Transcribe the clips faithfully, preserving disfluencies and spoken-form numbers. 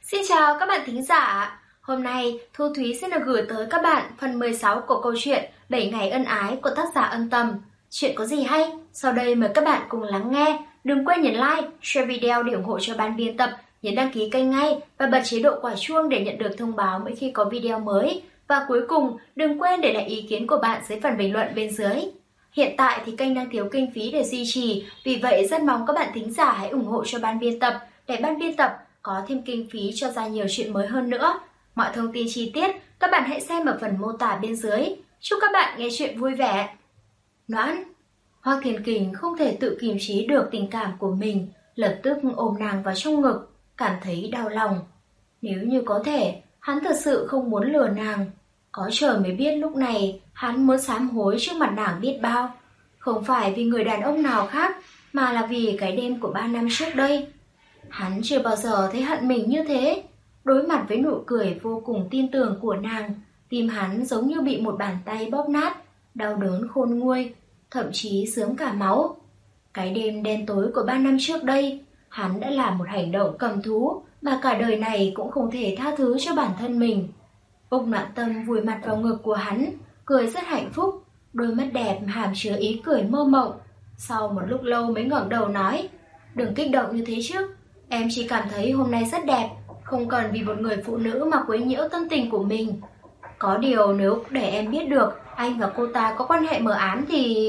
Xin chào các bạn thính giả. Hôm nay Thu Thúy xin được gửi tới các bạn phần mười sáu của câu chuyện bảy ngày ân ái của tác giả Ân Tầm. Chuyện có gì hay? Sau đây mời các bạn cùng lắng nghe. Đừng quên nhấn like, share video để ủng hộ cho ban biên tập, nhấn đăng ký kênh ngay và bật chế độ quả chuông để nhận được thông báo mỗi khi có video mới. Và cuối cùng, đừng quên để lại ý kiến của bạn dưới phần bình luận bên dưới. Hiện tại thì kênh đang thiếu kinh phí để duy trì, vì vậy rất mong các bạn thính giả hãy ủng hộ cho ban biên tập để ban biên tập có thêm kinh phí cho ra nhiều chuyện mới hơn nữa. Mọi thông tin chi tiết các bạn hãy xem ở phần mô tả bên dưới. Chúc các bạn nghe chuyện vui vẻ. Noãn. Hoắc Thiên Kình không thể tự kiềm chế được tình cảm của mình, lập tức ôm nàng vào trong ngực, cảm thấy đau lòng. Nếu như có thể, hắn thật sự không muốn lừa nàng. Có trời mới biết lúc này hắn muốn sám hối trước mặt nàng biết bao. Không phải vì người đàn ông nào khác, mà là vì cái đêm của ba năm trước đây. Hắn chưa bao giờ thấy hận mình như thế. Đối mặt với nụ cười vô cùng tin tưởng của nàng, tim hắn giống như bị một bàn tay bóp nát, đau đớn khôn nguôi, thậm chí sướng cả máu. Cái đêm đen tối của ba năm trước đây, hắn đã làm một hành động cầm thú mà cả đời này cũng không thể tha thứ cho bản thân mình. Úc Noãn Tâm vùi mặt vào ngực của hắn, cười rất hạnh phúc, đôi mắt đẹp hàm chứa ý cười mơ mộng. Sau một lúc lâu mới ngẩng đầu nói: "Đừng kích động như thế chứ. Em chỉ cảm thấy hôm nay rất đẹp, không cần vì một người phụ nữ mà quấy nhiễu tâm tình của mình. Có điều nếu để em biết được anh và cô ta có quan hệ mờ ám thì..."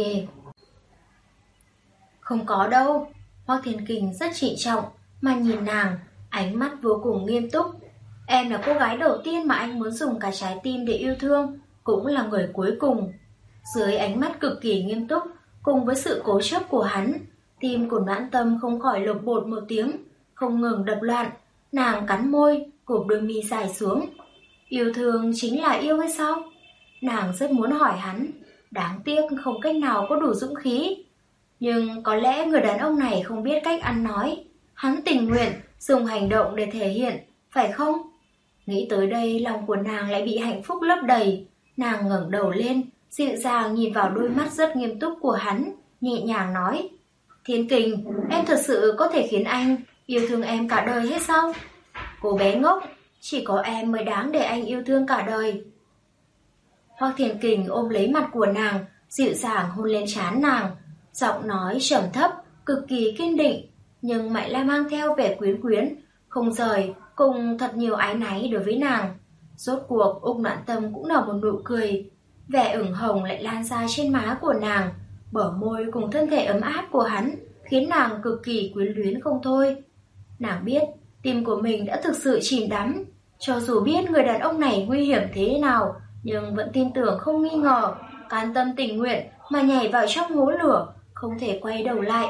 "Không có đâu." Hoắc Thiên Kình rất trịnh trọng mà nhìn nàng, ánh mắt vô cùng nghiêm túc. "Em là cô gái đầu tiên mà anh muốn dùng cả trái tim để yêu thương, cũng là người cuối cùng." Dưới ánh mắt cực kỳ nghiêm túc, cùng với sự cố chấp của hắn, tim của Noãn Tâm không khỏi lột bột một tiếng, không ngừng đập loạn. Nàng cắn môi, cụp đôi mi dài xuống. Yêu thương chính là yêu hay sao? Nàng rất muốn hỏi hắn, đáng tiếc không cách nào có đủ dũng khí. Nhưng có lẽ người đàn ông này không biết cách ăn nói. Hắn tình nguyện dùng hành động để thể hiện, phải không? Nghĩ tới đây, lòng của nàng lại bị hạnh phúc lấp đầy. Nàng ngẩng đầu lên, dịu dàng nhìn vào đôi mắt rất nghiêm túc của hắn, nhẹ nhàng nói: "Thiên Kình, em thật sự có thể khiến anh yêu thương em cả đời hết sao?" "Cô bé ngốc, chỉ có em mới đáng để anh yêu thương cả đời." Hoắc Thiên Kình ôm lấy mặt của nàng, dịu dàng hôn lên trán nàng, giọng nói trầm thấp, cực kỳ kiên định, nhưng lại lại mang theo vẻ quyến quyến, không rời, cùng thật nhiều áy náy đối với nàng. Rốt cuộc Úc Noãn Tâm cũng nở một nụ cười, vẻ ửng hồng lại lan ra trên má của nàng, bờ môi cùng thân thể ấm áp của hắn khiến nàng cực kỳ quyến luyến không thôi. Nàng biết tim của mình đã thực sự chìm đắm, cho dù biết người đàn ông này nguy hiểm thế nào, nhưng vẫn tin tưởng không nghi ngờ, can tâm tình nguyện mà nhảy vào trong hố lửa, không thể quay đầu lại.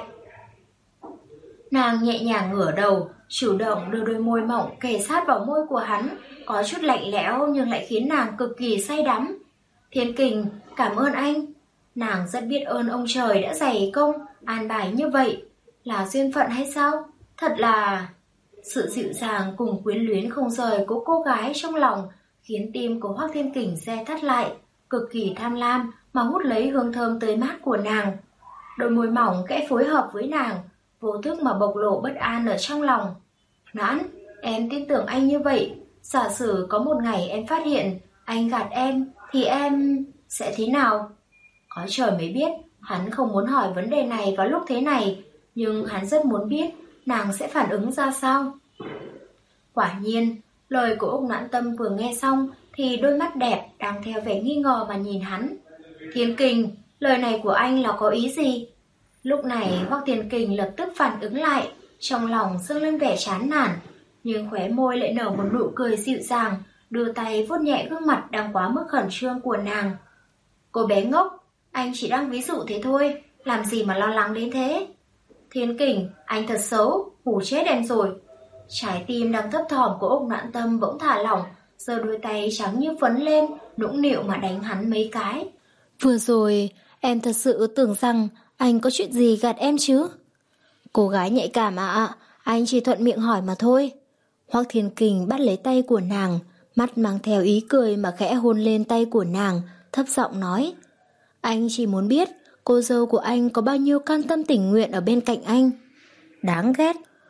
Nàng nhẹ nhàng ngửa đầu, chủ động đưa đôi môi mỏng kề sát vào môi của hắn, có chút lạnh lẽo nhưng lại khiến nàng cực kỳ say đắm. "Thiên Kình, cảm ơn anh." Nàng rất biết ơn ông trời đã dày công an bài như vậy. Là duyên phận hay sao? Thật là... Sự dịu dàng cùng quyến luyến không rời của cô gái trong lòng khiến tim của Hoắc Thiên Kình se thắt lại, cực kỳ tham lam mà hút lấy hương thơm tươi mát của nàng. Đôi môi mỏng kẽ phối hợp với nàng, vô thức mà bộc lộ bất an ở trong lòng. "Noãn, em tin tưởng anh như vậy. Giả sử có một ngày em phát hiện anh gạt em, thì em sẽ thế nào?" Có trời mới biết, hắn không muốn hỏi vấn đề này vào lúc thế này, nhưng hắn rất muốn biết nàng sẽ phản ứng ra sao. Quả nhiên, lời của Úc Noãn Tâm vừa nghe xong thì đôi mắt đẹp đang theo vẻ nghi ngờ mà nhìn hắn. "Thiên Kình, lời này của anh là có ý gì?" Lúc này Hoắc Thiên Kình lập tức phản ứng lại, trong lòng dâng lên vẻ chán nản, nhưng khóe môi lại nở một nụ cười dịu dàng, đưa tay vuốt nhẹ gương mặt đang quá mức khẩn trương của nàng. "Cô bé ngốc, anh chỉ đang ví dụ thế thôi, làm gì mà lo lắng đến thế?" "Thiên Kình, anh thật xấu, hù chết em rồi." Trái tim đang thấp thỏm của Úc Noãn Tâm bỗng thả lỏng, giơ đôi tay trắng như phấn lên, nũng nịu mà đánh hắn mấy cái. "Vừa rồi, em thật sự tưởng rằng anh có chuyện gì gạt em chứ?" "Cô gái nhạy cảm ạ, à, anh chỉ thuận miệng hỏi mà thôi." Hoắc Thiên Kình bắt lấy tay của nàng, mắt mang theo ý cười mà khẽ hôn lên tay của nàng, thấp giọng nói: "Anh chỉ muốn biết cô dâu của anh có bao nhiêu can tâm tình nguyện ở bên cạnh anh." "Đáng ghét."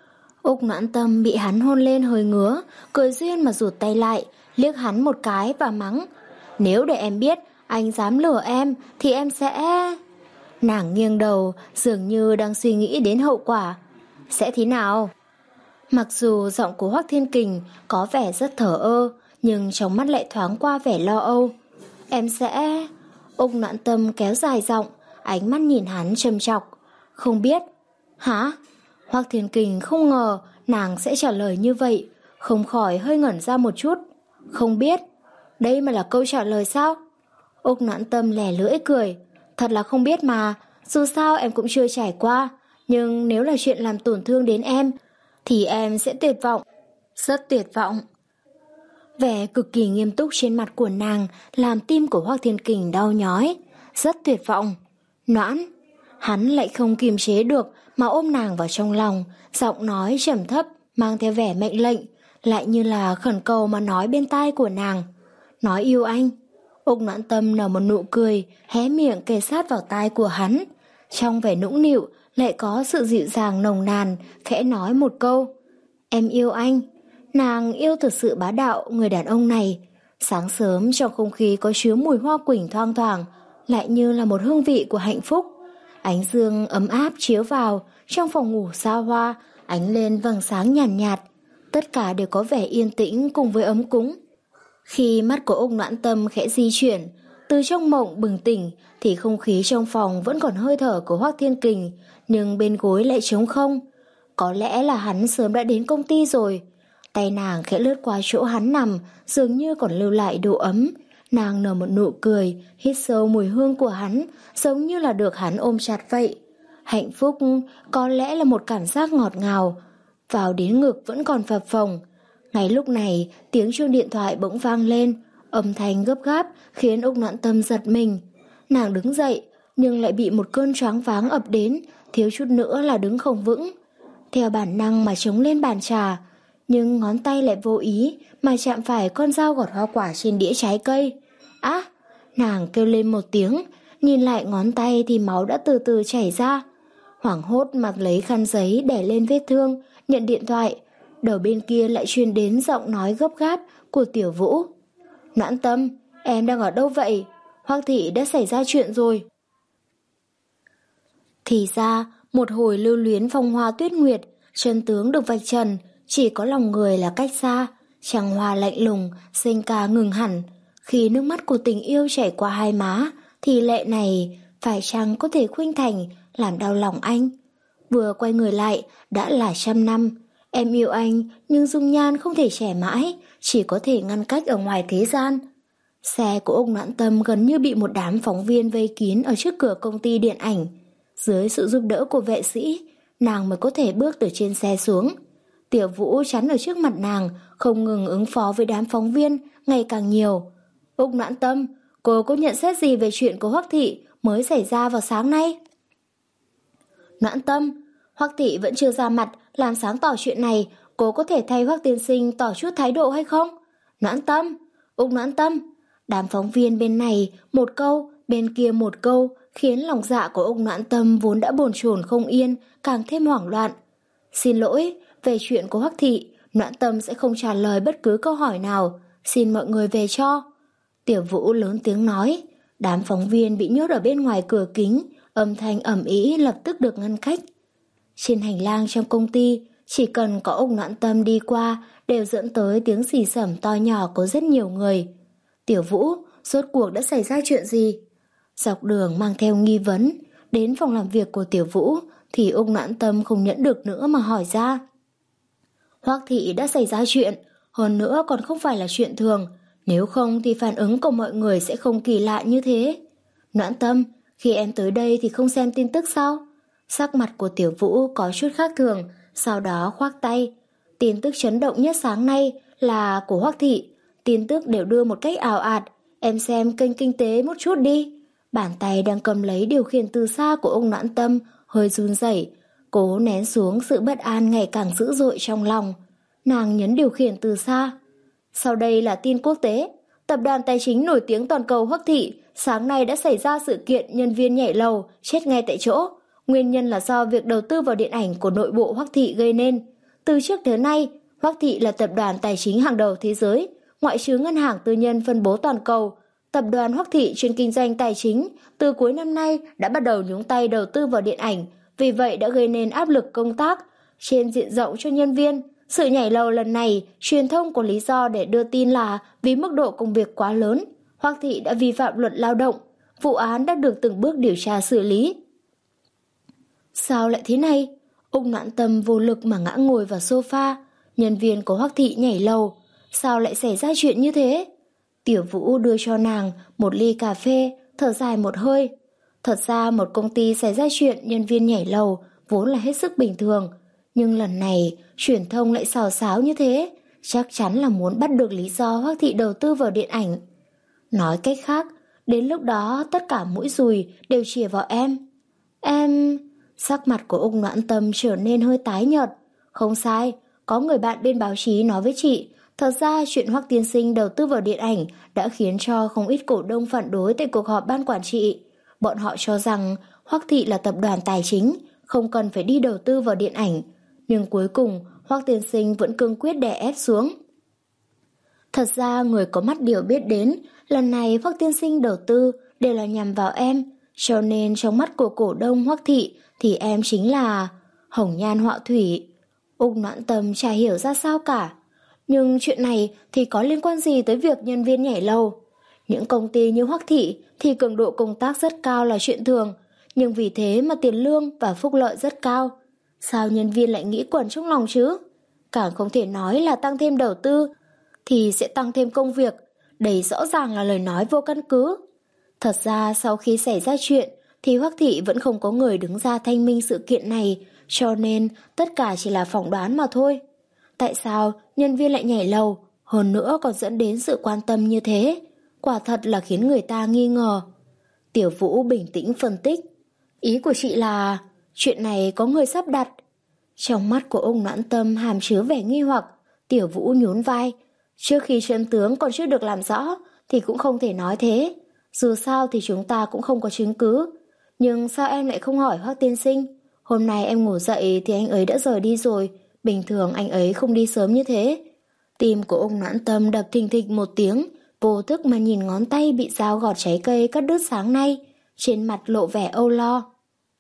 Úc Noãn Tâm bị hắn hôn lên hơi ngứa, cười duyên mà rụt tay lại, liếc hắn một cái và mắng. Nếu để em biết anh dám lừa em thì em sẽ... Nàng nghiêng đầu, dường như đang suy nghĩ đến hậu quả. Sẽ thế nào? Mặc dù giọng của Hoắc Thiên Kình có vẻ rất thờ ơ, nhưng trong mắt lại thoáng qua vẻ lo âu. Em sẽ... Úc Noãn Tâm kéo dài giọng, ánh mắt nhìn hắn châm chọc. Không biết. Hả? Hoắc Thiên Kình không ngờ nàng sẽ trả lời như vậy, không khỏi hơi ngẩn ra một chút. Không biết. Đây mà là câu trả lời sao? Úc Noãn Tâm lè lưỡi cười. Thật là không biết mà, dù sao em cũng chưa trải qua, nhưng nếu là chuyện làm tổn thương đến em thì em sẽ tuyệt vọng. Rất tuyệt vọng. Vẻ cực kỳ nghiêm túc trên mặt của nàng làm tim của Hoắc Thiên Kình đau nhói. Rất tuyệt vọng. Noãn. Hắn lại không kiềm chế được mà ôm nàng vào trong lòng, giọng nói trầm thấp mang theo vẻ mệnh lệnh, lại như là khẩn cầu mà nói bên tai của nàng. Nói yêu anh. Úc Noãn Tâm nở một nụ cười, hé miệng kề sát vào tai của hắn. Trong vẻ nũng nịu lại có sự dịu dàng nồng nàn, khẽ nói một câu. Em yêu anh. Nàng yêu thực sự bá đạo người đàn ông này. Sáng sớm trong không khí có chứa mùi hoa quỳnh thoang thoảng, lại như là một hương vị của hạnh phúc. Ánh dương ấm áp chiếu vào, trong phòng ngủ xa hoa, ánh lên vầng sáng nhàn nhạt, nhạt. Tất cả đều có vẻ yên tĩnh cùng với ấm cúng. Khi mắt của Úc Noãn Tâm khẽ di chuyển, từ trong mộng bừng tỉnh, thì không khí trong phòng vẫn còn hơi thở của Hoắc Thiên Kình, nhưng bên gối lại trống không. Có lẽ là hắn sớm đã đến công ty rồi. Tay nàng khẽ lướt qua chỗ hắn nằm, dường như còn lưu lại độ ấm. Nàng nở một nụ cười, hít sâu mùi hương của hắn, giống như là được hắn ôm chặt vậy. Hạnh phúc có lẽ là một cảm giác ngọt ngào, vào đến ngực vẫn còn phập phồng. Ngay lúc này, tiếng chuông điện thoại bỗng vang lên, âm thanh gấp gáp khiến Úc Noãn Tâm giật mình. Nàng đứng dậy, nhưng lại bị một cơn choáng váng ập đến, thiếu chút nữa là đứng không vững. Theo bản năng mà chống lên bàn trà, nhưng ngón tay lại vô ý mà chạm phải con dao gọt hoa quả trên đĩa trái cây. Á! Nàng kêu lên một tiếng, nhìn lại ngón tay thì máu đã từ từ chảy ra. Hoảng hốt mặc lấy khăn giấy để lên vết thương, nhận điện thoại. Đầu bên kia lại truyền đến giọng nói gấp gáp của Tiểu Vũ. Noãn Tâm, em đang ở đâu vậy? Hoắc thị đã xảy ra chuyện rồi. Thì ra, một hồi lưu luyến phong hoa tuyết nguyệt, chân tướng được vạch trần, chỉ có lòng người là cách xa. Trăng hoa lạnh lùng, sinh ca ngừng hẳn. Khi nước mắt của tình yêu chảy qua hai má, thì lệ này phải chăng có thể khuynh thành làm đau lòng anh? Vừa quay người lại, đã là trăm năm. Em yêu anh, nhưng dung nhan không thể trẻ mãi, chỉ có thể ngăn cách ở ngoài thế gian. Xe của Úc Noãn Tâm gần như bị một đám phóng viên vây kín ở trước cửa công ty điện ảnh. Dưới sự giúp đỡ của vệ sĩ, nàng mới có thể bước từ trên xe xuống. Tiểu Vũ chắn ở trước mặt nàng, không ngừng ứng phó với đám phóng viên ngày càng nhiều. Úc Noãn Tâm, cô có nhận xét gì về chuyện của Hoắc thị mới xảy ra vào sáng nay? Noãn Tâm, Hoắc thị vẫn chưa ra mặt làm sáng tỏ chuyện này, cô có thể thay Hoắc tiên sinh tỏ chút thái độ hay không? Noãn Tâm, Úc Noãn Tâm. Đám phóng viên bên này một câu, bên kia một câu, khiến lòng dạ của Úc Noãn Tâm vốn đã bồn chồn không yên, càng thêm hoảng loạn. Xin lỗi, về chuyện của Hoắc thị, Noãn Tâm sẽ không trả lời bất cứ câu hỏi nào, xin mọi người về cho. Tiểu Vũ lớn tiếng nói. Đám phóng viên bị nhốt ở bên ngoài cửa kính, âm thanh ầm ĩ lập tức được ngăn cách. Trên hành lang trong công ty, chỉ cần có Úc Noãn Tâm đi qua đều dẫn tới tiếng xì xẩm to nhỏ của rất nhiều người. Tiểu Vũ, rốt cuộc đã xảy ra chuyện gì? Dọc đường mang theo nghi vấn, đến phòng làm việc của Tiểu Vũ thì Úc Noãn Tâm không nhẫn được nữa mà hỏi ra. Hoắc thị đã xảy ra chuyện, hơn nữa còn không phải là chuyện thường, nếu không thì phản ứng của mọi người sẽ không kỳ lạ như thế. Noãn Tâm, khi em tới đây thì không xem tin tức sao? Sắc mặt của Tiểu Vũ có chút khác thường, sau đó khoác tay. Tin tức chấn động nhất sáng nay là của Hoắc thị, tin tức đều đưa một cách ào ạt, em xem kênh kinh tế một chút đi. Bàn tay đang cầm lấy điều khiển từ xa của ông Noãn Tâm hơi run rẩy, cố nén xuống sự bất an ngày càng dữ dội trong lòng. Nàng nhấn điều khiển từ xa. Sau đây là tin quốc tế. Tập đoàn tài chính nổi tiếng toàn cầu Hoắc thị sáng nay đã xảy ra sự kiện nhân viên nhảy lầu chết ngay tại chỗ. Nguyên nhân là do việc đầu tư vào điện ảnh của nội bộ Hoắc thị gây nên. Từ trước tới nay, Hoắc Thị là tập đoàn tài chính hàng đầu thế giới, ngoại trừ ngân hàng tư nhân phân bố toàn cầu. Tập đoàn Hoắc Thị chuyên kinh doanh tài chính, từ cuối năm nay đã bắt đầu nhúng tay đầu tư vào điện ảnh, vì vậy đã gây nên áp lực công tác trên diện rộng cho nhân viên. Sự nhảy lầu lần này, truyền thông có lý do để đưa tin là vì mức độ công việc quá lớn, Hoắc Thị đã vi phạm luật lao động. Vụ án đã được từng bước điều tra xử lý. Sao lại thế này? Úc Noãn Tâm vô lực mà ngã ngồi vào sofa. Nhân viên của Hoắc Thị nhảy lầu. Sao lại xảy ra chuyện như thế? Tiểu Vũ đưa cho nàng một ly cà phê, thở dài một hơi. Thật ra một công ty xảy ra chuyện nhân viên nhảy lầu vốn là hết sức bình thường. Nhưng lần này, truyền thông lại xào xáo như thế. Chắc chắn là muốn bắt được lý do Hoắc Thị đầu tư vào điện ảnh. Nói cách khác, đến lúc đó tất cả mũi dùi đều chìa vào em. Em... Sắc mặt của Úc Noãn Tâm trở nên hơi tái nhợt. Không sai, có người bạn bên báo chí nói với chị, thật ra chuyện Hoắc tiên sinh đầu tư vào điện ảnh đã khiến cho không ít cổ đông phản đối tại cuộc họp ban quản trị. Bọn họ cho rằng Hoắc Thị là tập đoàn tài chính, không cần phải đi đầu tư vào điện ảnh. Nhưng cuối cùng, Hoắc tiên sinh vẫn cương quyết đè ép xuống. Thật ra người có mắt điều biết đến, lần này Hoắc tiên sinh đầu tư đều là nhằm vào em, cho nên trong mắt của cổ đông Hoắc Thị thì em chính là hồng nhan họa thủy. Úc Noãn Tâm chả hiểu ra sao cả. Nhưng chuyện này thì có liên quan gì tới việc nhân viên nhảy lầu? Những công ty như Hoắc Thị thì cường độ công tác rất cao là chuyện thường, nhưng vì thế mà tiền lương và phúc lợi rất cao. Sao nhân viên lại nghĩ quẩn trong lòng chứ? Càng không thể nói là tăng thêm đầu tư thì sẽ tăng thêm công việc. Đây rõ ràng là lời nói vô căn cứ. Thật ra sau khi xảy ra chuyện thì Hoắc Thị vẫn không có người đứng ra thanh minh sự kiện này, cho nên tất cả chỉ là phỏng đoán mà thôi. Tại sao nhân viên lại nhảy lầu, hơn nữa còn dẫn đến sự quan tâm như thế? Quả thật là khiến người ta nghi ngờ. Tiểu Vũ bình tĩnh phân tích. Ý của chị là chuyện này có người sắp đặt. Trong mắt của ông Noãn Tâm hàm chứa vẻ nghi hoặc. Tiểu Vũ nhún vai. Trước khi chân tướng còn chưa được làm rõ thì cũng không thể nói thế. Dù sao thì chúng ta cũng không có chứng cứ. Nhưng sao em lại không hỏi Hoắc tiên sinh? Hôm nay em ngủ dậy thì anh ấy đã rời đi rồi. Bình thường anh ấy không đi sớm như thế. Tim của ông Noãn Tâm đập thình thịch một tiếng, vô thức mà nhìn ngón tay bị dao gọt trái cây cắt đứt sáng nay, trên mặt lộ vẻ âu lo.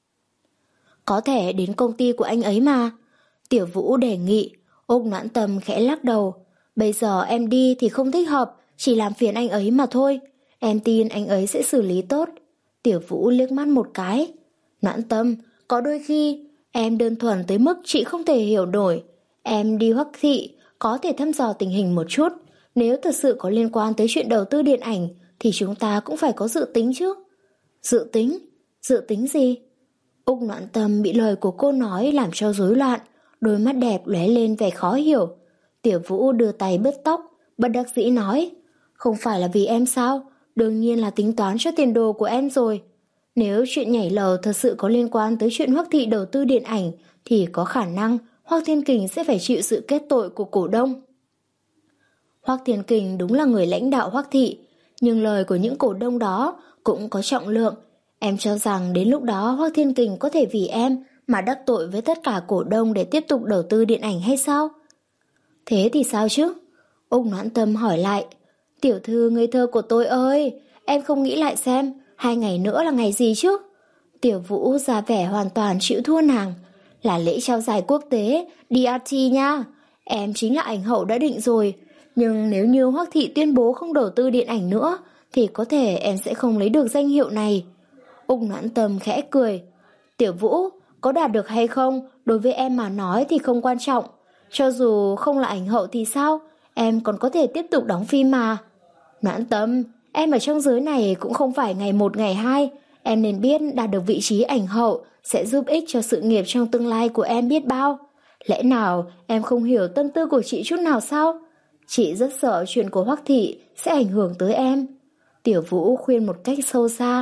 Có thể đến công ty của anh ấy mà. Tiểu Vũ đề nghị. Ông Noãn Tâm khẽ lắc đầu. Bây giờ em đi thì không thích hợp, chỉ làm phiền anh ấy mà thôi. Em tin anh ấy sẽ xử lý tốt. Tiểu Vũ liếc mắt một cái. Noãn Tâm, có đôi khi em đơn thuần tới mức chị không thể hiểu nổi. Em đi Hoắc Thị có thể thăm dò tình hình một chút. Nếu thật sự có liên quan tới chuyện đầu tư điện ảnh thì chúng ta cũng phải có dự tính chứ. Dự tính? Dự tính gì? Úc Noãn Tâm bị lời của cô nói làm cho rối loạn, đôi mắt đẹp lóe lên vẻ khó hiểu. Tiểu Vũ đưa tay bứt tóc, bất đắc dĩ nói, không phải là vì em sao? Đương nhiên là tính toán cho tiền đồ của em rồi. Nếu chuyện nhảy lầu thật sự có liên quan tới chuyện Hoắc Thị đầu tư điện ảnh thì có khả năng Hoắc Thiên Kình sẽ phải chịu sự kết tội của cổ đông. Hoắc Thiên Kình đúng là người lãnh đạo Hoắc Thị, nhưng lời của những cổ đông đó cũng có trọng lượng. Em cho rằng đến lúc đó Hoắc Thiên Kình có thể vì em mà đắc tội với tất cả cổ đông để tiếp tục đầu tư điện ảnh hay sao? Thế thì sao chứ? Úc Noãn Tâm hỏi lại. Tiểu thư ngây thơ của tôi ơi, em không nghĩ lại xem, hai ngày nữa là ngày gì chứ? Tiểu Vũ ra vẻ hoàn toàn chịu thua nàng. Là lễ trao giải quốc tế, đê rờ tê nha. Em chính là ảnh hậu đã định rồi. Nhưng nếu như Hoắc Thị tuyên bố không đầu tư điện ảnh nữa, thì có thể em sẽ không lấy được danh hiệu này. Úc Noãn Tâm khẽ cười. Tiểu Vũ, có đạt được hay không, đối với em mà nói thì không quan trọng. Cho dù không là ảnh hậu thì sao, em còn có thể tiếp tục đóng phim mà. Noãn Tâm, em ở trong giới này cũng không phải ngày một ngày hai. Em nên biết đạt được vị trí ảnh hậu sẽ giúp ích cho sự nghiệp trong tương lai của em biết bao. Lẽ nào em không hiểu tâm tư của chị chút nào sao? Chị rất sợ chuyện của Hoắc Thị sẽ ảnh hưởng tới em. Tiểu Vũ khuyên một cách sâu xa.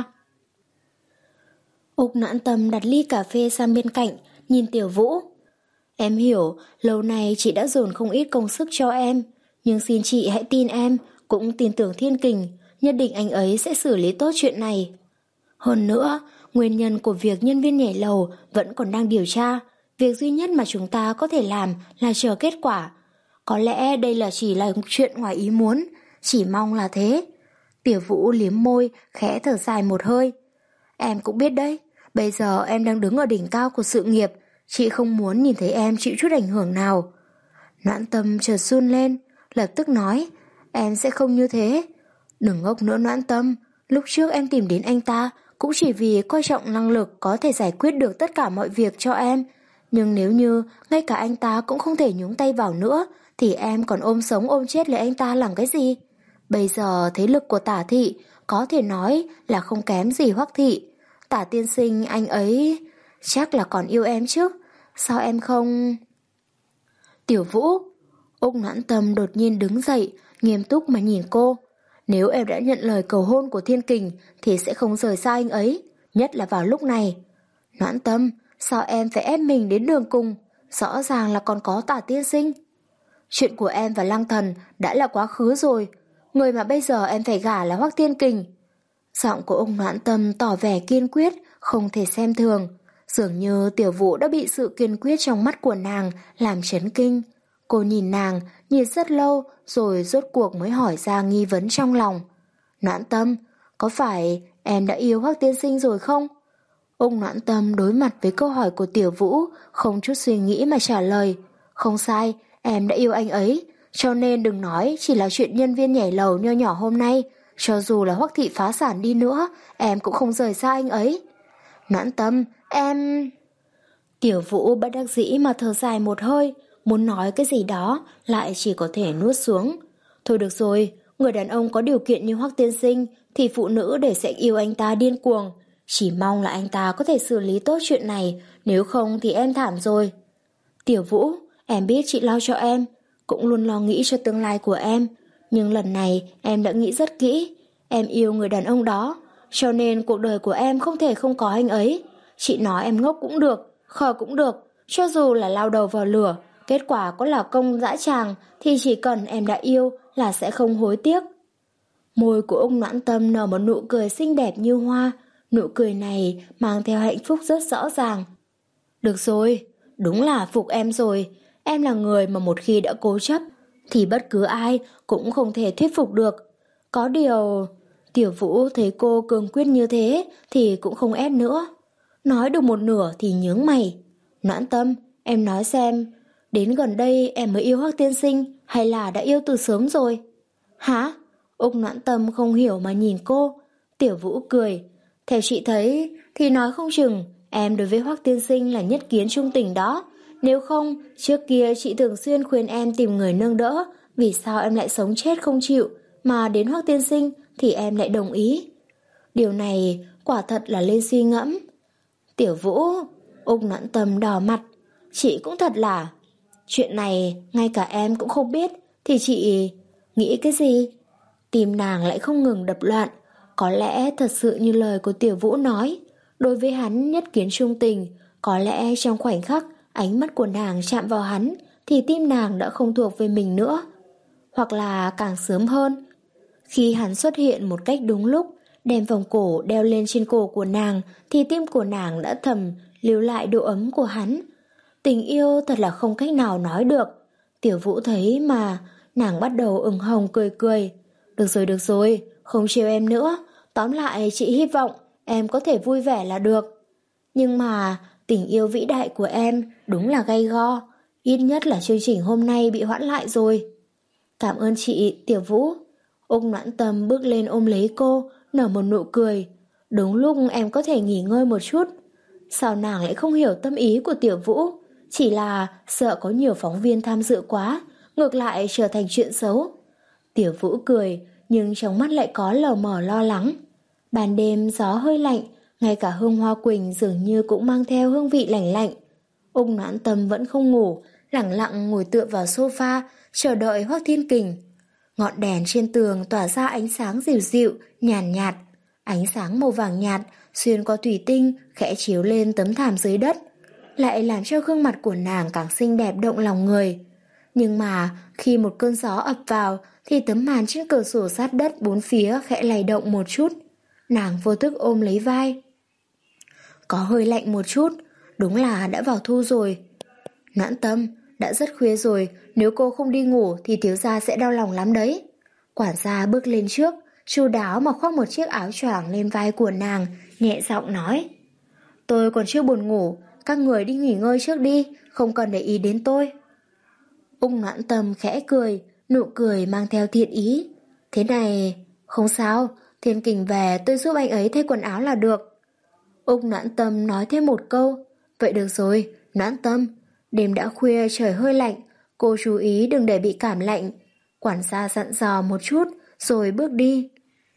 Úc Noãn Tâm đặt ly cà phê sang bên cạnh, nhìn Tiểu Vũ. Em hiểu, lâu nay chị đã dồn không ít công sức cho em, nhưng xin chị hãy tin em, cũng tin tưởng Thiên Kình, nhất định anh ấy sẽ xử lý tốt chuyện này. Hơn nữa, nguyên nhân của việc nhân viên nhảy lầu vẫn còn đang điều tra, Việc duy nhất mà chúng ta có thể làm là chờ kết quả. Có lẽ đây là chỉ là chuyện ngoài ý muốn, chỉ mong là thế. Tiểu Vũ liếm môi, khẽ thở dài một hơi. Em cũng biết đấy, bây giờ em đang đứng ở đỉnh cao của sự nghiệp, chị không muốn nhìn thấy em chịu chút ảnh hưởng nào. Noãn Tâm chợt run lên, lập tức nói, em sẽ không như thế. Đừng ngốc nữa Noãn Tâm, lúc trước em tìm đến anh ta cũng chỉ vì coi trọng năng lực có thể giải quyết được tất cả mọi việc cho em. Nhưng nếu như ngay cả anh ta cũng không thể nhúng tay vào nữa, thì em còn ôm sống ôm chết lấy anh ta làm cái gì? Bây giờ thế lực của Tả thị có thể nói là không kém gì Hoắc thị. Tả tiên sinh anh ấy chắc là còn yêu em chứ, sao em không... Tiểu Vũ. Úc Noãn Tâm đột nhiên đứng dậy, nghiêm túc mà nhìn cô. Nếu em đã nhận lời cầu hôn của Thiên Kình thì sẽ không rời xa anh ấy, nhất là vào lúc này. Noãn Tâm, sao em phải ép mình đến đường cùng? Rõ ràng là còn có Tả tiên sinh. Chuyện của em và Lăng Thần đã là quá khứ rồi, người mà bây giờ em phải gả là Hoắc Thiên Kình. Giọng của ông Noãn Tâm tỏ vẻ kiên quyết, không thể xem thường. Dường như Tiểu Vũ đã bị sự kiên quyết trong mắt của nàng làm chấn kinh. Cô nhìn nàng, nhìn rất lâu rồi rốt cuộc mới hỏi ra nghi vấn trong lòng. Noãn Tâm, có phải em đã yêu Hoắc tiên sinh rồi không? Ông Noãn Tâm đối mặt với câu hỏi của Tiểu Vũ, không chút suy nghĩ mà trả lời. Không sai, em đã yêu anh ấy, cho nên đừng nói chỉ là chuyện nhân viên nhảy lầu nho nhỏ hôm nay. Cho dù là Hoắc thị phá sản đi nữa, em cũng không rời xa anh ấy. Noãn Tâm, em... Tiểu Vũ bất đắc dĩ mà thở dài một hơi, muốn nói cái gì đó, lại chỉ có thể nuốt xuống. Thôi được rồi, người đàn ông có điều kiện như Hoắc tiên sinh, thì phụ nữ để sẽ yêu anh ta điên cuồng. Chỉ mong là anh ta có thể xử lý tốt chuyện này, nếu không thì em thảm rồi. Tiểu Vũ, em biết chị lo cho em, cũng luôn lo nghĩ cho tương lai của em. Nhưng lần này em đã nghĩ rất kỹ. Em yêu người đàn ông đó, cho nên cuộc đời của em không thể không có anh ấy. Chị nói em ngốc cũng được, khờ cũng được, cho dù là lao đầu vào lửa, kết quả có là công dã tràng, thì chỉ cần em đã yêu là sẽ không hối tiếc. Môi của ông Noãn Tâm nở một nụ cười xinh đẹp như hoa. Nụ cười này mang theo hạnh phúc rất rõ ràng. Được rồi, đúng là phục em rồi. Em là người mà một khi đã cố chấp thì bất cứ ai cũng không thể thuyết phục được. Có điều... Tiểu Vũ thấy cô cường quyết như thế thì cũng không ép nữa. Nói được một nửa thì nhướng mày. Noãn Tâm, em nói xem, đến gần đây em mới yêu Hoắc tiên sinh hay là đã yêu từ sớm rồi? Hả? Úc Noãn Tâm không hiểu mà nhìn cô. Tiểu Vũ cười. Theo chị thấy thì nói không chừng em đối với Hoắc tiên sinh là nhất kiến trung tình đó. Nếu không, trước kia chị thường xuyên khuyên em tìm người nâng đỡ. Vì sao em lại sống chết không chịu, mà đến Hoắc tiên sinh thì em lại đồng ý? Điều này quả thật là lên suy ngẫm. Tiểu Vũ, Úc Noãn Tâm đỏ mặt. Chị cũng thật là... Chuyện này ngay cả em cũng không biết thì chị... Nghĩ cái gì? Tim nàng lại không ngừng đập loạn. Có lẽ thật sự như lời của Tiểu Vũ nói, đối với hắn nhất kiến trung tình. Có lẽ trong khoảnh khắc ánh mắt của nàng chạm vào hắn thì tim nàng đã không thuộc về mình nữa. Hoặc là càng sớm hơn, khi hắn xuất hiện một cách đúng lúc, đem vòng cổ đeo lên trên cổ của nàng, thì tim của nàng đã thầm lưu lại độ ấm của hắn. Tình yêu thật là không cách nào nói được. Tiểu Vũ thấy mà, nàng bắt đầu ửng hồng cười cười. Được rồi, được rồi, không trêu em nữa. Tóm lại chị hy vọng em có thể vui vẻ là được. Nhưng mà tình yêu vĩ đại của em đúng là gay go. Ít nhất là chương trình hôm nay bị hoãn lại rồi. Cảm ơn chị, Tiểu Vũ. Úc Noãn Tâm bước lên ôm lấy cô, nở một nụ cười. Đúng lúc em có thể nghỉ ngơi một chút. Sao nàng lại không hiểu tâm ý của Tiểu Vũ? Chỉ là sợ có nhiều phóng viên tham dự quá, ngược lại trở thành chuyện xấu. Tiểu Vũ cười, nhưng trong mắt lại có lờ mờ lo lắng. Ban đêm gió hơi lạnh, ngay cả hương hoa quỳnh dường như cũng mang theo hương vị lạnh lạnh. Úc Noãn Tâm vẫn không ngủ, lẳng lặng ngồi tựa vào sofa, chờ đợi Hoắc Thiên Kình. Ngọn đèn trên tường tỏa ra ánh sáng dịu dịu, nhàn nhạt, nhạt. Ánh sáng màu vàng nhạt xuyên qua thủy tinh khẽ chiếu lên tấm thảm dưới đất, lại làm cho gương mặt của nàng càng xinh đẹp động lòng người. Nhưng mà khi một cơn gió ập vào thì tấm màn trên cửa sổ sát đất bốn phía khẽ lay động một chút. Nàng vô thức ôm lấy vai. Có hơi lạnh một chút, đúng là đã vào thu rồi. Noãn Tâm, đã rất khuya rồi, nếu cô không đi ngủ thì thiếu gia sẽ đau lòng lắm đấy. Quản gia bước lên trước, chu đáo mà khoác một chiếc áo choàng lên vai của nàng, nhẹ giọng nói. Tôi còn chưa buồn ngủ, các người đi nghỉ ngơi trước đi, không cần để ý đến tôi. Ung Noãn Tâm khẽ cười, nụ cười mang theo thiện ý. Thế này, không sao, Thiên Kình về tôi giúp anh ấy thay quần áo là được. Ung Noãn Tâm nói thêm một câu. Vậy được rồi, Noãn Tâm, đêm đã khuya trời hơi lạnh, cô chú ý đừng để bị cảm lạnh. Quản gia dặn dò một chút rồi bước đi.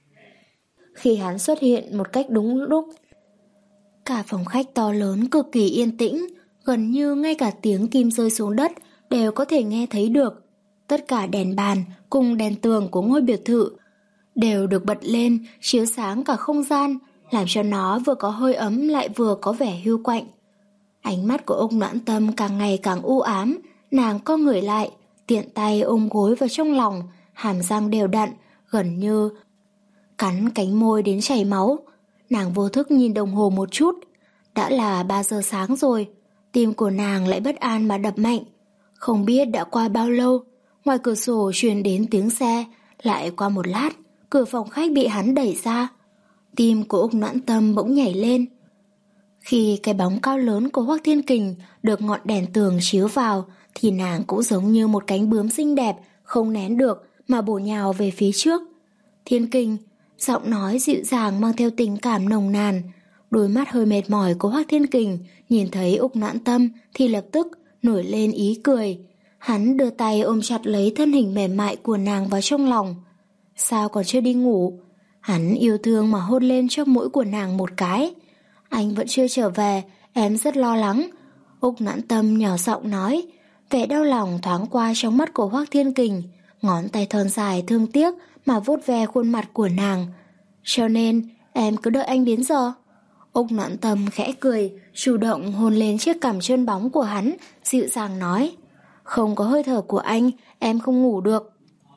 Khi hắn xuất hiện một cách đúng lúc, cả phòng khách to lớn cực kỳ yên tĩnh, gần như ngay cả tiếng kim rơi xuống đất đều có thể nghe thấy được. Tất cả đèn bàn cùng đèn tường của ngôi biệt thự đều được bật lên, chiếu sáng cả không gian, làm cho nó vừa có hơi ấm lại vừa có vẻ hiu quạnh. Ánh mắt của Ung Noãn Tâm càng ngày càng u ám, nàng co người lại, tiện tay ôm gối vào trong lòng, hàm răng đều đặn, gần như cắn cánh môi đến chảy máu. Nàng vô thức nhìn đồng hồ một chút, đã là ba giờ sáng rồi, tim của nàng lại bất an mà đập mạnh. Không biết đã qua bao lâu, ngoài cửa sổ truyền đến tiếng xe, lại qua một lát, cửa phòng khách bị hắn đẩy ra. Tim của Ung Noãn Tâm bỗng nhảy lên. Khi cái bóng cao lớn của Hoắc Thiên Kình được ngọn đèn tường chiếu vào, thì nàng cũng giống như một cánh bướm xinh đẹp, không nén được mà bổ nhào về phía trước. Thiên Kình, giọng nói dịu dàng mang theo tình cảm nồng nàn. Đôi mắt hơi mệt mỏi của Hoắc Thiên Kình nhìn thấy Ung Noãn Tâm thì lập tức nổi lên ý cười. Hắn đưa tay ôm chặt lấy thân hình mềm mại của nàng vào trong lòng. Sao còn chưa đi ngủ? Hắn yêu thương mà hôn lên cho mũi của nàng một cái. Anh vẫn chưa trở về, em rất lo lắng. Ung Noãn Tâm nhỏ giọng nói. Vẻ đau lòng thoáng qua trong mắt của Hoắc Thiên Kình, ngón tay thon dài thương tiếc mà vuốt ve khuôn mặt của nàng. Cho nên em cứ đợi anh đến giờ. Ung Noãn Tâm khẽ cười, chủ động hôn lên chiếc cằm trơn bóng của hắn, dịu dàng nói. Không có hơi thở của anh, em không ngủ được.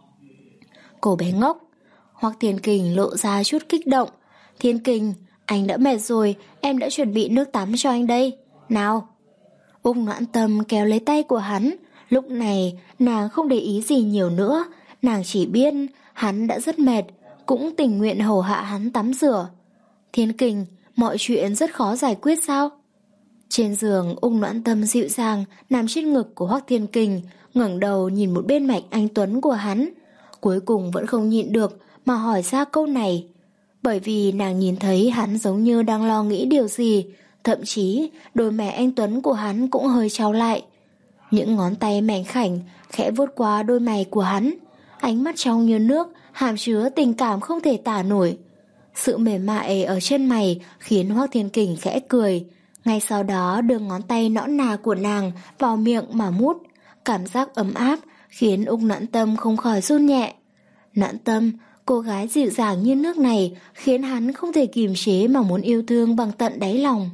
Cô bé ngốc. Hoắc Thiên Kình lộ ra chút kích động. Thiên Kình, anh đã mệt rồi, em đã chuẩn bị nước tắm cho anh đây. Nào. Ung Noãn Tâm kéo lấy tay của hắn. Lúc này nàng không để ý gì nhiều nữa, nàng chỉ biết hắn đã rất mệt, cũng tình nguyện hầu hạ hắn tắm rửa. Thiên Kình, mọi chuyện rất khó giải quyết sao? Trên giường, Ung Noãn Tâm dịu dàng nằm trên ngực của Hoắc Thiên Kình, ngẩng đầu nhìn một bên mạch anh tuấn của hắn. Cuối cùng vẫn không nhịn được mà hỏi ra câu này, bởi vì nàng nhìn thấy hắn giống như đang lo nghĩ điều gì, thậm chí đôi mày anh tuấn của hắn cũng hơi trao lại. Những ngón tay mảnh khảnh khẽ vuốt qua đôi mày của hắn, ánh mắt trong như nước, hàm chứa tình cảm không thể tả nổi. Sự mềm mại ở chân mày khiến Hoắc Thiên Kình khẽ cười, ngay sau đó đưa ngón tay nõn nà của nàng vào miệng mà mút. Cảm giác ấm áp khiến Ung Noãn Tâm không khỏi run nhẹ. Noãn Tâm, cô gái dịu dàng như nước này khiến hắn không thể kìm chế mà muốn yêu thương bằng tận đáy lòng.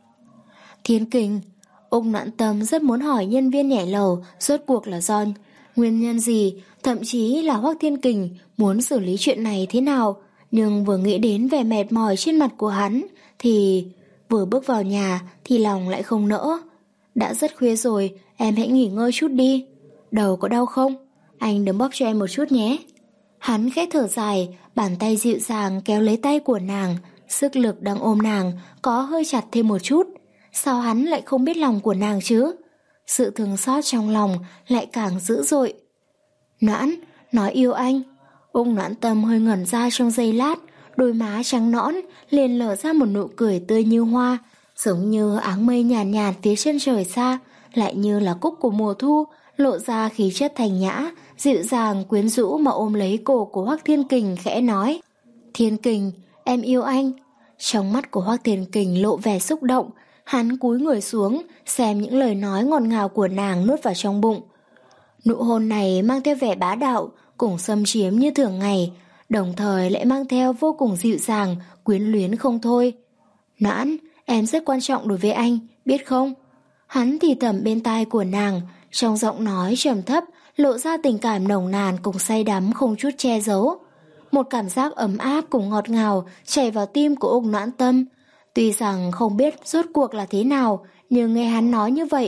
Thiên Kình, Ung Noãn Tâm rất muốn hỏi nhân viên nhảy lầu rốt cuộc là do nguyên nhân gì, thậm chí là Hoắc Thiên Kình muốn xử lý chuyện này thế nào, nhưng vừa nghĩ đến vẻ mệt mỏi trên mặt của hắn thì vừa bước vào nhà thì lòng lại không nỡ. Đã rất khuya rồi, em hãy nghỉ ngơi chút đi. Đầu có đau không? Anh đấm bóp cho em một chút nhé. Hắn khẽ thở dài, bàn tay dịu dàng kéo lấy tay của nàng, sức lực đang ôm nàng có hơi chặt thêm một chút. Sao hắn lại không biết lòng của nàng chứ? Sự thương xót trong lòng lại càng dữ dội. Noãn, nói yêu anh. Ung Noãn Tâm hơi ngẩn ra trong giây lát, đôi má trắng nõn liền lở ra một nụ cười tươi như hoa, giống như áng mây nhàn nhạt, nhạt phía chân trời xa, lại như là cúc của mùa thu, lộ ra khí chất thành nhã, dịu dàng quyến rũ mà ôm lấy cổ của Hoắc Thiên Kình khẽ nói. Thiên Kình, em yêu anh. Trong mắt của Hoắc Thiên Kình lộ vẻ xúc động, hắn cúi người xuống, xem những lời nói ngọt ngào của nàng nuốt vào trong bụng. Nụ hôn này mang theo vẻ bá đạo, cùng xâm chiếm như thường ngày, đồng thời lại mang theo vô cùng dịu dàng, quyến luyến không thôi. Noãn, em rất quan trọng đối với anh, biết không? Hắn thì thầm bên tai của nàng, trong giọng nói trầm thấp, lộ ra tình cảm nồng nàn cùng say đắm không chút che giấu. Một cảm giác ấm áp cùng ngọt ngào chảy vào tim của Ung Noãn Tâm. Tuy rằng không biết rốt cuộc là thế nào, nhưng nghe hắn nói như vậy,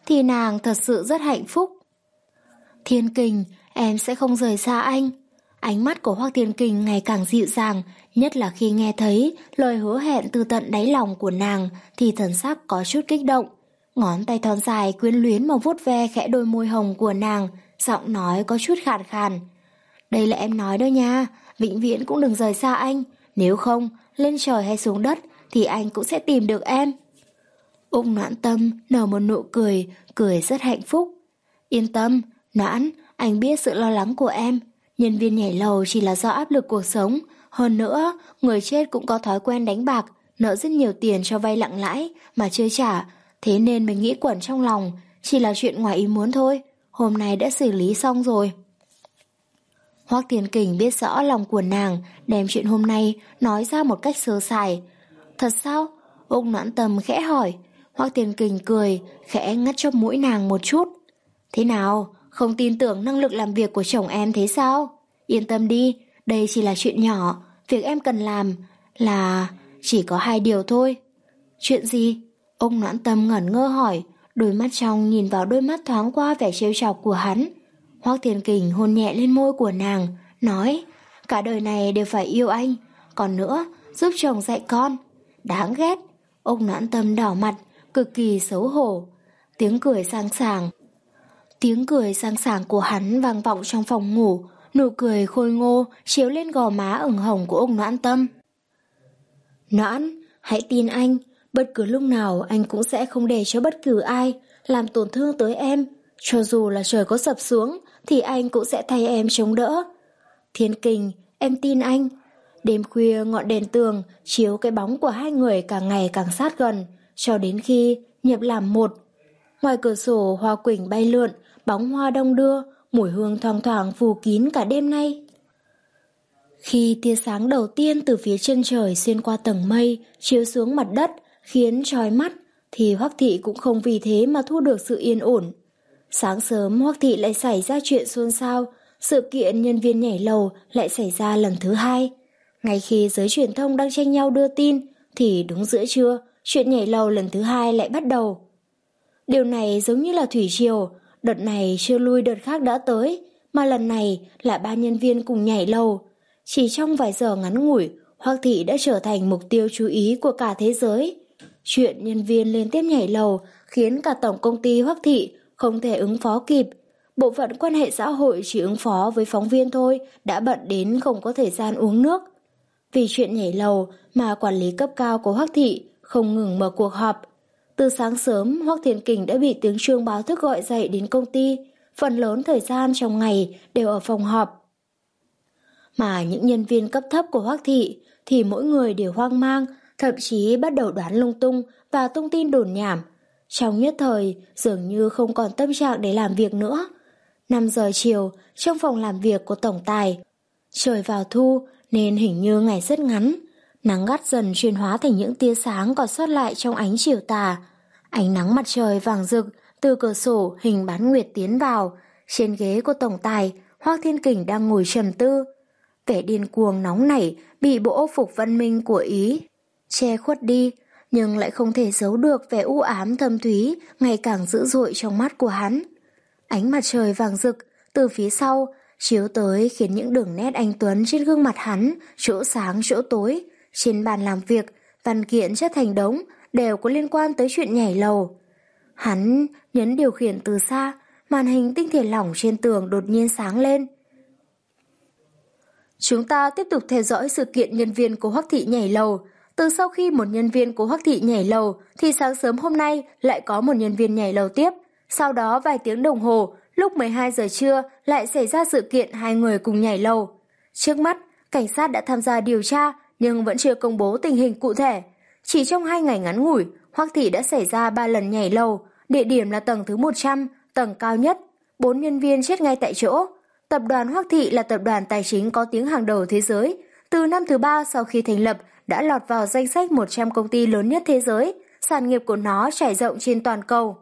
thì nàng thật sự rất hạnh phúc. Thiên Kình, em sẽ không rời xa anh. Ánh mắt của Hoắc Thiên Kình ngày càng dịu dàng, nhất là khi nghe thấy lời hứa hẹn từ tận đáy lòng của nàng thì thần sắc có chút kích động. Ngón tay thon dài quyến luyến mà vuốt ve khẽ đôi môi hồng của nàng, giọng nói có chút khàn khàn. Đây là em nói đó nha, vĩnh viễn cũng đừng rời xa anh, nếu không, lên trời hay xuống đất thì anh cũng sẽ tìm được em. Úc Noãn Tâm nở một nụ cười, cười rất hạnh phúc. Yên tâm, Noãn, anh biết sự lo lắng của em. Nhân viên nhảy lầu chỉ là do áp lực cuộc sống. Hơn nữa, người chết cũng có thói quen đánh bạc, nợ rất nhiều tiền cho vay nặng lãi mà chưa trả. Thế nên mình nghĩ quẩn trong lòng, chỉ là chuyện ngoài ý muốn thôi. Hôm nay đã xử lý xong rồi. Hoắc Thiên Kình biết rõ lòng của nàng, đem chuyện hôm nay nói ra một cách sơ sài. Thật sao? Úc Noãn Tâm khẽ hỏi. Hoắc Thiên Kình cười, khẽ ngắt chóp mũi nàng một chút. Thế nào? Không tin tưởng năng lực làm việc của chồng em thế sao? Yên tâm đi, đây chỉ là chuyện nhỏ. Việc em cần làm là chỉ có hai điều thôi. Chuyện gì? Úc Noãn Tâm ngẩn ngơ hỏi, đôi mắt trong nhìn vào đôi mắt thoáng qua vẻ trêu chọc của hắn. Hoắc Thiên Kình hôn nhẹ lên môi của nàng, nói, cả đời này đều phải yêu anh, còn nữa, giúp chồng dạy con. Đáng ghét. Úc Noãn Tâm đỏ mặt, cực kỳ xấu hổ. Tiếng cười sang sảng. Tiếng cười sang sảng của hắn vang vọng trong phòng ngủ, nụ cười khôi ngô chiếu lên gò má ửng hồng của Úc Noãn Tâm. Noãn, hãy tin anh, bất cứ lúc nào anh cũng sẽ không để cho bất cứ ai làm tổn thương tới em. Cho dù là trời có sập xuống thì anh cũng sẽ thay em chống đỡ. Thiên Kình, em tin anh. Đêm khuya ngọn đèn tường chiếu cái bóng của hai người càng ngày càng sát gần, cho đến khi nhập làm một. Ngoài cửa sổ hoa quỳnh bay lượn, bóng hoa đong đưa, mùi hương thoang thoảng phủ kín cả đêm nay. Khi tia sáng đầu tiên từ phía chân trời xuyên qua tầng mây chiếu xuống mặt đất khiến chói mắt, thì Hoắc Thị cũng không vì thế mà thu được sự yên ổn. Sáng sớm Hoắc Thị lại xảy ra chuyện xôn xao, sự kiện nhân viên nhảy lầu lại xảy ra lần thứ hai. Ngay khi giới truyền thông đang tranh nhau đưa tin, thì đúng giữa trưa, chuyện nhảy lầu lần thứ hai lại bắt đầu. Điều này giống như là thủy triều, đợt này chưa lui đợt khác đã tới, mà lần này là ba nhân viên cùng nhảy lầu. Chỉ trong vài giờ ngắn ngủi, Hoắc Thị đã trở thành mục tiêu chú ý của cả thế giới. Chuyện nhân viên liên tiếp nhảy lầu khiến cả tổng công ty Hoắc Thị không thể ứng phó kịp. Bộ phận quan hệ xã hội chỉ ứng phó với phóng viên thôi đã bận đến không có thời gian uống nước. Vì chuyện nhảy lầu mà quản lý cấp cao của Hoắc Thị không ngừng mở cuộc họp. Từ sáng sớm, Hoắc Thiên Kình đã bị tiếng chuông báo thức gọi dậy đến công ty, phần lớn thời gian trong ngày đều ở phòng họp. Mà những nhân viên cấp thấp của Hoắc Thị thì mỗi người đều hoang mang, thậm chí bắt đầu đoán lung tung và tung tin đồn nhảm. Trong nhất thời, dường như không còn tâm trạng để làm việc nữa. năm giờ chiều, trong phòng làm việc của tổng tài, trời vào thu nên hình như ngày rất ngắn. Nắng gắt dần chuyển hóa thành những tia sáng còn sót lại trong ánh chiều tà. Ánh nắng mặt trời vàng rực từ cửa sổ hình bán nguyệt tiến vào. Trên ghế của tổng tài, Hoắc Thiên Kình đang ngồi trầm tư. Vẻ điên cuồng nóng nảy bị bộ ô phục văn minh của Ý che khuất đi, nhưng lại không thể giấu được vẻ u ám thâm thúy ngày càng dữ dội trong mắt của hắn. Ánh mặt trời vàng rực từ phía sau chiếu tới khiến những đường nét anh tuấn trên gương mặt hắn chỗ sáng chỗ tối. Trên bàn làm việc, văn kiện chất thành đống đều có liên quan tới chuyện nhảy lầu. Hắn nhấn điều khiển từ xa, màn hình tinh thể lỏng trên tường đột nhiên sáng lên. Chúng ta tiếp tục theo dõi sự kiện nhân viên của Hoắc Thị nhảy lầu. Từ sau khi một nhân viên của Hoắc Thị nhảy lầu, thì sáng sớm hôm nay lại có một nhân viên nhảy lầu tiếp. Sau đó vài tiếng đồng hồ, lúc mười hai giờ trưa lại xảy ra sự kiện hai người cùng nhảy lầu. Trước mắt, cảnh sát đã tham gia điều tra nhưng vẫn chưa công bố tình hình cụ thể. Chỉ trong hai ngày ngắn ngủi, Hoắc Thị đã xảy ra ba lần nhảy lầu, địa điểm là tầng thứ một trăm, tầng cao nhất. Bốn nhân viên chết ngay tại chỗ. Tập đoàn Hoắc Thị là tập đoàn tài chính có tiếng hàng đầu thế giới. Từ năm thứ ba sau khi thành lập, đã lọt vào danh sách một trăm công ty lớn nhất thế giới. Sản nghiệp của nó trải rộng trên toàn cầu.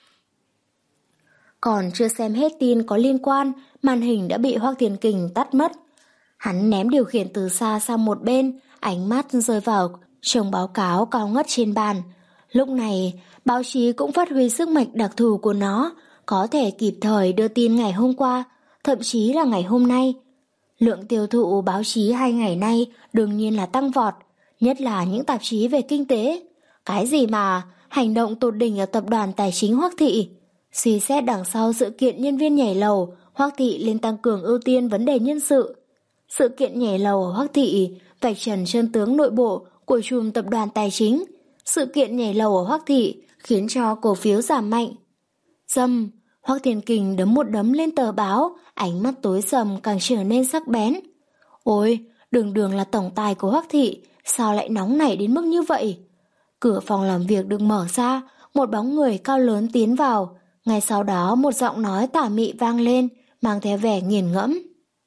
Còn chưa xem hết tin có liên quan, màn hình đã bị Hoắc Thiên Kình tắt mất. Hắn ném điều khiển từ xa sang một bên, ánh mắt rơi vào chồng báo cáo cao ngất trên bàn. Lúc này, báo chí cũng phát huy sức mạnh đặc thù của nó, có thể kịp thời đưa tin ngày hôm qua, thậm chí là ngày hôm nay. Lượng tiêu thụ báo chí hai ngày nay đương nhiên là tăng vọt, nhất là những tạp chí về kinh tế. Cái gì mà hành động tột đỉnh ở tập đoàn tài chính Hoắc Thị. Suy xét đằng sau sự kiện nhân viên nhảy lầu, Hoắc Thị lên tăng cường ưu tiên vấn đề nhân sự. Sự kiện nhảy lầu ở Hoắc Thị vạch trần chân tướng nội bộ của chùm tập đoàn tài chính. Sự kiện nhảy lầu ở Hoắc Thị khiến cho cổ phiếu giảm mạnh. Dâm, Hoắc Thiên Kình đấm một đấm lên tờ báo, ánh mắt tối sầm càng trở nên sắc bén. Ôi, đường đường là tổng tài của Hoắc Thị, sao lại nóng nảy đến mức như vậy? Cửa phòng làm việc được mở ra, một bóng người cao lớn tiến vào. Ngay sau đó một giọng nói tà mị vang lên, mang theo vẻ nghiền ngẫm.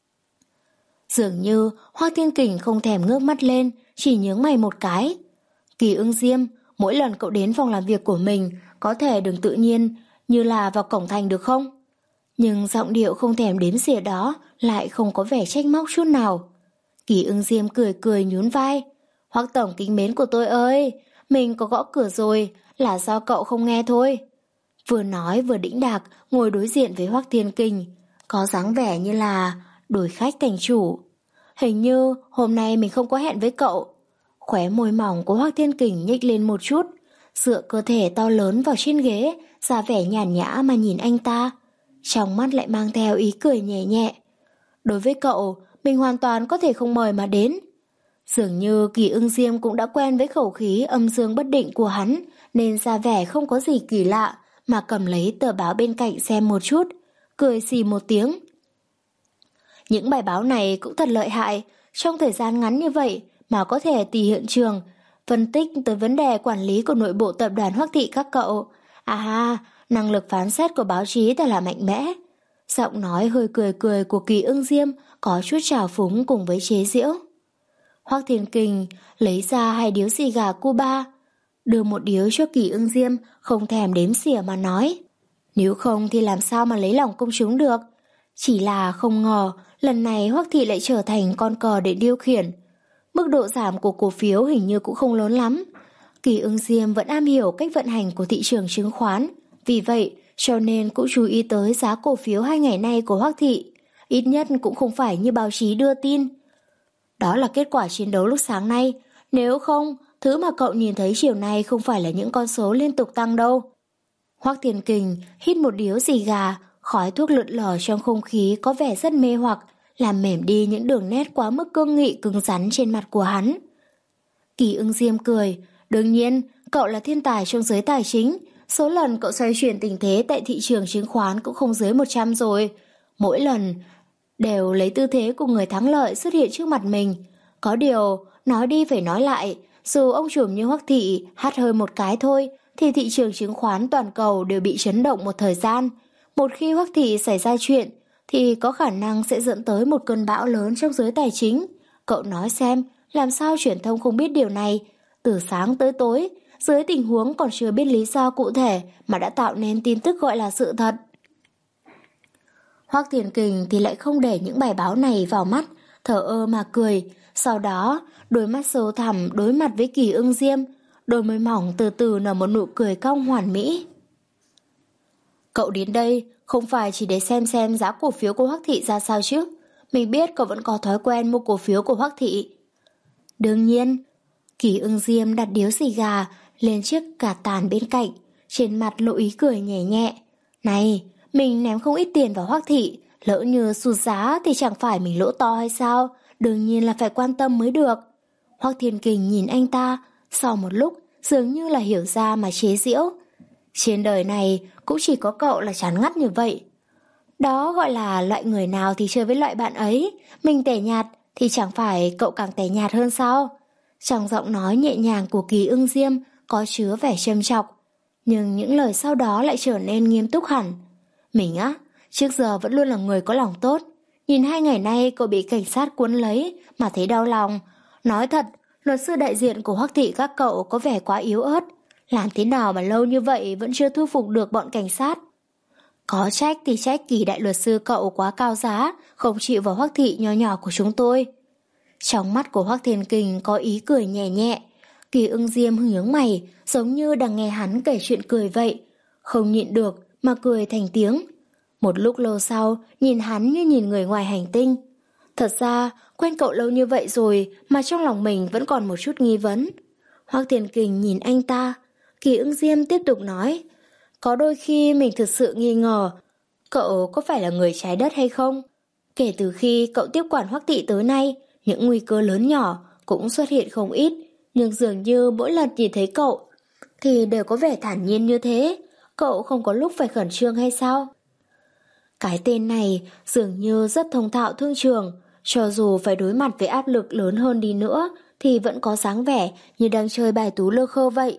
Dường như Hoắc Thiên Kình không thèm ngước mắt lên, chỉ nhướng mày một cái. Kỳ Ưng Diêm, mỗi lần cậu đến phòng làm việc của mình, có thể đừng tự nhiên như là vào cổng thành được không? Nhưng giọng điệu không thèm đếm xỉa đó lại không có vẻ trách móc chút nào. Kỳ Ưng Diêm cười cười nhún vai. Hoắc tổng kính mến của tôi ơi, mình có gõ cửa rồi, là do cậu không nghe thôi. Vừa nói vừa đĩnh đạc ngồi đối diện với Hoắc Thiên Kình, có dáng vẻ như là đổi khách thành chủ. Hình như hôm nay mình không có hẹn với cậu. Khóe môi mỏng của Hoắc Thiên Kình nhếch lên một chút, dựa cơ thể to lớn vào trên ghế, ra vẻ nhàn nhã mà nhìn anh ta. Trong mắt lại mang theo ý cười nhẹ nhẹ. Đối với cậu, mình hoàn toàn có thể không mời mà đến. Dường như Kỳ Ưng Diêm cũng đã quen với khẩu khí âm dương bất định của hắn, nên ra vẻ không có gì kỳ lạ, mà cầm lấy tờ báo bên cạnh xem một chút, cười xì một tiếng. Những bài báo này cũng thật lợi hại, trong thời gian ngắn như vậy mà có thể tỉ hiện trường, phân tích tới vấn đề quản lý của nội bộ tập đoàn Hoắc Thị các cậu. À ha, năng lực phán xét của báo chí thật là mạnh mẽ. Giọng nói hơi cười cười của Kỳ Ưng Diêm có chút trào phúng cùng với chế giễu. Hoắc Thiên Kình lấy ra hai điếu xì gà Cuba, đưa một điếu cho Kỳ Ưng Diêm, không thèm đếm xỉa mà nói. Nếu không thì làm sao mà lấy lòng công chúng được. Chỉ là không ngờ lần này Hoắc Thị lại trở thành con cờ để điều khiển. Mức độ giảm của cổ phiếu hình như cũng không lớn lắm. Kỳ Ưng Diêm vẫn am hiểu cách vận hành của thị trường chứng khoán, vì vậy cho nên cũng chú ý tới giá cổ phiếu hai ngày nay của Hoắc Thị. Ít nhất cũng không phải như báo chí đưa tin. Đó là kết quả chiến đấu lúc sáng nay. Nếu không, thứ mà cậu nhìn thấy chiều nay không phải là những con số liên tục tăng đâu. Hoắc Thiên Kình hít một điếu xì gà, khói thuốc lượn lờ trong không khí có vẻ rất mê hoặc, làm mềm đi những đường nét quá mức cương nghị cứng rắn trên mặt của hắn. Kỳ Ưng Diêm cười. Đương nhiên, cậu là thiên tài trong giới tài chính. Số lần cậu xoay chuyển tình thế tại thị trường chứng khoán cũng không dưới một trăm rồi. Mỗi lần đều lấy tư thế của người thắng lợi xuất hiện trước mặt mình. Có điều, nói đi phải nói lại, dù ông trùm như Hoắc Thị hắt hơi một cái thôi, thì thị trường chứng khoán toàn cầu đều bị chấn động một thời gian. Một khi Hoắc Thị xảy ra chuyện, thì có khả năng sẽ dẫn tới một cơn bão lớn trong giới tài chính. Cậu nói xem, làm sao truyền thông không biết điều này? Từ sáng tới tối, dưới tình huống còn chưa biết lý do cụ thể mà đã tạo nên tin tức gọi là sự thật. Hoắc Thiên Kình thì lại không để những bài báo này vào mắt, thờ ơ mà cười. Sau đó, đôi mắt sâu thẳm đối mặt với Kỳ Ưng Diêm, đôi môi mỏng từ từ nở một nụ cười cong hoàn mỹ. Cậu đến đây không phải chỉ để xem xem giá cổ phiếu của Hoắc Thị ra sao chứ? Mình biết cậu vẫn có thói quen mua cổ phiếu của Hoắc Thị. Đương nhiên. Kỳ Ưng Diêm đặt điếu xì gà lên chiếc cà tàn bên cạnh, trên mặt lộ ý cười nhẹ nhẹ. Này, mình ném không ít tiền vào Hoắc Thị, lỡ như sụt giá thì chẳng phải mình lỗ to hay sao? Đương nhiên là phải quan tâm mới được. Hoắc Thiên Kình nhìn anh ta, sau một lúc dường như là hiểu ra mà chế giễu. Trên đời này cũng chỉ có cậu là chán ngắt như vậy. Đó gọi là loại người nào thì chơi với loại bạn ấy. Mình tẻ nhạt thì chẳng phải cậu càng tẻ nhạt hơn sao? Trong giọng nói nhẹ nhàng của Kỳ Ưng Diêm có chứa vẻ châm chọc, nhưng những lời sau đó lại trở nên nghiêm túc hẳn. Mình á, trước giờ vẫn luôn là người có lòng tốt. Nhìn hai ngày nay cậu bị cảnh sát cuốn lấy mà thấy đau lòng. Nói thật, luật sư đại diện của Hoắc Thị các cậu có vẻ quá yếu ớt. Làm thế nào mà lâu như vậy vẫn chưa thu phục được bọn cảnh sát? Có trách thì trách Kỳ đại luật sư cậu quá cao giá, không chịu vào Hoắc Thị nho nhỏ của chúng tôi. Trong mắt của Hoắc Thiên Kình có ý cười nhẹ nhẹ. Kỳ Ưng Diêm nhướng mày, giống như đang nghe hắn kể chuyện cười vậy, không nhịn được mà cười thành tiếng. Một lúc lâu sau, nhìn hắn như nhìn người ngoài hành tinh. Thật ra, quen cậu lâu như vậy rồi mà trong lòng mình vẫn còn một chút nghi vấn. Hoắc Thiền Kình nhìn anh ta, Kỳ Ưng Diêm tiếp tục nói, có đôi khi mình thực sự nghi ngờ, cậu có phải là người trái đất hay không? Kể từ khi cậu tiếp quản Hoắc thị tới nay, những nguy cơ lớn nhỏ cũng xuất hiện không ít, nhưng dường như mỗi lần nhìn thấy cậu thì đều có vẻ thản nhiên như thế. Cậu không có lúc phải khẩn trương hay sao? Cái tên này dường như rất thông thạo thương trường, cho dù phải đối mặt với áp lực lớn hơn đi nữa thì vẫn có dáng vẻ như đang chơi bài tú lơ khơ vậy.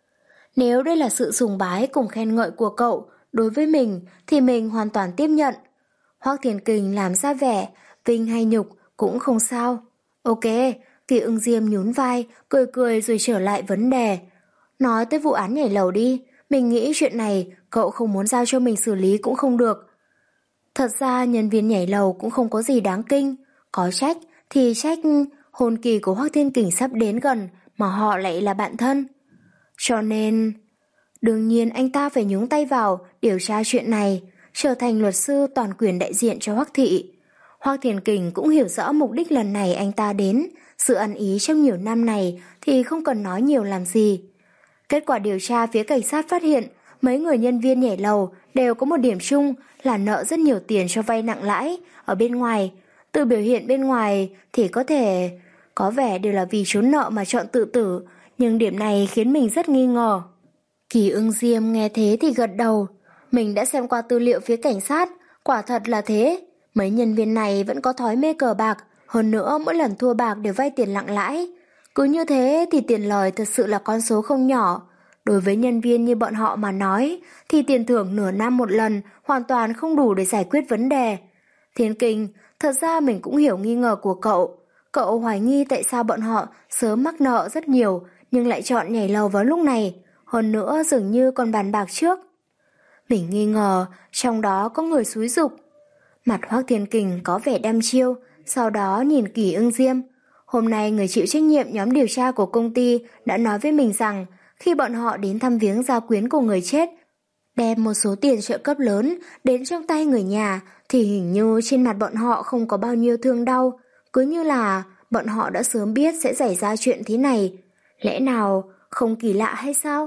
Nếu đây là sự sùng bái cùng khen ngợi của cậu đối với mình thì mình hoàn toàn tiếp nhận. Hoắc Thiền Kình làm ra vẻ, vinh hay nhục cũng không sao. Ok, Kỳ Ưng Diêm nhún vai, cười cười rồi trở lại vấn đề. Nói tới vụ án nhảy lầu đi, mình nghĩ chuyện này cậu không muốn giao cho mình xử lý cũng không được. Thật ra nhân viên nhảy lầu cũng không có gì đáng kinh, có trách thì trách hôn kỳ của Hoắc Thiên Kình sắp đến gần mà họ lại là bạn thân. Cho nên, đương nhiên anh ta phải nhúng tay vào điều tra chuyện này, trở thành luật sư toàn quyền đại diện cho Hoắc thị. Hoắc Thiền Kình cũng hiểu rõ mục đích lần này anh ta đến, sự ăn ý trong nhiều năm này thì không cần nói nhiều làm gì. Kết quả điều tra phía cảnh sát phát hiện mấy người nhân viên nhảy lầu đều có một điểm chung là nợ rất nhiều tiền cho vay nặng lãi ở bên ngoài. Từ biểu hiện bên ngoài thì có thể có vẻ đều là vì trốn nợ mà chọn tự tử, nhưng điểm này khiến mình rất nghi ngờ. Kỳ Ưng Diêm nghe thế thì gật đầu. Mình đã xem qua tư liệu phía cảnh sát, quả thật là thế. Mấy nhân viên này vẫn có thói mê cờ bạc, hơn nữa mỗi lần thua bạc đều vay tiền nặng lãi. Cứ như thế thì tiền lời thật sự là con số không nhỏ. Đối với nhân viên như bọn họ mà nói thì tiền thưởng nửa năm một lần hoàn toàn không đủ để giải quyết vấn đề. Thiên Kình, thật ra mình cũng hiểu nghi ngờ của cậu. Cậu hoài nghi tại sao bọn họ sớm mắc nợ rất nhiều nhưng lại chọn nhảy lầu vào lúc này. Hơn nữa dường như còn bàn bạc trước. Mình nghi ngờ trong đó có người xúi giục. Mặt Hoắc Thiên Kình có vẻ đăm chiêu, sau đó nhìn Kỳ Ưng Diêm. Hôm nay người chịu trách nhiệm nhóm điều tra của công ty đã nói với mình rằng khi bọn họ đến thăm viếng gia quyến của người chết, đem một số tiền trợ cấp lớn đến trong tay người nhà thì hình như trên mặt bọn họ không có bao nhiêu thương đau, cứ như là bọn họ đã sớm biết sẽ xảy ra chuyện thế này. Lẽ nào không kỳ lạ hay sao?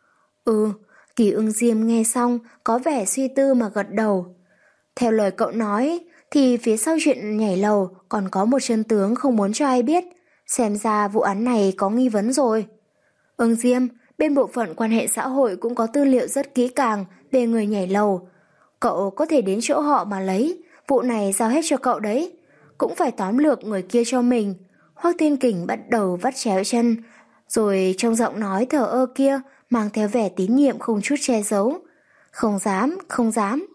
Ừ, Kỳ Ưng Diêm nghe xong có vẻ suy tư mà gật đầu. Theo lời cậu nói thì phía sau chuyện nhảy lầu còn có một chân tướng không muốn cho ai biết. Xem ra vụ án này có nghi vấn rồi. Ưng Diêm, bên bộ phận quan hệ xã hội cũng có tư liệu rất kỹ càng về người nhảy lầu. Cậu có thể đến chỗ họ mà lấy, vụ này giao hết cho cậu đấy. Cũng phải tóm lược người kia cho mình. Hoắc Thiên Kình bắt đầu vắt chéo chân, rồi trong giọng nói thờ ơ kia mang theo vẻ tín nhiệm không chút che giấu. Không dám, không dám.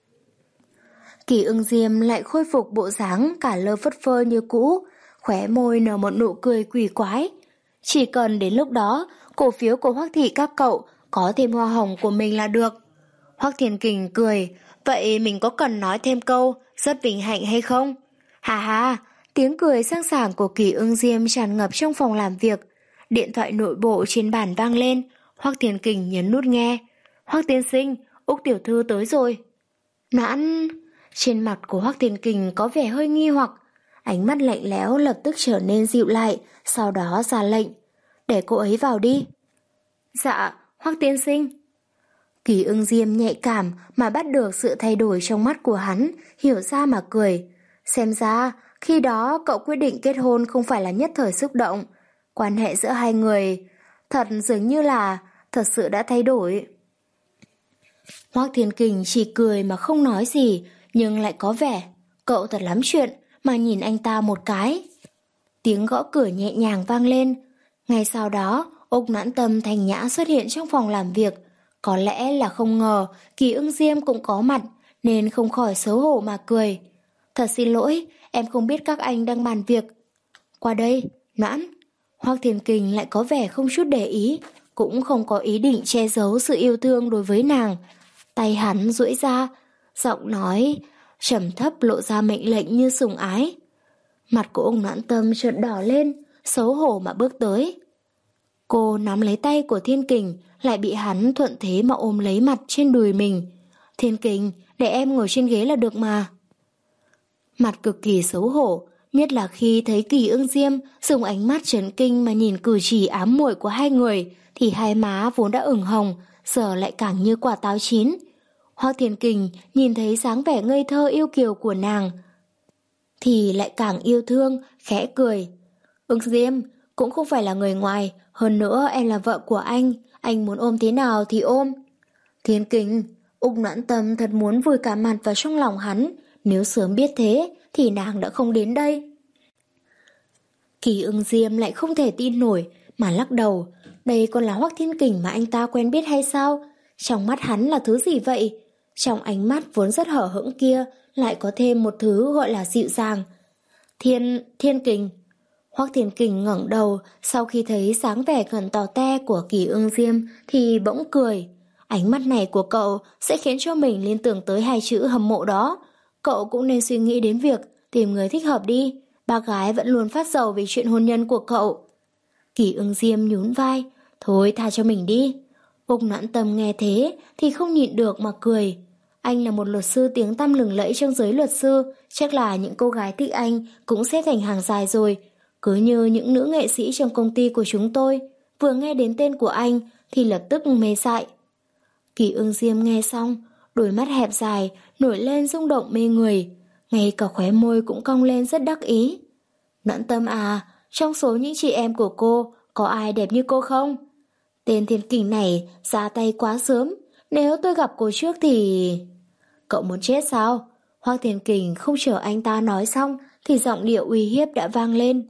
Kỳ Ưng Diêm lại khôi phục bộ dáng cả lơ phất phơ như cũ, khóe môi nở một nụ cười quỷ quái. Chỉ cần đến lúc đó, cổ phiếu của Hoắc thị các cậu có thêm hoa hồng của mình là được. Hoắc Thiền Kình cười, vậy mình có cần nói thêm câu rất vinh hạnh hay không? Hà hà, tiếng cười sang sảng của Kỳ Ưng Diêm tràn ngập trong phòng làm việc. Điện thoại nội bộ trên bàn vang lên, Hoắc Thiền Kình nhấn nút nghe. Hoắc tiên sinh, Úc tiểu thư tới rồi. Noãn... Trên mặt của Hoắc Thiền Kình có vẻ hơi nghi hoặc, ánh mắt lạnh lẽo lập tức trở nên dịu lại, sau đó ra lệnh. Để cô ấy vào đi. Dạ, Hoắc tiên sinh. Kỳ Ưng Diêm nhạy cảm mà bắt được sự thay đổi trong mắt của hắn, hiểu ra mà cười. Xem ra, khi đó cậu quyết định kết hôn không phải là nhất thời xúc động. Quan hệ giữa hai người thật dường như là thật sự đã thay đổi. Hoắc Thiên Kình chỉ cười mà không nói gì, nhưng lại có vẻ cậu thật lắm chuyện mà nhìn anh ta một cái. Tiếng gõ cửa nhẹ nhàng vang lên. Ngay sau đó, Úc Noãn Tâm thanh nhã xuất hiện trong phòng làm việc. Có lẽ là không ngờ Kỳ Ưng Diêm cũng có mặt, nên không khỏi xấu hổ mà cười. Thật xin lỗi, em không biết các anh đang bàn việc. Qua đây, Noãn. Hoắc Thiên Kình lại có vẻ không chút để ý, cũng không có ý định che giấu sự yêu thương đối với nàng. Tay hắn duỗi ra, giọng nói trầm thấp lộ ra mệnh lệnh như sủng ái. Mặt của ông Noãn Tâm chợt đỏ lên, xấu hổ mà bước tới. Cô nắm lấy tay của Thiên Kình, lại bị hắn thuận thế mà ôm lấy mặt trên đùi mình. Thiên Kình, để em ngồi trên ghế là được mà. Mặt cực kỳ xấu hổ, nhất là khi thấy Kỳ Ưng Diêm dùng ánh mắt chấn kinh mà nhìn cử chỉ ám muội của hai người, thì hai má vốn đã ửng hồng, giờ lại càng như quả táo chín. Hoắc Thiên Kình nhìn thấy dáng vẻ ngây thơ yêu kiều của nàng, thì lại càng yêu thương, khẽ cười. Ưng Diêm cũng không phải là người ngoài, hơn nữa em là vợ của anh, anh muốn ôm thế nào thì ôm. Thiên Kình, Úc Noãn Tâm thật muốn vùi cả mặt vào trong lòng hắn, nếu sớm biết thế thì nàng đã không đến đây. Kỳ Ưng Diêm lại không thể tin nổi mà lắc đầu, đây còn là Hoắc Thiên Kình mà anh ta quen biết hay sao? Trong mắt hắn là thứ gì vậy? Trong ánh mắt vốn rất hở hững kia lại có thêm một thứ gọi là dịu dàng. Thiên, Thiên Kình. Hoắc Thiên Kình ngẩng đầu, sau khi thấy dáng vẻ gần tò te của Kỳ Ưng Diêm thì bỗng cười. Ánh mắt này của cậu sẽ khiến cho mình liên tưởng tới hai chữ hâm mộ đó. Cậu cũng nên suy nghĩ đến việc tìm người thích hợp đi. Ba gái vẫn luôn phát sầu vì chuyện hôn nhân của cậu. Kỳ Ưng Diêm nhún vai. Thôi tha cho mình đi. Úc Noãn Tâm nghe thế thì không nhịn được mà cười. Anh là một luật sư tiếng tăm lừng lẫy trong giới luật sư, chắc là những cô gái thích anh cũng xếp thành hàng dài rồi. Cứ như những nữ nghệ sĩ trong công ty của chúng tôi, vừa nghe đến tên của anh thì lập tức mê dại. Kỳ Ưng Diêm nghe xong, đôi mắt hẹp dài nổi lên rung động mê người, ngay cả khóe môi cũng cong lên rất đắc ý. Noãn Tâm à, trong số những chị em của cô có ai đẹp như cô không? Tên Thiên Kình này ra tay quá sớm, nếu tôi gặp cô trước thì... Cậu muốn chết sao? Hoắc Thiên Kình không chờ anh ta nói xong thì giọng điệu uy hiếp đã vang lên.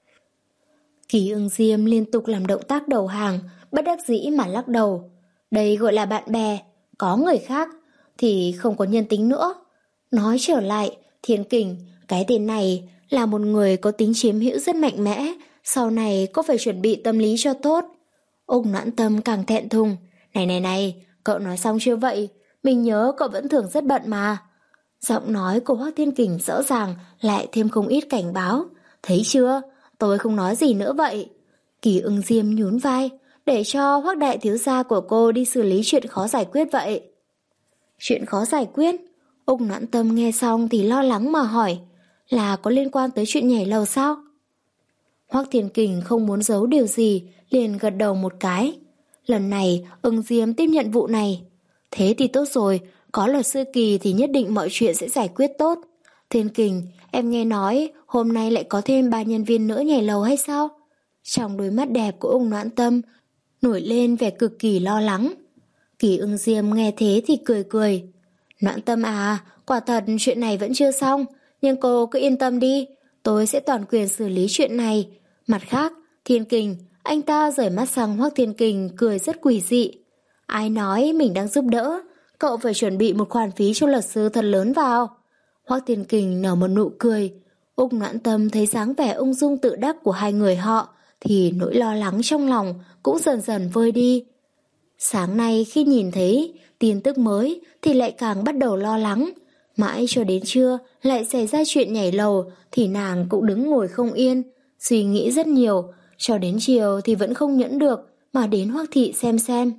Kỳ Ưng Diêm liên tục làm động tác đầu hàng, bất đắc dĩ mà lắc đầu. Đây gọi là bạn bè, có người khác thì không có nhân tính nữa. Nói trở lại, Thiên Kình, cái tên này là một người có tính chiếm hữu rất mạnh mẽ, sau này có phải chuẩn bị tâm lý cho tốt. Úc Noãn Tâm càng thẹn thùng. Này này này, cậu nói xong chưa vậy? Mình nhớ cậu vẫn thường rất bận mà. Giọng nói của Hoắc Thiên Kình rõ ràng lại thêm không ít cảnh báo. Thấy chưa? Tôi không nói gì nữa vậy. Kỳ Ưng Diêm nhún vai, để cho Hoắc đại thiếu gia của cô đi xử lý chuyện khó giải quyết vậy. Chuyện khó giải quyết? Úc Noãn Tâm nghe xong thì lo lắng mà hỏi, là có liên quan tới chuyện nhảy lầu sao? Hoắc Thiên Kình không muốn giấu điều gì, liền gật đầu một cái. Lần này Ưng Diêm tiếp nhận vụ này. Thế thì tốt rồi, có luật sư Kỳ thì nhất định mọi chuyện sẽ giải quyết tốt. Thiên Kình, em nghe nói hôm nay lại có thêm ba nhân viên nữa nhảy lầu hay sao? Trong đôi mắt đẹp của Úc Noãn Tâm nổi lên vẻ cực kỳ lo lắng. Kỳ Ưng Diêm nghe thế thì cười cười. Noãn Tâm à, quả thật chuyện này vẫn chưa xong, nhưng cô cứ yên tâm đi, tôi sẽ toàn quyền xử lý chuyện này. Mặt khác, Thiên Kình, anh ta rời mắt sang Hoắc Thiên Kình cười rất quỷ dị. Ai nói mình đang giúp đỡ, cậu phải chuẩn bị một khoản phí cho luật sư thật lớn vào. Hoắc Thiên Kình nở một nụ cười. Úc Noãn Tâm thấy dáng vẻ ung dung tự đắc của hai người họ thì nỗi lo lắng trong lòng cũng dần dần vơi đi. Sáng nay khi nhìn thấy tin tức mới thì lại càng bắt đầu lo lắng. Mãi cho đến trưa lại xảy ra chuyện nhảy lầu thì nàng cũng đứng ngồi không yên, suy nghĩ rất nhiều, cho đến chiều thì vẫn không nhẫn được mà đến Hoắc thị xem xem.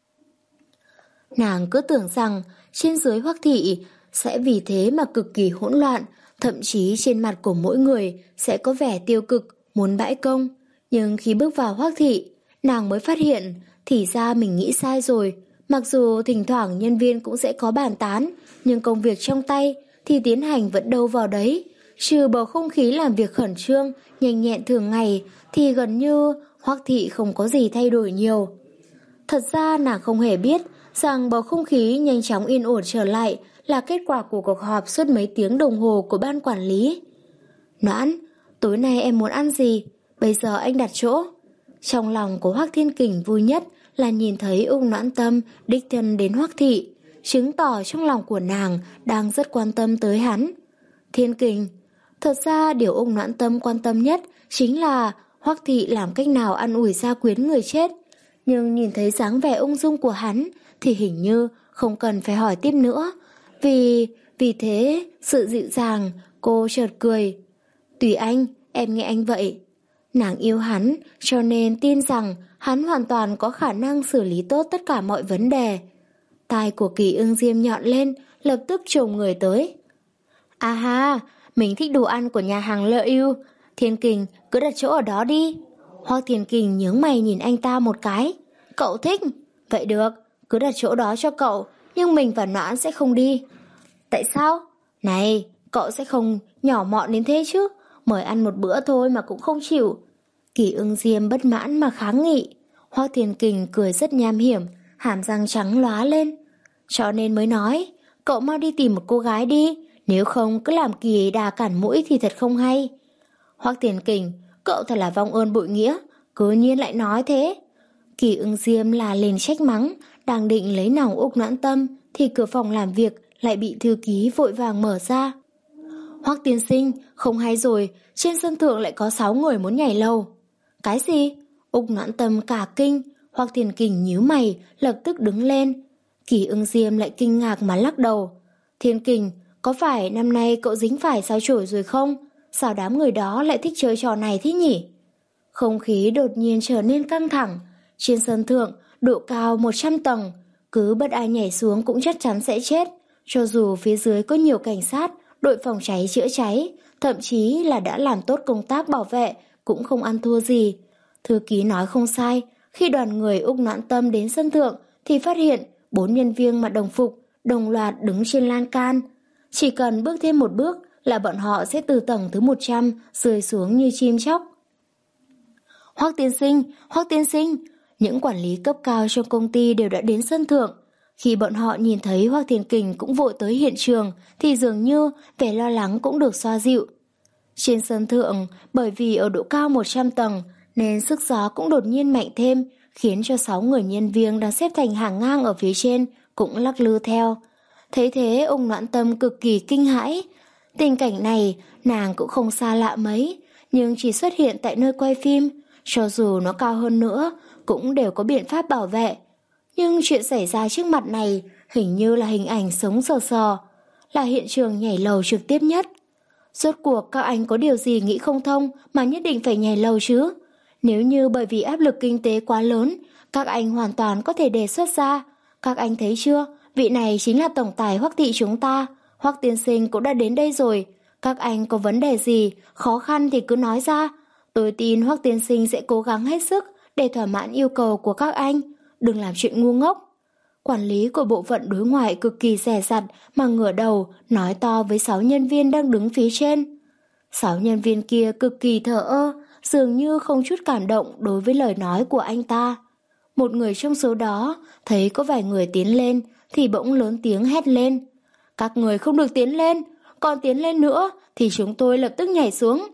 Nàng cứ tưởng rằng trên dưới Hoắc thị sẽ vì thế mà cực kỳ hỗn loạn, thậm chí trên mặt của mỗi người sẽ có vẻ tiêu cực, muốn bãi công. Nhưng khi bước vào Hoắc thị, nàng mới phát hiện thì ra mình nghĩ sai rồi. Mặc dù thỉnh thoảng nhân viên cũng sẽ có bàn tán, nhưng công việc trong tay thì tiến hành vẫn đâu vào đấy. Trừ bầu không khí làm việc khẩn trương, nhanh nhẹn thường ngày thì gần như Hoắc thị không có gì thay đổi nhiều. Thật ra nàng không hề biết rằng bầu không khí nhanh chóng yên ổn trở lại là kết quả của cuộc họp suốt mấy tiếng đồng hồ của ban quản lý. Noãn, tối nay em muốn ăn gì? Bây giờ anh đặt chỗ. Trong lòng của Hoắc Thiên Kình vui nhất là nhìn thấy Úc Noãn Tâm đích thân đến Hoắc thị, chứng tỏ trong lòng của nàng đang rất quan tâm tới hắn. Thiên Kình, thật ra điều Úc Noãn Tâm quan tâm nhất chính là Hoắc thị làm cách nào ăn ủi gia quyến người chết. Nhưng nhìn thấy dáng vẻ ung dung của hắn thì hình như không cần phải hỏi tiếp nữa. Vì, vì thế, sự dịu dàng, cô chợt cười. Tùy anh, em nghe anh vậy. Nàng yêu hắn, cho nên tin rằng hắn hoàn toàn có khả năng xử lý tốt tất cả mọi vấn đề. Tai của Kỳ Ưng Diêm nhọn lên, lập tức chồm người tới. À ha, mình thích đồ ăn của nhà hàng Lợi Ưu, Thiên Kình cứ đặt chỗ ở đó đi. Hoắc Thiên Kình nhướng mày nhìn anh ta một cái. Cậu thích? Vậy được, cứ đặt chỗ đó cho cậu, nhưng mình và Noãn sẽ không đi. Tại sao? Này, cậu sẽ không nhỏ mọn đến thế chứ, mời ăn một bữa thôi mà cũng không chịu. Kỳ Ưng Diêm bất mãn mà kháng nghị. Hoắc Thiên Kình cười rất nham hiểm, hàm răng trắng lóa lên. Cho nên mới nói, cậu mau đi tìm một cô gái đi, nếu không cứ làm kỳ đà cản mũi thì thật không hay. Hoắc Thiên Kình, cậu thật là vong ơn bội nghĩa, cứ nhiên lại nói thế. Kỳ Ưng Diêm là lên trách mắng, đang định lấy nòng Úc Noãn Tâm thì cửa phòng làm việc lại bị thư ký vội vàng mở ra. Hoắc tiên sinh, không hay rồi, trên sân thượng lại có sáu người muốn nhảy lầu. Cái gì? Úc Noãn Tâm cả kinh. Hoắc Thiên Kình nhíu mày, lập tức đứng lên. Kỳ Ưng Diêm lại kinh ngạc mà lắc đầu. Thiên Kình, có phải năm nay cậu dính phải sao chổi rồi không? Sao đám người đó lại thích chơi trò này thế nhỉ? Không khí đột nhiên trở nên căng thẳng. Trên sân thượng, độ cao một trăm tầng, cứ bất ai nhảy xuống cũng chắc chắn sẽ chết. Cho dù phía dưới có nhiều cảnh sát, đội phòng cháy chữa cháy, thậm chí là đã làm tốt công tác bảo vệ, cũng không ăn thua gì. Thư ký nói không sai, khi đoàn người Úc Noãn Tâm đến sân thượng thì phát hiện bốn nhân viên mặc đồng phục đồng loạt đứng trên lan can. Chỉ cần bước thêm một bước là bọn họ sẽ từ tầng thứ một trăm rơi xuống như chim chóc. Hoắc tiên sinh, Hoắc tiên sinh, những quản lý cấp cao trong công ty đều đã đến sân thượng. Khi bọn họ nhìn thấy Hoắc Thiên Kình cũng vội tới hiện trường thì dường như vẻ lo lắng cũng được xoa dịu. Trên sân thượng, bởi vì ở độ cao một trăm tầng nên sức gió cũng đột nhiên mạnh thêm, khiến cho sáu người nhân viên đang xếp thành hàng ngang ở phía trên cũng lắc lư theo. Thấy thế ông Noãn Tâm cực kỳ kinh hãi. Tình cảnh này nàng cũng không xa lạ mấy, nhưng chỉ xuất hiện tại nơi quay phim, cho dù nó cao hơn nữa cũng đều có biện pháp bảo vệ. Nhưng chuyện xảy ra trước mặt này hình như là hình ảnh sống sờ sờ, là hiện trường nhảy lầu trực tiếp nhất. Rốt cuộc các anh có điều gì nghĩ không thông mà nhất định phải nhảy lầu chứ? Nếu như bởi vì áp lực kinh tế quá lớn, các anh hoàn toàn có thể đề xuất ra. Các anh thấy chưa, vị này chính là tổng tài Hoắc thị chúng ta. Hoắc tiên sinh cũng đã đến đây rồi. Các anh có vấn đề gì, khó khăn thì cứ nói ra. Tôi tin Hoắc tiên sinh sẽ cố gắng hết sức để thỏa mãn yêu cầu của các anh. Đừng làm chuyện ngu ngốc. Quản lý của bộ phận đối ngoại cực kỳ dè dặt mà ngửa đầu nói to với sáu nhân viên đang đứng phía trên. Sáu nhân viên kia cực kỳ thờ ơ, dường như không chút cảm động đối với lời nói của anh ta. Một người trong số đó thấy có vài người tiến lên thì bỗng lớn tiếng hét lên. Các người không được tiến lên, còn tiến lên nữa thì chúng tôi lập tức nhảy xuống.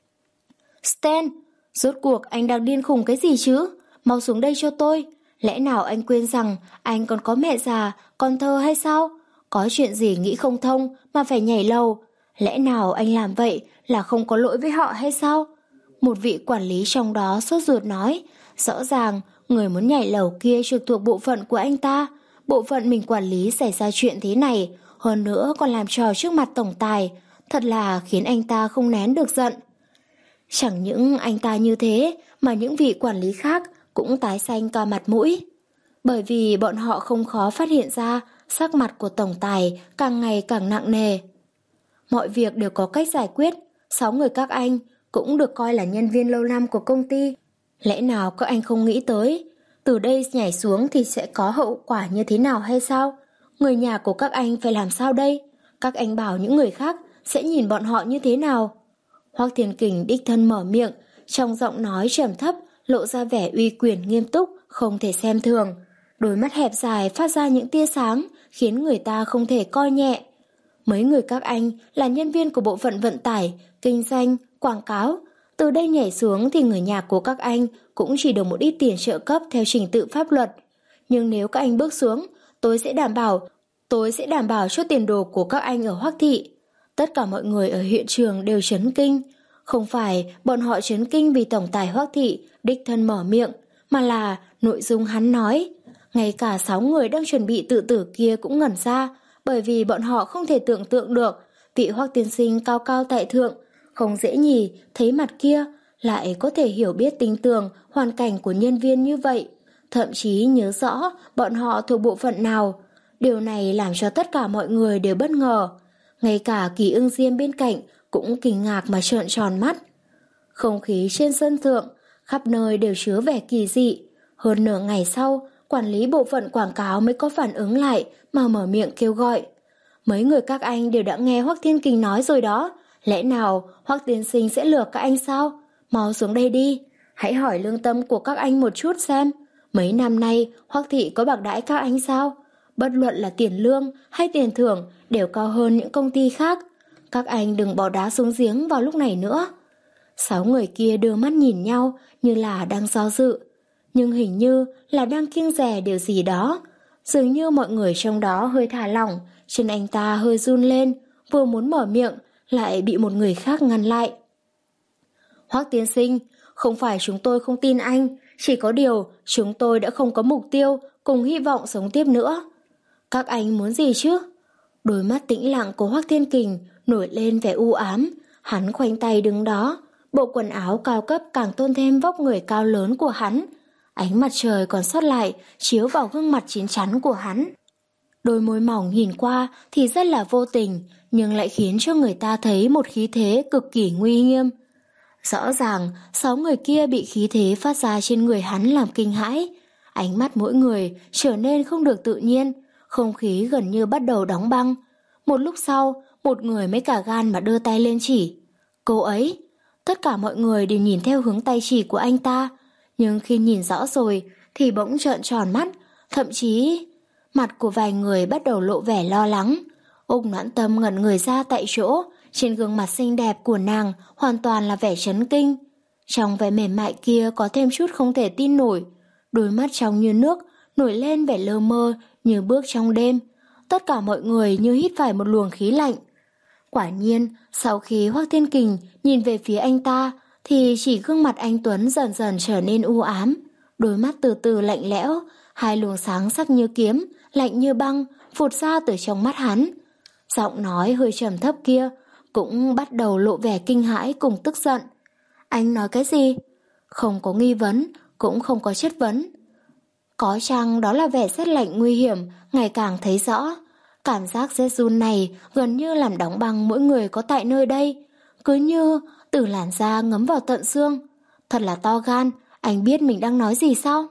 Stan, rốt cuộc anh đang điên khùng cái gì chứ? Mau xuống đây cho tôi. Lẽ nào anh quên rằng anh còn có mẹ già, con thơ hay sao? Có chuyện gì nghĩ không thông mà phải nhảy lầu? Lẽ nào anh làm vậy là không có lỗi với họ hay sao? Một vị quản lý trong đó sốt ruột nói. Rõ ràng người muốn nhảy lầu kia trực thuộc bộ phận của anh ta. Bộ phận mình quản lý xảy ra chuyện thế này, hơn nữa còn làm trò trước mặt tổng tài. Thật là khiến anh ta không nén được giận. Chẳng những anh ta như thế mà những vị quản lý khác cũng tái xanh cả mặt mũi. Bởi vì bọn họ không khó phát hiện ra sắc mặt của tổng tài càng ngày càng nặng nề. Mọi việc đều có cách giải quyết. Sáu người các anh cũng được coi là nhân viên lâu năm của công ty. Lẽ nào các anh không nghĩ tới từ đây nhảy xuống thì sẽ có hậu quả như thế nào hay sao? Người nhà của các anh phải làm sao đây? Các anh bảo những người khác sẽ nhìn bọn họ như thế nào? Hoắc Thiên Kình đích thân mở miệng, trong giọng nói trầm thấp lộ ra vẻ uy quyền nghiêm túc, không thể xem thường. Đôi mắt hẹp dài phát ra những tia sáng, khiến người ta không thể coi nhẹ. Mấy người các anh là nhân viên của bộ phận vận tải, kinh doanh, quảng cáo. Từ đây nhảy xuống thì người nhà của các anh cũng chỉ được một ít tiền trợ cấp theo trình tự pháp luật. Nhưng nếu các anh bước xuống, tôi sẽ đảm bảo, tôi sẽ đảm bảo cho tiền đồ của các anh ở Hoắc thị. Tất cả mọi người ở hiện trường đều chấn kinh. Không phải bọn họ chấn kinh vì tổng tài Hoắc thị đích thân mở miệng, mà là nội dung hắn nói. Ngay cả sáu người đang chuẩn bị tự tử kia cũng ngẩn ra, bởi vì bọn họ không thể tưởng tượng được vị Hoắc tiên sinh cao cao tại thượng, không dễ nhỉ thấy mặt kia lại có thể hiểu biết tin tưởng hoàn cảnh của nhân viên như vậy, thậm chí nhớ rõ bọn họ thuộc bộ phận nào. Điều này làm cho tất cả mọi người đều bất ngờ. Ngay cả Kỳ Ưng Diêm bên cạnh cũng kinh ngạc mà trợn tròn mắt. Không khí trên sân thượng khắp nơi đều chứa vẻ kỳ dị. Hơn nửa ngày sau, quản lý bộ phận quảng cáo mới có phản ứng lại mà mở miệng kêu gọi. Mấy người các anh đều đã nghe Hoắc Thiên Kình nói rồi đó. Lẽ nào Hoắc tiên sinh sẽ lừa các anh sao? Mau xuống đây đi. Hãy hỏi lương tâm của các anh một chút xem. Mấy năm nay Hoắc thị có bạc đãi các anh sao? Bất luận là tiền lương hay tiền thưởng đều cao hơn những công ty khác. Các anh đừng bỏ đá xuống giếng vào lúc này nữa. Sáu người kia đưa mắt nhìn nhau như là đang do dự, nhưng hình như là đang kiêng dè điều gì đó. Dường như mọi người trong đó hơi thả lỏng, chân anh ta hơi run lên, vừa muốn mở miệng lại bị một người khác ngăn lại. Hoắc tiên sinh, không phải chúng tôi không tin anh, chỉ có điều chúng tôi đã không có mục tiêu cùng hy vọng sống tiếp nữa. Các anh muốn gì chứ? Đôi mắt tĩnh lặng của Hoắc Thiên Kình nổi lên vẻ u ám. Hắn khoanh tay đứng đó, bộ quần áo cao cấp càng tôn thêm vóc người cao lớn của hắn. Ánh mặt trời còn sót lại chiếu vào gương mặt chín chắn của hắn. Đôi môi mỏng nhìn qua thì rất là vô tình, nhưng lại khiến cho người ta thấy một khí thế cực kỳ nguy nghiêm. Rõ ràng, sáu người kia bị khí thế phát ra trên người hắn làm kinh hãi. Ánh mắt mỗi người trở nên không được tự nhiên, không khí gần như bắt đầu đóng băng. Một lúc sau, một người mới cả gan mà đưa tay lên chỉ. Cô ấy! Tất cả mọi người đều nhìn theo hướng tay chỉ của anh ta, nhưng khi nhìn rõ rồi thì bỗng trợn tròn mắt, thậm chí mặt của vài người bắt đầu lộ vẻ lo lắng. Úc Noãn Tâm ngẩn người ra tại chỗ, trên gương mặt xinh đẹp của nàng hoàn toàn là vẻ chấn kinh. Trong vẻ mềm mại kia có thêm chút không thể tin nổi, đôi mắt trong như nước nổi lên vẻ lơ mơ như bước trong đêm. Tất cả mọi người như hít phải một luồng khí lạnh. Quả nhiên, sau khi Hoắc Thiên Kình nhìn về phía anh ta, thì chỉ gương mặt anh Tuấn dần dần trở nên u ám, đôi mắt từ từ lạnh lẽo, hai luồng sáng sắc như kiếm, lạnh như băng, phụt ra từ trong mắt hắn. Giọng nói hơi trầm thấp kia cũng bắt đầu lộ vẻ kinh hãi cùng tức giận. Anh nói cái gì? Không có nghi vấn, cũng không có chất vấn. Có chăng đó là vẻ rét lạnh nguy hiểm ngày càng thấy rõ. Cảm giác rét run này gần như làm đóng băng mỗi người có tại nơi đây, cứ như từ làn da ngấm vào tận xương. Thật là to gan, anh biết mình đang nói gì sao?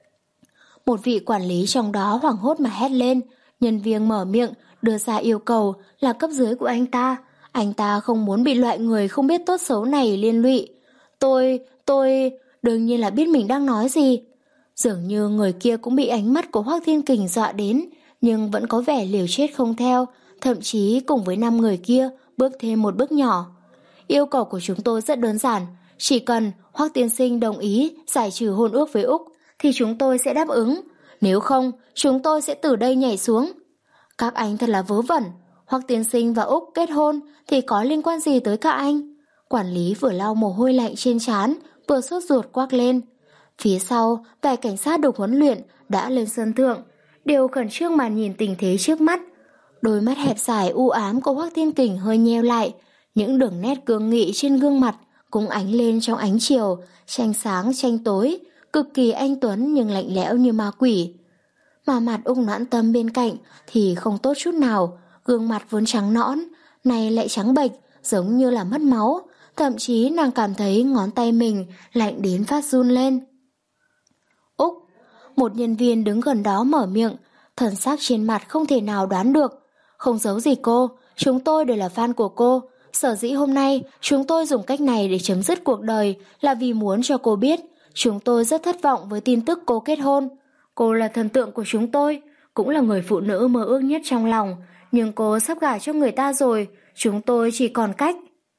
Một vị quản lý trong đó hoảng hốt mà hét lên. Nhân viên mở miệng đưa ra yêu cầu là cấp dưới của anh ta. Anh ta không muốn bị loại người không biết tốt xấu này liên lụy. Tôi, tôi đương nhiên là biết mình đang nói gì. Dường như người kia cũng bị ánh mắt của Hoắc Thiên Kình dọa đến, nhưng vẫn có vẻ liều chết không theo, thậm chí cùng với năm người kia bước thêm một bước nhỏ. Yêu cầu của chúng tôi rất đơn giản, chỉ cần Hoắc tiên sinh đồng ý giải trừ hôn ước với Úc thì chúng tôi sẽ đáp ứng, nếu không chúng tôi sẽ từ đây nhảy xuống. Các anh thật là vớ vẩn, Hoắc tiên sinh và Úc kết hôn thì có liên quan gì tới các anh? Quản lý vừa lau mồ hôi lạnh trên trán, vừa sốt ruột quát lên. Phía sau, vài cảnh sát được huấn luyện đã lên sân thượng, đều khẩn trương mà nhìn tình thế trước mắt. Đôi mắt hẹp dài u ám của Hoắc Thiên Kình hơi nheo lại, những đường nét cương nghị trên gương mặt cũng ánh lên trong ánh chiều, tranh sáng tranh tối, cực kỳ anh tuấn nhưng lạnh lẽo như ma quỷ. Mà mặt Úc Noãn Tâm bên cạnh thì không tốt chút nào, gương mặt vốn trắng nõn, nay lại trắng bệch, giống như là mất máu, thậm chí nàng cảm thấy ngón tay mình lạnh đến phát run lên. Úc, một nhân viên đứng gần đó mở miệng, thần sắc trên mặt không thể nào đoán được. Không giấu gì cô, chúng tôi đều là fan của cô. Sở dĩ hôm nay chúng tôi dùng cách này để chấm dứt cuộc đời là vì muốn cho cô biết chúng tôi rất thất vọng với tin tức cô kết hôn. Cô là thần tượng của chúng tôi, cũng là người phụ nữ mơ ước nhất trong lòng, nhưng cô sắp gả cho người ta rồi, chúng tôi chỉ còn cách.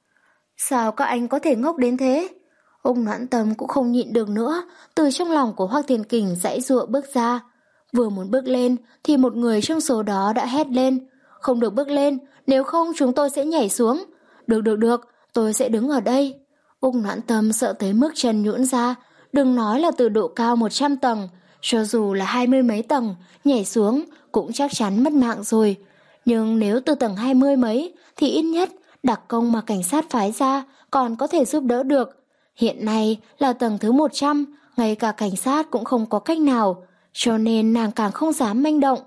Sao các anh có thể ngốc đến thế? Úc Noãn Tâm cũng không nhịn được nữa, từ trong lòng của Hoắc Thiên Kình giãy giụa bước ra. Vừa muốn bước lên thì một người trong số đó đã hét lên. Không được bước lên, nếu không chúng tôi sẽ nhảy xuống. Được được được, tôi sẽ đứng ở đây. Úc Noãn Tâm sợ tới mức chân nhũn ra, đừng nói là từ độ cao một trăm tầng, cho dù là hai mươi mấy tầng, nhảy xuống cũng chắc chắn mất mạng rồi. Nhưng nếu từ tầng hai mươi mấy thì ít nhất đặc công mà cảnh sát phái ra còn có thể giúp đỡ được. Hiện nay là tầng thứ một trăm, ngay cả cảnh sát cũng không có cách nào, cho nên nàng càng không dám manh động.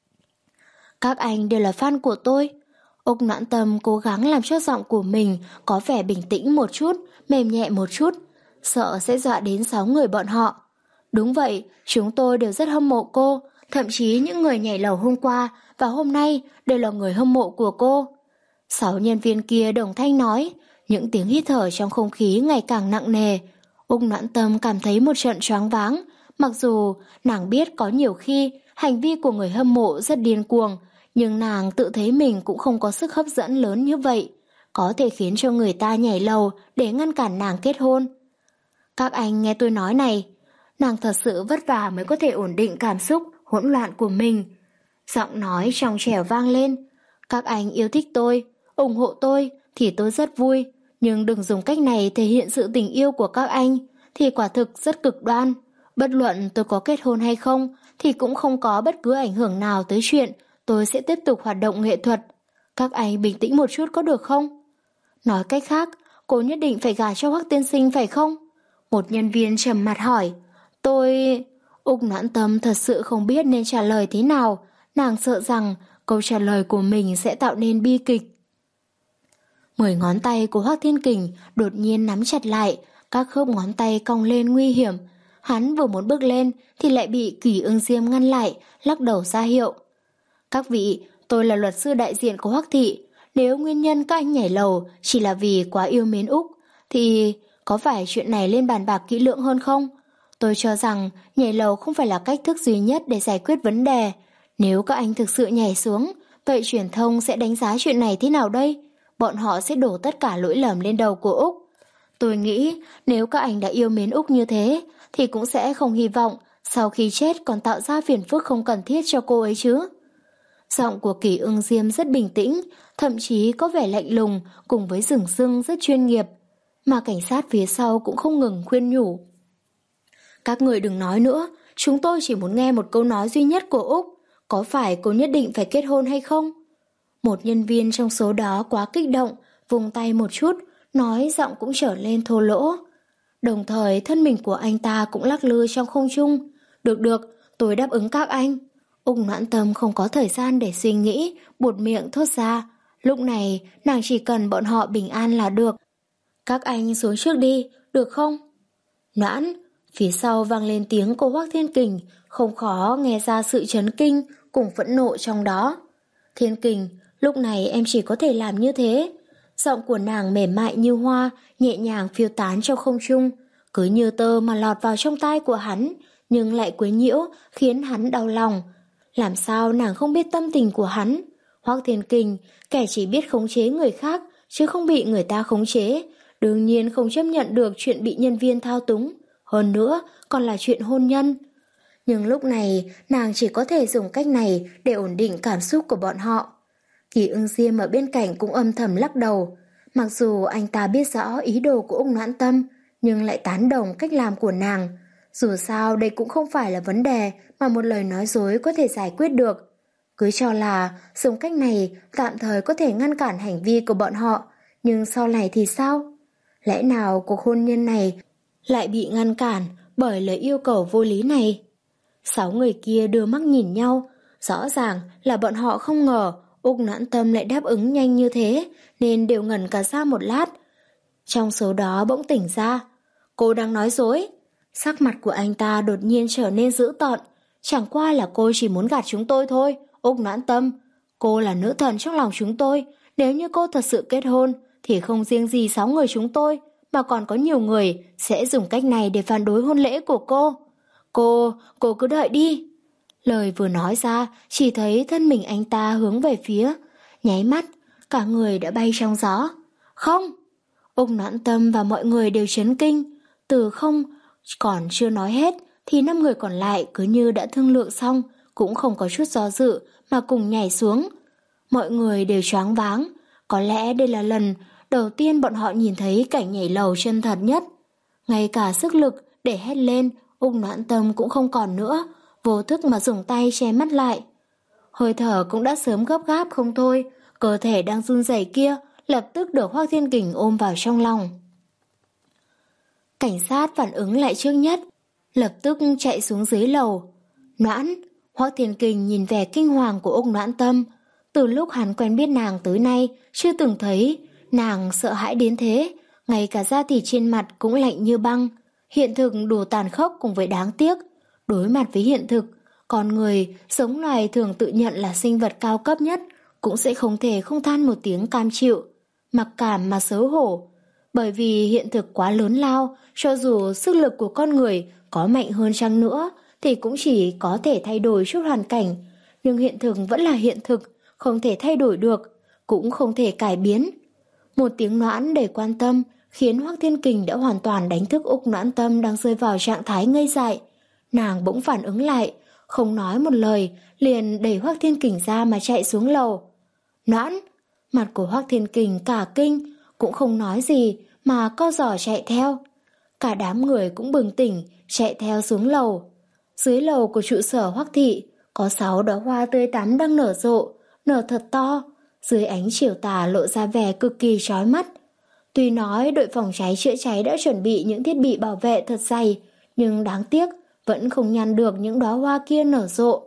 Các anh đều là fan của tôi. Úc Noãn Tâm cố gắng làm cho giọng của mình có vẻ bình tĩnh một chút, mềm nhẹ một chút, sợ sẽ dọa đến sáu người bọn họ. Đúng vậy, chúng tôi đều rất hâm mộ cô, thậm chí những người nhảy lầu hôm qua và hôm nay đều là người hâm mộ của cô. Sáu nhân viên kia đồng thanh nói, những tiếng hít thở trong không khí ngày càng nặng nề. Úc Noãn Tâm cảm thấy một trận choáng váng, mặc dù nàng biết có nhiều khi hành vi của người hâm mộ rất điên cuồng, nhưng nàng tự thấy mình cũng không có sức hấp dẫn lớn như vậy, có thể khiến cho người ta nhảy lầu để ngăn cản nàng kết hôn. Các anh nghe tôi nói này, nàng thật sự vất vả mới có thể ổn định cảm xúc hỗn loạn của mình. Giọng nói trong trẻo vang lên, các anh yêu thích tôi, ủng hộ tôi thì tôi rất vui, nhưng đừng dùng cách này thể hiện sự tình yêu của các anh, thì quả thực rất cực đoan. Bất luận tôi có kết hôn hay không thì cũng không có bất cứ ảnh hưởng nào tới chuyện tôi sẽ tiếp tục hoạt động nghệ thuật. Các anh bình tĩnh một chút có được không? Nói cách khác, cô nhất định phải gả cho Hoắc tiên sinh phải không? Một nhân viên trầm mặt hỏi. Tôi... Úc Noãn Tâm thật sự không biết nên trả lời thế nào. Nàng sợ rằng câu trả lời của mình sẽ tạo nên bi kịch. Mười ngón tay của Hoắc Thiên Kình đột nhiên nắm chặt lại, các khớp ngón tay cong lên nguy hiểm. Hắn vừa muốn bước lên thì lại bị Kỷ Ưng Diêm ngăn lại, lắc đầu ra hiệu. Các vị, tôi là luật sư đại diện của Hoắc thị. Nếu nguyên nhân các anh nhảy lầu chỉ là vì quá yêu mến Úc, thì có phải chuyện này lên bàn bạc kỹ lưỡng hơn không? Tôi cho rằng nhảy lầu không phải là cách thức duy nhất để giải quyết vấn đề. Nếu các anh thực sự nhảy xuống, vậy truyền thông sẽ đánh giá chuyện này thế nào đây? Bọn họ sẽ đổ tất cả lỗi lầm lên đầu của Úc. Tôi nghĩ nếu các anh đã yêu mến Úc như thế, thì cũng sẽ không hy vọng sau khi chết còn tạo ra phiền phức không cần thiết cho cô ấy chứ. Giọng của Kỷ Ưng Diêm rất bình tĩnh, thậm chí có vẻ lạnh lùng cùng với rừng rưng rất chuyên nghiệp. Mà cảnh sát phía sau cũng không ngừng khuyên nhủ. Các người đừng nói nữa, chúng tôi chỉ muốn nghe một câu nói duy nhất của Úc. Có phải cô nhất định phải kết hôn hay không? Một nhân viên trong số đó quá kích động, vùng tay một chút, nói giọng cũng trở lên thô lỗ. Đồng thời thân mình của anh ta cũng lắc lư trong không trung. Được được, tôi đáp ứng các anh. Úc Noãn Tâm không có thời gian để suy nghĩ, buột miệng thốt ra. Lúc này nàng chỉ cần bọn họ bình an là được. Các anh xuống trước đi, được không? Noãn, phía sau vang lên tiếng của Hoắc Thiên Kình, không khó nghe ra sự chấn kinh cùng phẫn nộ trong đó. Thiên Kình, lúc này em chỉ có thể làm như thế. Giọng của nàng mềm mại như hoa, nhẹ nhàng phiêu tán trong không trung, cứ như tơ mà lọt vào trong tai của hắn, nhưng lại quấy nhiễu, khiến hắn đau lòng. Làm sao nàng không biết tâm tình của hắn? Hoắc Thiên Kình, kẻ chỉ biết khống chế người khác, chứ không bị người ta khống chế, đương nhiên không chấp nhận được chuyện bị nhân viên thao túng, hơn nữa còn là chuyện hôn nhân. Nhưng lúc này nàng chỉ có thể dùng cách này để ổn định cảm xúc của bọn họ. Kỷ Ưng Diêm ở bên cạnh cũng âm thầm lắc đầu. Mặc dù anh ta biết rõ ý đồ của Úc Noãn Tâm, nhưng lại tán đồng cách làm của nàng. Dù sao đây cũng không phải là vấn đề mà một lời nói dối có thể giải quyết được. Cứ cho là dùng cách này tạm thời có thể ngăn cản hành vi của bọn họ, nhưng sau này thì sao? Lẽ nào cuộc hôn nhân này lại bị ngăn cản bởi lời yêu cầu vô lý này? Sáu người kia đưa mắt nhìn nhau, rõ ràng là bọn họ không ngờ Úc Noãn Tâm lại đáp ứng nhanh như thế, nên đều ngẩn cả ra một lát. Trong số đó bỗng tỉnh ra, cô đang nói dối. Sắc mặt của anh ta đột nhiên trở nên dữ tợn. Chẳng qua là cô chỉ muốn gạt chúng tôi thôi, Úc Noãn Tâm. Cô là nữ thần trong lòng chúng tôi, nếu như cô thật sự kết hôn, thì không riêng gì sáu người chúng tôi, mà còn có nhiều người sẽ dùng cách này để phản đối hôn lễ của cô. Cô, cô cứ đợi đi. Lời vừa nói ra, chỉ thấy thân mình anh ta hướng về phía. Nháy mắt, cả người đã bay trong gió. Không! Úc Noãn Tâm và mọi người đều chấn kinh. Từ không còn chưa nói hết, thì năm người còn lại cứ như đã thương lượng xong, cũng không có chút do dự mà cùng nhảy xuống. Mọi người đều choáng váng. Có lẽ đây là lần đầu tiên bọn họ nhìn thấy cảnh nhảy lầu chân thật nhất. Ngay cả sức lực để hét lên, Úc Noãn Tâm cũng không còn nữa, vô thức mà dùng tay che mắt lại. Hơi thở cũng đã sớm gấp gáp không thôi, cơ thể đang run rẩy kia lập tức được Hoắc Thiên Kình ôm vào trong lòng. Cảnh sát phản ứng lại trước nhất, lập tức chạy xuống dưới lầu. Noãn, Hoắc Thiên Kình nhìn vẻ kinh hoàng của Úc Noãn Tâm. Từ lúc hắn quen biết nàng tới nay, chưa từng thấy nàng sợ hãi đến thế, ngay cả da thịt trên mặt cũng lạnh như băng. Hiện thực đủ tàn khốc cùng với đáng tiếc. Đối mặt với hiện thực, con người, giống loài thường tự nhận là sinh vật cao cấp nhất, cũng sẽ không thể không than một tiếng cam chịu, mặc cảm mà xấu hổ. Bởi vì hiện thực quá lớn lao, cho dù sức lực của con người có mạnh hơn chăng nữa, thì cũng chỉ có thể thay đổi chút hoàn cảnh. Nhưng hiện thực vẫn là hiện thực, không thể thay đổi được, cũng không thể cải biến. Một tiếng Noãn đầy quan tâm khiến Hoắc Thiên Kình đã hoàn toàn đánh thức Úc Noãn Tâm đang rơi vào trạng thái ngây dại. Nàng bỗng phản ứng lại, không nói một lời, liền đẩy Hoắc Thiên Kình ra mà chạy xuống lầu. Noãn, mặt của Hoắc Thiên Kình cả kinh, cũng không nói gì mà co giò chạy theo. Cả đám người cũng bừng tỉnh, chạy theo xuống lầu. Dưới lầu của trụ sở Hoắc thị có sáu đóa hoa tươi tắn đang nở rộ, nở thật to, dưới ánh chiều tà lộ ra vẻ cực kỳ chói mắt. Tuy nói đội phòng cháy chữa cháy đã chuẩn bị những thiết bị bảo vệ thật dày, nhưng đáng tiếc vẫn không ngăn được những đóa hoa kia nở rộ.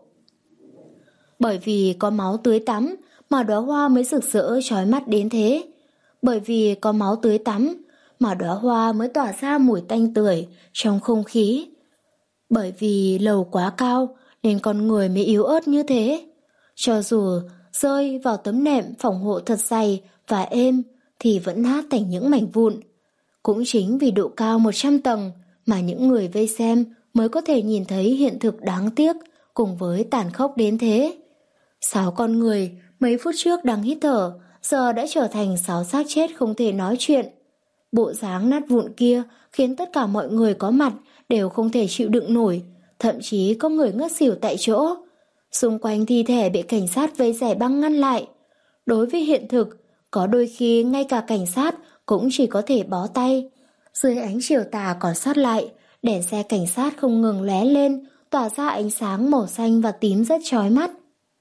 Bởi vì có máu tưới tắm mà đóa hoa mới rực rỡ chói mắt đến thế. Bởi vì có máu tưới tắm mà đóa hoa mới tỏa ra mùi tanh tưởi trong không khí. Bởi vì lầu quá cao nên con người mới yếu ớt như thế. Cho dù rơi vào tấm nệm phòng hộ thật dày và êm thì vẫn nát thành những mảnh vụn. Cũng chính vì độ cao một trăm tầng mà những người vây xem mới có thể nhìn thấy hiện thực đáng tiếc cùng với tàn khốc đến thế. Sáu con người mấy phút trước đang hít thở, giờ đã trở thành sáu xác chết không thể nói chuyện. Bộ dáng nát vụn kia khiến tất cả mọi người có mặt đều không thể chịu đựng nổi, thậm chí có người ngất xỉu tại chỗ. Xung quanh thi thể bị cảnh sát vây rẻ băng ngăn lại. Đối với hiện thực, có đôi khi ngay cả cảnh sát cũng chỉ có thể bó tay. Dưới ánh chiều tà còn sót lại, đèn xe cảnh sát không ngừng lóe lên, tỏa ra ánh sáng màu xanh và tím rất chói mắt.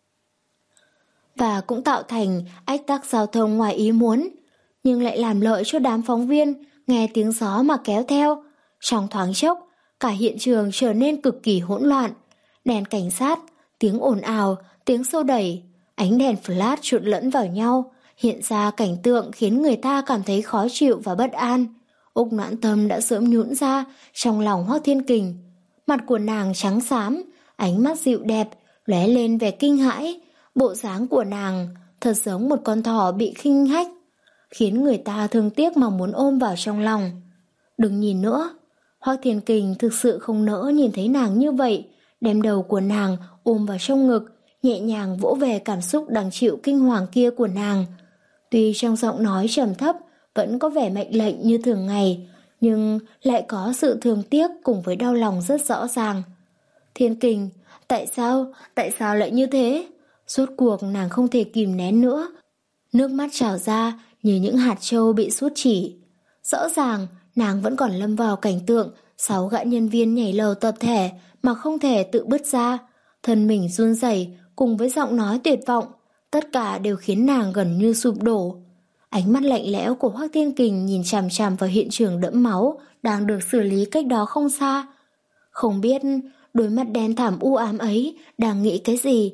Và cũng tạo thành ách tắc giao thông ngoài ý muốn, nhưng lại làm lợi cho đám phóng viên nghe tiếng gió mà kéo theo. Trong thoáng chốc, cả hiện trường trở nên cực kỳ hỗn loạn. Đèn cảnh sát, tiếng ồn ào, tiếng xô đẩy, ánh đèn flash trộn lẫn vào nhau, hiện ra cảnh tượng khiến người ta cảm thấy khó chịu và bất an. Úc Noãn Tâm đã sớm nhũn ra trong lòng Hoắc Thiên Kình. Mặt của nàng trắng xám, ánh mắt dịu đẹp, lóe lên vẻ kinh hãi. Bộ dáng của nàng thật giống một con thỏ bị khinh hách, khiến người ta thương tiếc mà muốn ôm vào trong lòng. Đừng nhìn nữa. Hoắc Thiên Kình thực sự không nỡ nhìn thấy nàng như vậy, đem đầu của nàng ôm vào trong ngực, nhẹ nhàng vỗ về cảm xúc đang chịu kinh hoàng kia của nàng. Tuy trong giọng nói trầm thấp vẫn có vẻ mệnh lệnh như thường ngày, nhưng lại có sự thương tiếc cùng với đau lòng rất rõ ràng. Thiên Kình, tại sao, tại sao lại như thế? Rốt cuộc nàng không thể kìm nén nữa. Nước mắt trào ra như những hạt trâu bị sút chỉ. Rõ ràng nàng vẫn còn lâm vào cảnh tượng sáu gã nhân viên nhảy lầu tập thể mà không thể tự bứt ra. Thân mình run rẩy cùng với giọng nói tuyệt vọng, tất cả đều khiến nàng gần như sụp đổ. Ánh mắt lạnh lẽo của Hoắc Thiên Kình nhìn chằm chằm vào hiện trường đẫm máu đang được xử lý cách đó không xa. Không biết đôi mắt đen thẳm u ám ấy đang nghĩ cái gì.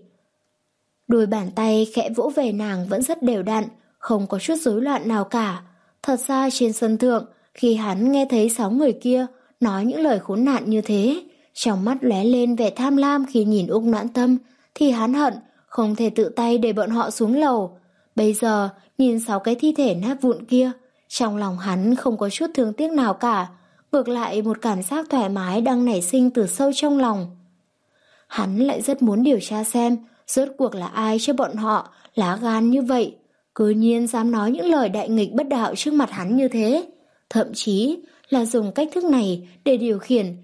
Đôi bàn tay khẽ vỗ về nàng vẫn rất đều đặn, không có chút rối loạn nào cả. Thật ra trên sân thượng, khi hắn nghe thấy sáu người kia nói những lời khốn nạn như thế, trong mắt lóe lên vẻ tham lam khi nhìn Úc Noãn Tâm, thì hắn hận không thể tự tay để bọn họ xuống lầu. Bây giờ nhìn sáu cái thi thể nát vụn kia, trong lòng hắn không có chút thương tiếc nào cả, ngược lại một cảm giác thoải mái đang nảy sinh từ sâu trong lòng. Hắn lại rất muốn điều tra xem rốt cuộc là ai cho bọn họ lá gan như vậy, cứ nhiên dám nói những lời đại nghịch bất đạo trước mặt hắn như thế, thậm chí là dùng cách thức này để điều khiển,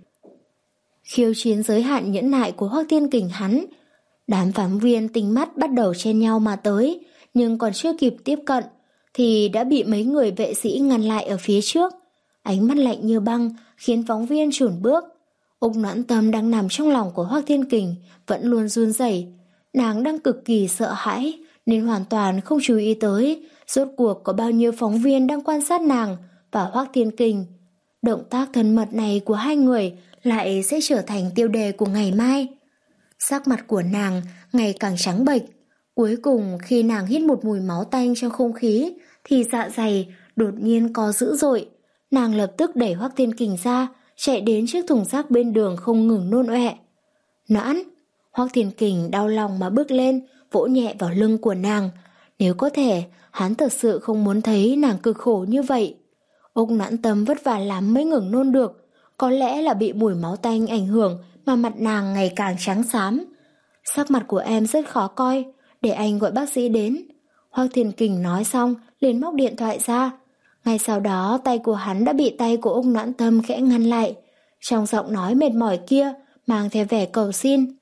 khiêu chiến giới hạn nhẫn nại của Hoắc Thiên Kình hắn. Đám phóng viên tinh mắt bắt đầu chen nhau mà tới, nhưng còn chưa kịp tiếp cận thì đã bị mấy người vệ sĩ ngăn lại ở phía trước. Ánh mắt lạnh như băng khiến phóng viên chùn bước. Úc Noãn Tâm đang nằm trong lòng của Hoắc Thiên Kình vẫn luôn run rẩy. Nàng đang cực kỳ sợ hãi nên hoàn toàn không chú ý tới rốt cuộc có bao nhiêu phóng viên đang quan sát nàng và Hoắc Thiên Kình. Động tác thân mật này của hai người lại sẽ trở thành tiêu đề của ngày mai. Sắc mặt của nàng ngày càng trắng bệch. Cuối cùng khi nàng hít một mùi máu tanh trong không khí thì dạ dày đột nhiên co dữ dội. Nàng lập tức đẩy Hoắc Thiên Kình ra, chạy đến chiếc thùng rác bên đường không ngừng nôn ọe. Noãn! Hoắc Thiên Kình đau lòng mà bước lên, vỗ nhẹ vào lưng của nàng. Nếu có thể, hắn thật sự không muốn thấy nàng cực khổ như vậy. Úc Noãn Tâm vất vả lắm mới ngừng nôn được. Có lẽ là bị mùi máu tanh ảnh hưởng mà mặt nàng ngày càng trắng xám. Sắc mặt của em rất khó coi, để anh gọi bác sĩ đến. Hoắc Thiên Kình nói xong liền móc điện thoại ra. Ngay sau đó tay của hắn đã bị tay của Úc Noãn Tâm khẽ ngăn lại. Trong giọng nói mệt mỏi kia mang theo vẻ cầu xin.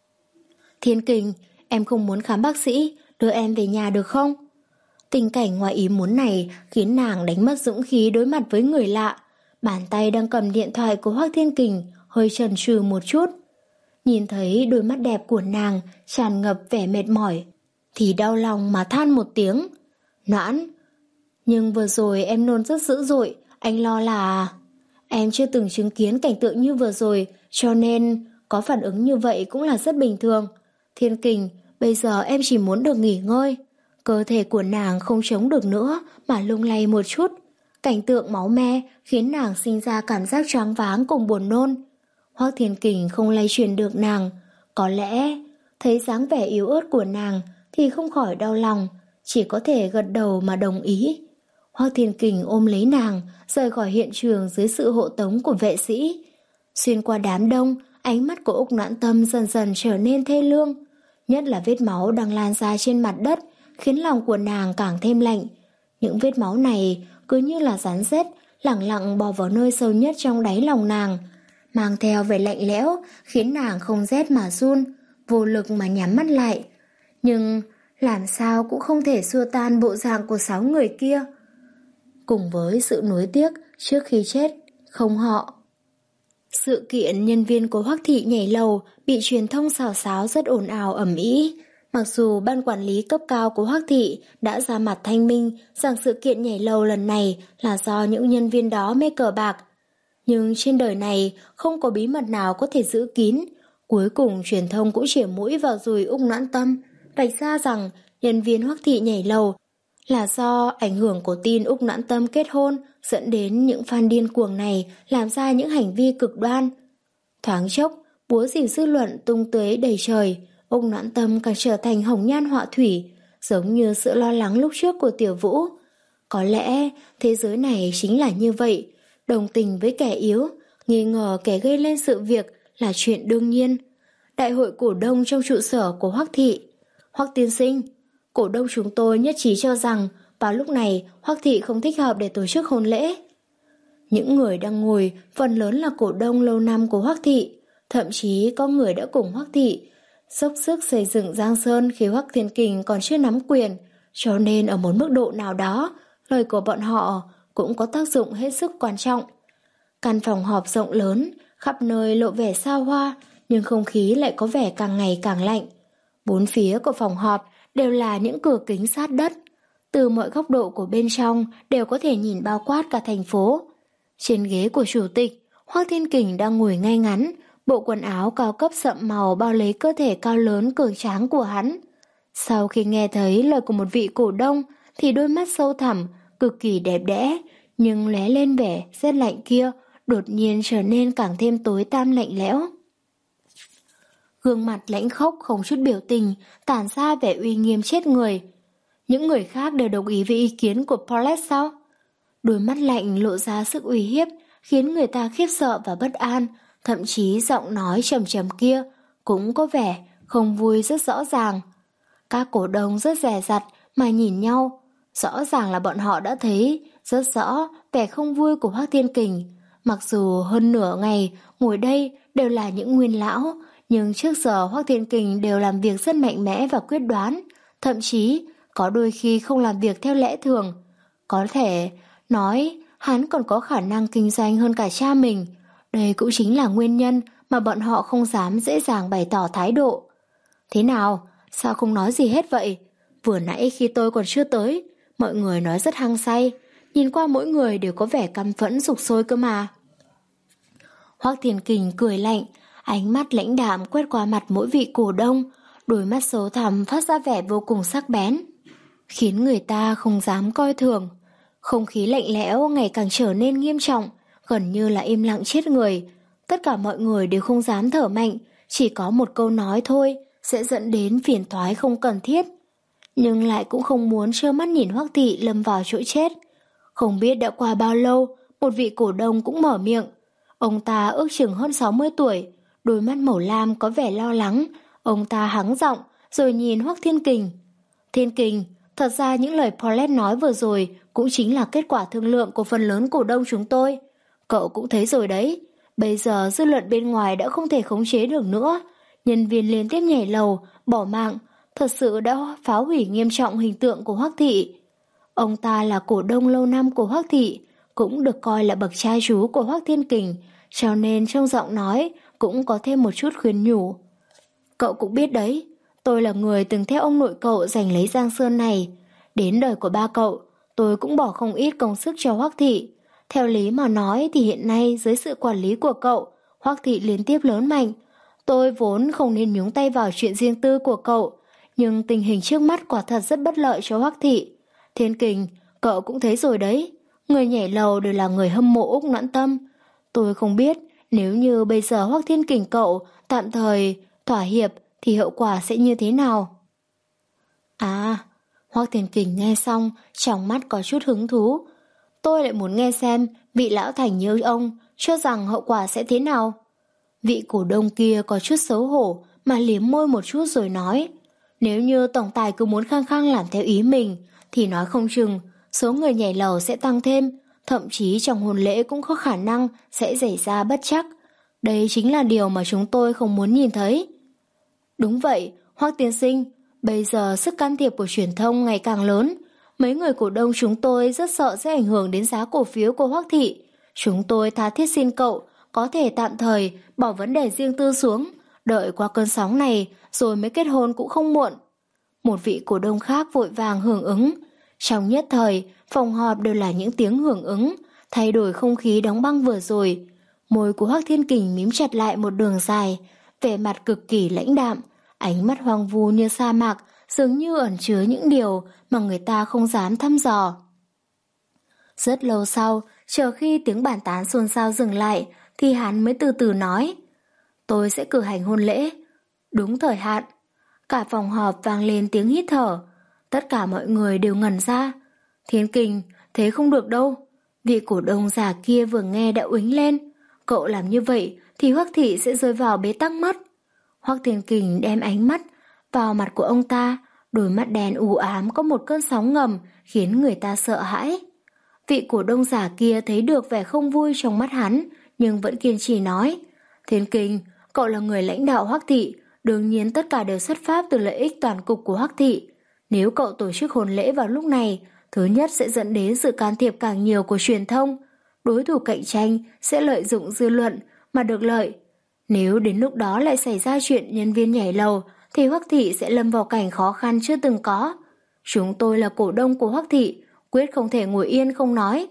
Thiên Kình, em không muốn khám bác sĩ, đưa em về nhà được không? Tình cảnh ngoài ý muốn này khiến nàng đánh mất dũng khí đối mặt với người lạ. Bàn tay đang cầm điện thoại của Hoắc Thiên Kình hơi chần chừ một chút. Nhìn thấy đôi mắt đẹp của nàng tràn ngập vẻ mệt mỏi thì đau lòng mà than một tiếng. Noãn, nhưng vừa rồi em nôn rất dữ dội, anh lo là... Em chưa từng chứng kiến cảnh tượng như vừa rồi, cho nên có phản ứng như vậy cũng là rất bình thường. Thiên Kình, bây giờ em chỉ muốn được nghỉ ngơi. Cơ thể của nàng không chống được nữa mà lung lay một chút. Cảnh tượng máu me khiến nàng sinh ra cảm giác choáng váng cùng buồn nôn. Hoắc Thiên Kình không lay truyền được nàng. Có lẽ thấy dáng vẻ yếu ớt của nàng thì không khỏi đau lòng, chỉ có thể gật đầu mà đồng ý. Hoắc Thiên Kình ôm lấy nàng, rời khỏi hiện trường dưới sự hộ tống của vệ sĩ. Xuyên qua đám đông, ánh mắt của Úc Noãn Tâm dần dần trở nên thê lương. Nhất là vết máu đang lan ra trên mặt đất, khiến lòng của nàng càng thêm lạnh. Những vết máu này cứ như là rắn rết, lẳng lặng bò vào nơi sâu nhất trong đáy lòng nàng, mang theo vẻ lạnh lẽo, khiến nàng không rét mà run, vô lực mà nhắm mắt lại. Nhưng làm sao cũng không thể xua tan bộ dạng của sáu người kia. Cùng với sự nuối tiếc trước khi chết, không họ. Sự kiện nhân viên của Hoắc thị nhảy lầu bị truyền thông xào xáo rất ồn ào ầm ĩ. Mặc dù ban quản lý cấp cao của Hoắc thị đã ra mặt thanh minh rằng sự kiện nhảy lầu lần này là do những nhân viên đó mê cờ bạc. Nhưng trên đời này không có bí mật nào có thể giữ kín. Cuối cùng truyền thông cũng chĩa mũi vào dùi Úc Noãn Tâm, vạch ra rằng nhân viên Hoắc thị nhảy lầu là do ảnh hưởng của tin Úc Noãn Tâm kết hôn dẫn đến những fan điên cuồng này làm ra những hành vi cực đoan. Thoáng chốc, búa rìu dư luận tung tưới đầy trời, Úc Noãn Tâm càng trở thành hồng nhan họa thủy, giống như sự lo lắng lúc trước của Tiểu Vũ. Có lẽ thế giới này chính là như vậy, đồng tình với kẻ yếu, nghi ngờ kẻ gây lên sự việc là chuyện đương nhiên. Đại hội cổ đông trong trụ sở của Hoắc thị. Hoắc tiên sinh, cổ đông chúng tôi nhất trí cho rằng vào lúc này Hoắc thị không thích hợp để tổ chức hôn lễ. Những người đang ngồi phần lớn là cổ đông lâu năm của Hoắc thị, thậm chí có người đã cùng Hoắc thị dốc sức xây dựng Giang Sơn khi Hoắc Thiên Kình còn chưa nắm quyền, cho nên ở một mức độ nào đó, lời của bọn họ cũng có tác dụng hết sức quan trọng. Căn phòng họp rộng lớn, khắp nơi lộ vẻ xa hoa, nhưng không khí lại có vẻ càng ngày càng lạnh. Bốn phía của phòng họp đều là những cửa kính sát đất. Từ mọi góc độ của bên trong đều có thể nhìn bao quát cả thành phố. Trên ghế của chủ tịch, Hoắc Thiên Kình đang ngồi ngay ngắn, bộ quần áo cao cấp sậm màu bao lấy cơ thể cao lớn cường tráng của hắn. Sau khi nghe thấy lời của một vị cổ đông thì đôi mắt sâu thẳm, cực kỳ đẹp đẽ, nhưng lóe lên vẻ rét lạnh kia đột nhiên trở nên càng thêm tối tăm lạnh lẽo. Gương mặt lãnh khốc không chút biểu tình, tản ra vẻ uy nghiêm chết người. Những người khác đều đồng ý với ý kiến của Paulette sao? Đôi mắt lạnh lộ ra sức uy hiếp, khiến người ta khiếp sợ và bất an, thậm chí giọng nói trầm trầm kia cũng có vẻ không vui rất rõ ràng. Các cổ đông rất dè dặt mà nhìn nhau, rõ ràng là bọn họ đã thấy rất rõ vẻ không vui của Hoắc Thiên Kình. Mặc dù hơn nửa ngày ngồi đây đều là những nguyên lão, nhưng trước giờ Hoắc Thiên Kình đều làm việc rất mạnh mẽ và quyết đoán, thậm chí có đôi khi không làm việc theo lẽ thường. Có thể nói hắn còn có khả năng kinh doanh hơn cả cha mình. Đây cũng chính là nguyên nhân mà bọn họ không dám dễ dàng bày tỏ thái độ. Thế nào? Sao không nói gì hết vậy? Vừa nãy khi tôi còn chưa tới, mọi người nói rất hăng say. Nhìn qua mỗi người đều có vẻ căm phẫn sục sôi cơ mà. Hoắc Thiên Kình cười lạnh, ánh mắt lãnh đạm quét qua mặt mỗi vị cổ đông, đôi mắt sâu thẳm phát ra vẻ vô cùng sắc bén, khiến người ta không dám coi thường. Không khí lạnh lẽo ngày càng trở nên nghiêm trọng, gần như là im lặng chết người. Tất cả mọi người đều không dám thở mạnh, chỉ có một câu nói thôi sẽ dẫn đến phiền toái không cần thiết. Nhưng lại cũng không muốn trơ mắt nhìn Hoắc Thị lâm vào chỗ chết. Không biết đã qua bao lâu, một vị cổ đông cũng mở miệng. Ông ta ước chừng hơn sáu mươi tuổi, đôi mắt màu lam có vẻ lo lắng. Ông ta hắng giọng rồi nhìn Hoắc Thiên Kình. Thiên Kình, thật ra những lời Paulette nói vừa rồi cũng chính là kết quả thương lượng của phần lớn cổ đông chúng tôi. Cậu cũng thấy rồi đấy, bây giờ dư luận bên ngoài đã không thể khống chế được nữa. Nhân viên liên tiếp nhảy lầu, bỏ mạng, thật sự đã phá hủy nghiêm trọng hình tượng của Hoắc Thị. Ông ta là cổ đông lâu năm của Hoắc Thị, cũng được coi là bậc trai chú của Hoắc Thiên Kình, cho nên trong giọng nói cũng có thêm một chút khuyên nhủ. Cậu cũng biết đấy, tôi là người từng theo ông nội cậu giành lấy Giang Sơn này. Đến đời của ba cậu, tôi cũng bỏ không ít công sức cho Hoắc Thị. Theo lý mà nói thì hiện nay dưới sự quản lý của cậu, Hoắc Thị liên tiếp lớn mạnh. Tôi vốn không nên nhúng tay vào chuyện riêng tư của cậu, nhưng tình hình trước mắt quả thật rất bất lợi cho Hoắc Thị. Thiên Kình, cậu cũng thấy rồi đấy, người nhảy lầu đều là người hâm mộ Úc Noãn Tâm. Tôi không biết nếu như bây giờ Hoắc Thiên Kình cậu tạm thời thỏa hiệp thì hậu quả sẽ như thế nào. À, Hoắc Thiên Kình nghe xong, trong mắt có chút hứng thú. Tôi lại muốn nghe xem vị lão thành như ông cho rằng hậu quả sẽ thế nào. Vị cổ đông kia có chút xấu hổ mà liếm môi một chút rồi nói, nếu như tổng tài cứ muốn khăng khăng làm theo ý mình thì nói không chừng số người nhảy lầu sẽ tăng thêm, thậm chí trong hôn lễ cũng có khả năng sẽ xảy ra bất trắc. Đây chính là điều mà chúng tôi không muốn nhìn thấy. Đúng vậy, Hoắc tiên sinh, bây giờ sức can thiệp của truyền thông ngày càng lớn. Mấy người cổ đông chúng tôi rất sợ sẽ ảnh hưởng đến giá cổ phiếu của Hoắc Thị. Chúng tôi tha thiết xin cậu có thể tạm thời bỏ vấn đề riêng tư xuống, đợi qua cơn sóng này rồi mới kết hôn cũng không muộn. Một vị cổ đông khác vội vàng hưởng ứng. Trong nhất thời, phòng họp đều là những tiếng hưởng ứng, thay đổi không khí đóng băng vừa rồi. Môi của Hoắc Thiên Kình mím chặt lại một đường dài, vẻ mặt cực kỳ lãnh đạm, ánh mắt hoang vu như sa mạc, dường như ẩn chứa những điều mà người ta không dám thăm dò. Rất lâu sau, chờ khi tiếng bàn tán xôn xao dừng lại, thì hắn mới từ từ nói, tôi sẽ cử hành hôn lễ, đúng thời hạn. Cả phòng họp vang lên tiếng hít thở, tất cả mọi người đều ngẩn ra. Thiên Kình, thế không được đâu. Vị cổ đông già kia vừa nghe đã uýnh lên, cậu làm như vậy thì Hoắc Thị sẽ rơi vào bế tắc mất. Hoắc Thiên Kình đem ánh mắt vào mặt của ông ta, đôi mắt đen u ám có một cơn sóng ngầm khiến người ta sợ hãi. Vị cổ đông già kia thấy được vẻ không vui trong mắt hắn, nhưng vẫn kiên trì nói, Thiên Kình, cậu là người lãnh đạo Hoắc Thị, đương nhiên tất cả đều xuất phát từ lợi ích toàn cục của Hoắc Thị. Nếu cậu tổ chức hôn lễ vào lúc này, thứ nhất sẽ dẫn đến sự can thiệp càng nhiều của truyền thông, đối thủ cạnh tranh sẽ lợi dụng dư luận mà được lợi. Nếu đến lúc đó lại xảy ra chuyện nhân viên nhảy lầu, thì Hoắc Thị sẽ lâm vào cảnh khó khăn chưa từng có. Chúng tôi là cổ đông của Hoắc Thị, quyết không thể ngồi yên không nói.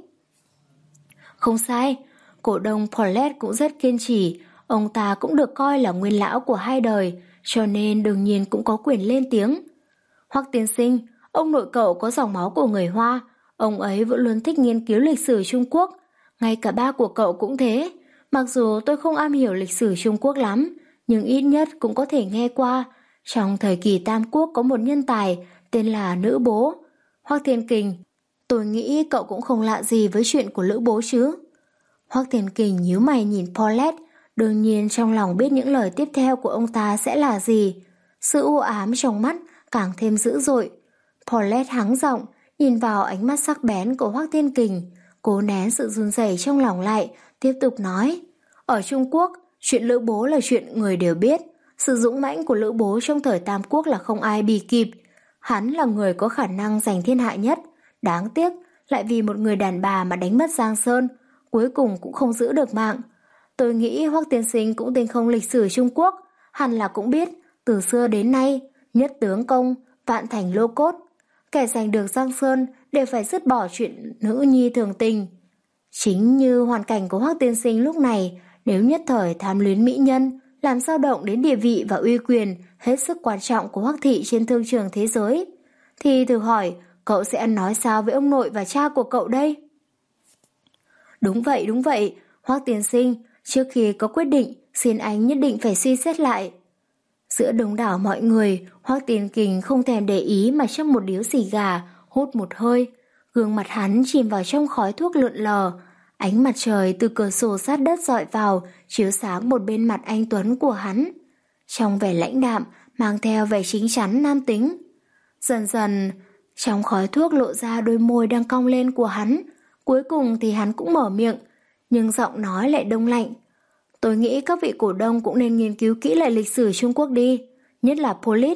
Không sai, cổ đông Paulette cũng rất kiên trì, ông ta cũng được coi là nguyên lão của hai đời, cho nên đương nhiên cũng có quyền lên tiếng. Hoắc tiên sinh, ông nội cậu có dòng máu của người Hoa, ông ấy vẫn luôn thích nghiên cứu lịch sử Trung Quốc, ngay cả ba của cậu cũng thế. Mặc dù tôi không am hiểu lịch sử Trung Quốc lắm, nhưng ít nhất cũng có thể nghe qua. Trong thời kỳ Tam Quốc có một nhân tài tên là Lữ Bố. Hoắc Thiên Kình, tôi nghĩ cậu cũng không lạ gì với chuyện của Lữ Bố chứ. Hoắc Thiên Kình nhíu mày nhìn Paulette, đương nhiên trong lòng biết những lời tiếp theo của ông ta sẽ là gì. Sự u ám trong mắt càng thêm dữ dội. Paulette hắng giọng, nhìn vào ánh mắt sắc bén của Hoắc Thiên Kình, cố nén sự run rẩy trong lòng lại, tiếp tục nói. Ở Trung Quốc, chuyện Lữ Bố là chuyện người đều biết. Sự dũng mãnh của Lữ Bố trong thời Tam Quốc là không ai bì kịp. Hắn là người có khả năng giành thiên hạ nhất. Đáng tiếc, lại vì một người đàn bà mà đánh mất Giang Sơn, cuối cùng cũng không giữ được mạng. Tôi nghĩ Hoắc tiên sinh cũng tinh không lịch sử Trung Quốc, hẳn là cũng biết, từ xưa đến nay, nhất tướng công, vạn thành lô cốt. Kẻ giành được Giang Sơn đều phải dứt bỏ chuyện nữ nhi thường tình. Chính như hoàn cảnh của Hoắc tiên sinh lúc này, Nếu nhất thời tham luyến mỹ nhân, làm dao động đến địa vị và uy quyền hết sức quan trọng của Hoắc thị trên thương trường thế giới, thì thử hỏi cậu sẽ ăn nói sao với ông nội và cha của cậu đây? Đúng vậy, đúng vậy, Hoắc tiên sinh, trước khi có quyết định, xin anh nhất định phải suy xét lại. Giữa đông đảo mọi người, Hoắc Tiên Kình không thèm để ý mà châm một điếu xì gà, hút một hơi. Gương mặt hắn chìm vào trong khói thuốc lượn lờ. Ánh mặt trời từ cửa sổ sát đất dọi vào, chiếu sáng một bên mặt anh tuấn của hắn. Trong vẻ lãnh đạm, mang theo vẻ chính chắn nam tính. Dần dần, trong khói thuốc lộ ra đôi môi đang cong lên của hắn. Cuối cùng thì hắn cũng mở miệng, nhưng giọng nói lại đông lạnh. Tôi nghĩ các vị cổ đông cũng nên nghiên cứu kỹ lại lịch sử Trung Quốc đi, nhất là Polit.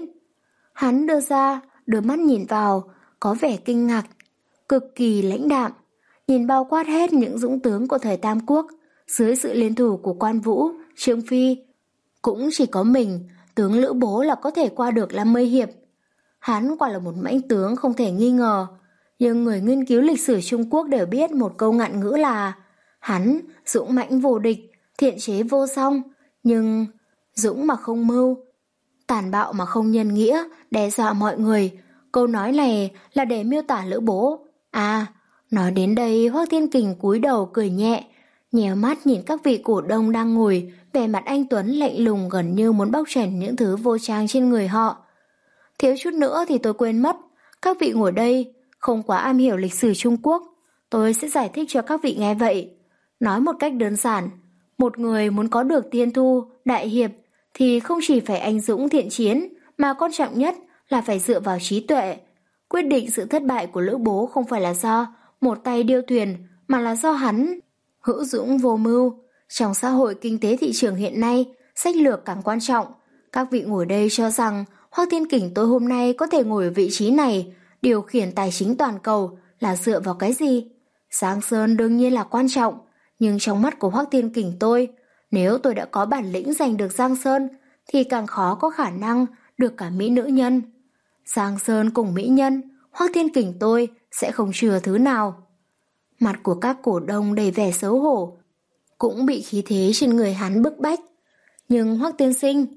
Hắn đưa ra, đưa mắt nhìn vào, có vẻ kinh ngạc, cực kỳ lãnh đạm, nhìn bao quát hết những dũng tướng của thời Tam Quốc, dưới sự liên thủ của Quan Vũ, Trương Phi. Cũng chỉ có mình, tướng Lữ Bố là có thể qua được năm mươi hiệp. Hắn quả là một mãnh tướng không thể nghi ngờ, nhưng người nghiên cứu lịch sử Trung Quốc đều biết một câu ngạn ngữ là hắn dũng mãnh vô địch, thiện chế vô song, nhưng dũng mà không mưu, tàn bạo mà không nhân nghĩa, đe dọa mọi người. Câu nói này là để miêu tả Lữ Bố. À, nói đến đây Hoắc Thiên Kình cúi đầu cười nhẹ, nhèo mắt nhìn các vị cổ đông đang ngồi, vẻ mặt anh tuấn lạnh lùng gần như muốn bóc trần những thứ vô trang trên người họ. Thiếu chút nữa thì tôi quên mất, các vị ngồi đây không quá am hiểu lịch sử Trung Quốc, tôi sẽ giải thích cho các vị nghe vậy. Nói một cách đơn giản, một người muốn có được tiên thu, đại hiệp thì không chỉ phải anh dũng thiện chiến, mà quan trọng nhất là phải dựa vào trí tuệ. Quyết định sự thất bại của Lữ Bố không phải là do một tay điêu thuyền, mà là do hắn hữu dũng vô mưu. Trong xã hội kinh tế thị trường hiện nay, sách lược càng quan trọng. Các vị ngồi đây cho rằng Hoắc Thiên Kình tôi hôm nay có thể ngồi ở vị trí này, điều khiển tài chính toàn cầu là dựa vào cái gì? Giang Sơn đương nhiên là quan trọng, nhưng trong mắt của Hoắc Thiên Kình tôi, nếu tôi đã có bản lĩnh giành được Giang Sơn, thì càng khó có khả năng được cả mỹ nữ nhân. Giang Sơn cùng mỹ nhân, Hoắc Thiên Kình tôi sẽ không chừa thứ nào. Mặt của các cổ đông đầy vẻ xấu hổ, cũng bị khí thế trên người hắn bức bách. Nhưng Hoắc tiên sinh,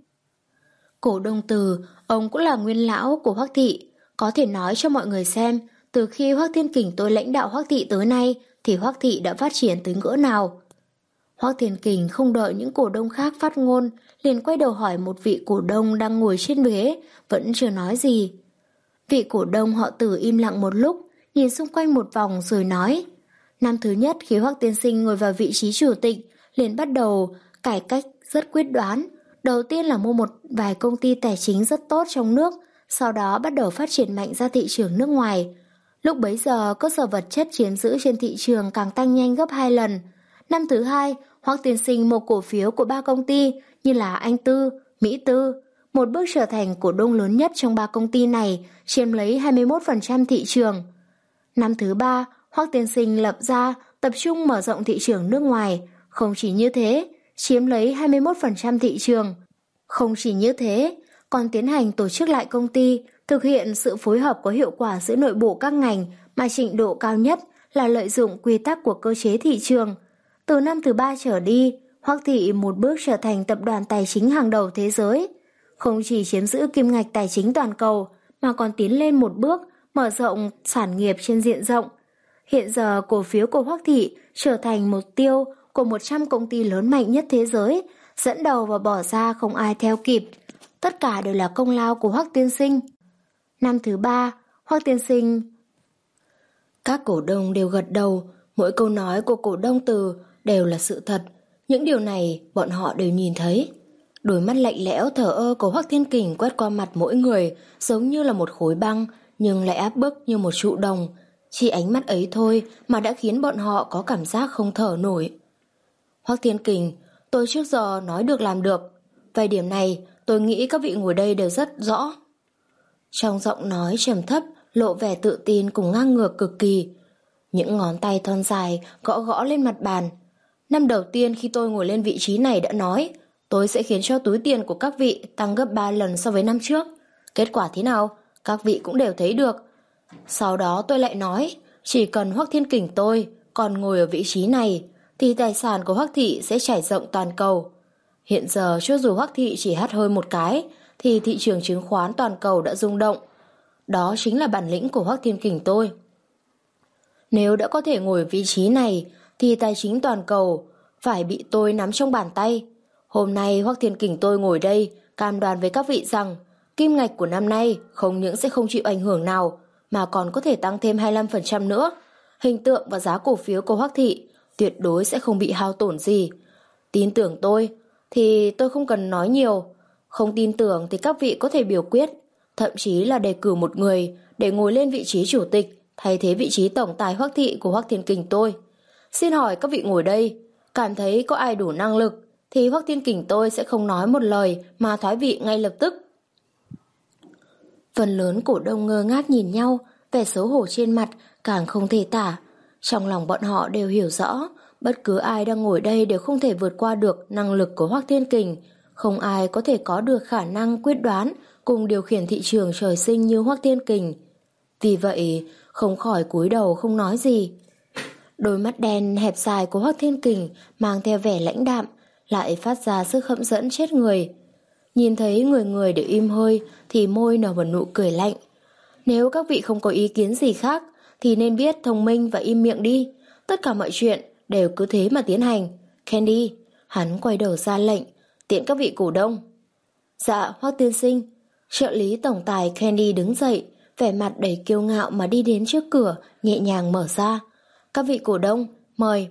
cổ đông Từ, ông cũng là nguyên lão của Hoắc thị, có thể nói cho mọi người xem, từ khi Hoắc Thiên Kình tôi lãnh đạo Hoắc thị tới nay, thì Hoắc thị đã phát triển tới ngỡ nào. Hoắc Thiên Kình không đợi những cổ đông khác phát ngôn, liền quay đầu hỏi một vị cổ đông đang ngồi trên ghế, vẫn chưa nói gì. Vị cổ đông họ Từ im lặng một lúc, nhìn xung quanh một vòng rồi nói: Năm thứ nhất khi Hoắc tiên sinh ngồi vào vị trí chủ tịch, liền bắt đầu cải cách rất quyết đoán. Đầu tiên là mua một vài công ty tài chính rất tốt trong nước, sau đó bắt đầu phát triển mạnh ra thị trường nước ngoài. Lúc bấy giờ, cơ sở vật chất chiếm giữ trên thị trường càng tăng nhanh gấp hai lần. Năm thứ hai, Hoắc tiên sinh mua cổ phiếu của ba công ty như là Anh Tư, Mỹ Tư, một bước trở thành cổ đông lớn nhất trong ba công ty này, chiếm lấy hai mươi mốt phần trăm thị trường. Năm thứ ba, Hoắc tiên sinh lập ra tập trung mở rộng thị trường nước ngoài, không chỉ như thế, chiếm lấy hai mươi mốt phần trăm thị trường. Không chỉ như thế, còn tiến hành tổ chức lại công ty, thực hiện sự phối hợp có hiệu quả giữa nội bộ các ngành, mà trình độ cao nhất là lợi dụng quy tắc của cơ chế thị trường. Từ năm thứ ba trở đi, Hoắc thị một bước trở thành tập đoàn tài chính hàng đầu thế giới. Không chỉ chiếm giữ kim ngạch tài chính toàn cầu, mà còn tiến lên một bước, mở rộng sản nghiệp trên diện rộng. Hiện giờ cổ phiếu của Hoắc thị trở thành mục tiêu của một trăm công ty lớn mạnh nhất thế giới, dẫn đầu và bỏ ra không ai theo kịp. Tất cả đều là công lao của Hoắc tiên sinh. Năm thứ ba, Hoắc tiên sinh... Các cổ đông đều gật đầu, mỗi câu nói của cổ đông Từ đều là sự thật. Những điều này bọn họ đều nhìn thấy. Đôi mắt lạnh lẽo thờ ơ của Hoắc Thiên Kình quét qua mặt mỗi người, giống như là một khối băng, nhưng lại áp bức như một trụ đồng. Chỉ ánh mắt ấy thôi mà đã khiến bọn họ có cảm giác không thở nổi. Hoắc Thiên Kình, tôi trước giờ nói được làm được. Về điểm này, tôi nghĩ các vị ngồi đây đều rất rõ. Trong giọng nói trầm thấp, lộ vẻ tự tin cùng ngang ngược cực kỳ. Những ngón tay thon dài gõ gõ lên mặt bàn. Năm đầu tiên khi tôi ngồi lên vị trí này đã nói, tôi sẽ khiến cho túi tiền của các vị tăng gấp ba lần so với năm trước. Kết quả thế nào? Các vị cũng đều thấy được. Sau đó tôi lại nói, chỉ cần Hoắc Thiên Kình tôi còn ngồi ở vị trí này, thì tài sản của Hoắc thị sẽ trải rộng toàn cầu. Hiện giờ cho dù Hoắc thị chỉ hắt hơi một cái thì thị trường chứng khoán toàn cầu đã rung động. Đó chính là bản lĩnh của Hoắc Thiên Kình tôi. Nếu đã có thể ngồi vị trí này thì tài chính toàn cầu phải bị tôi nắm trong bàn tay. Hôm nay Hoắc Thiên Kình tôi ngồi đây cam đoan với các vị rằng kim ngạch của năm nay không những sẽ không chịu ảnh hưởng nào mà còn có thể tăng thêm hai mươi lăm phần trăm nữa. Hình tượng và giá cổ phiếu của Hoắc thị tuyệt đối sẽ không bị hao tổn gì. Tin tưởng tôi thì tôi không cần nói nhiều. Không tin tưởng thì các vị có thể biểu quyết, thậm chí là đề cử một người để ngồi lên vị trí chủ tịch thay thế vị trí tổng tài Hoắc thị của Hoắc Thiên Kình tôi. Xin hỏi các vị ngồi đây, cảm thấy có ai đủ năng lực thì Hoắc Thiên Kình tôi sẽ không nói một lời mà thoái vị ngay lập tức. Phần lớn cổ đông ngơ ngác nhìn nhau, vẻ xấu hổ trên mặt càng không thể tả. Trong lòng bọn họ đều hiểu rõ, bất cứ ai đang ngồi đây đều không thể vượt qua được năng lực của Hoắc Thiên Kình. Không ai có thể có được khả năng quyết đoán cùng điều khiển thị trường trời sinh như Hoắc Thiên Kình. Vì vậy, không khỏi cúi đầu không nói gì. Đôi mắt đen hẹp dài của Hoắc Thiên Kình mang theo vẻ lãnh đạm, lại phát ra sức hấp dẫn chết người. Nhìn thấy người người đều im hơi thì môi nở một nụ cười lạnh. Nếu các vị không có ý kiến gì khác thì nên biết thông minh và im miệng đi. Tất cả mọi chuyện đều cứ thế mà tiến hành. Candy, hắn quay đầu ra lệnh, tiện các vị cổ đông. Dạ, Hoắc tiên sinh. Trợ lý tổng tài Candy đứng dậy, vẻ mặt đầy kiêu ngạo mà đi đến trước cửa, nhẹ nhàng mở ra. Các vị cổ đông, mời.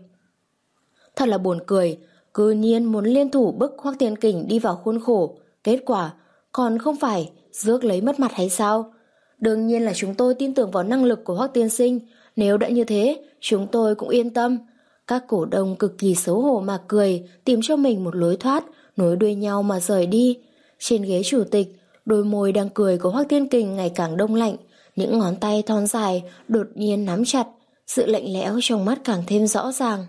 Thật là buồn cười, cứ nhiên muốn liên thủ bức Hoắc Thiên Kình đi vào khuôn khổ, kết quả còn không phải rước lấy mất mặt hay sao? Đương nhiên là chúng tôi tin tưởng vào năng lực của Hoắc tiên sinh, nếu đã như thế, chúng tôi cũng yên tâm. Các cổ đông cực kỳ xấu hổ mà cười, tìm cho mình một lối thoát, nối đuôi nhau mà rời đi. Trên ghế chủ tịch, đôi môi đang cười của Hoắc Thiên Kình ngày càng đông lạnh, những ngón tay thon dài đột nhiên nắm chặt, sự lạnh lẽo trong mắt càng thêm rõ ràng.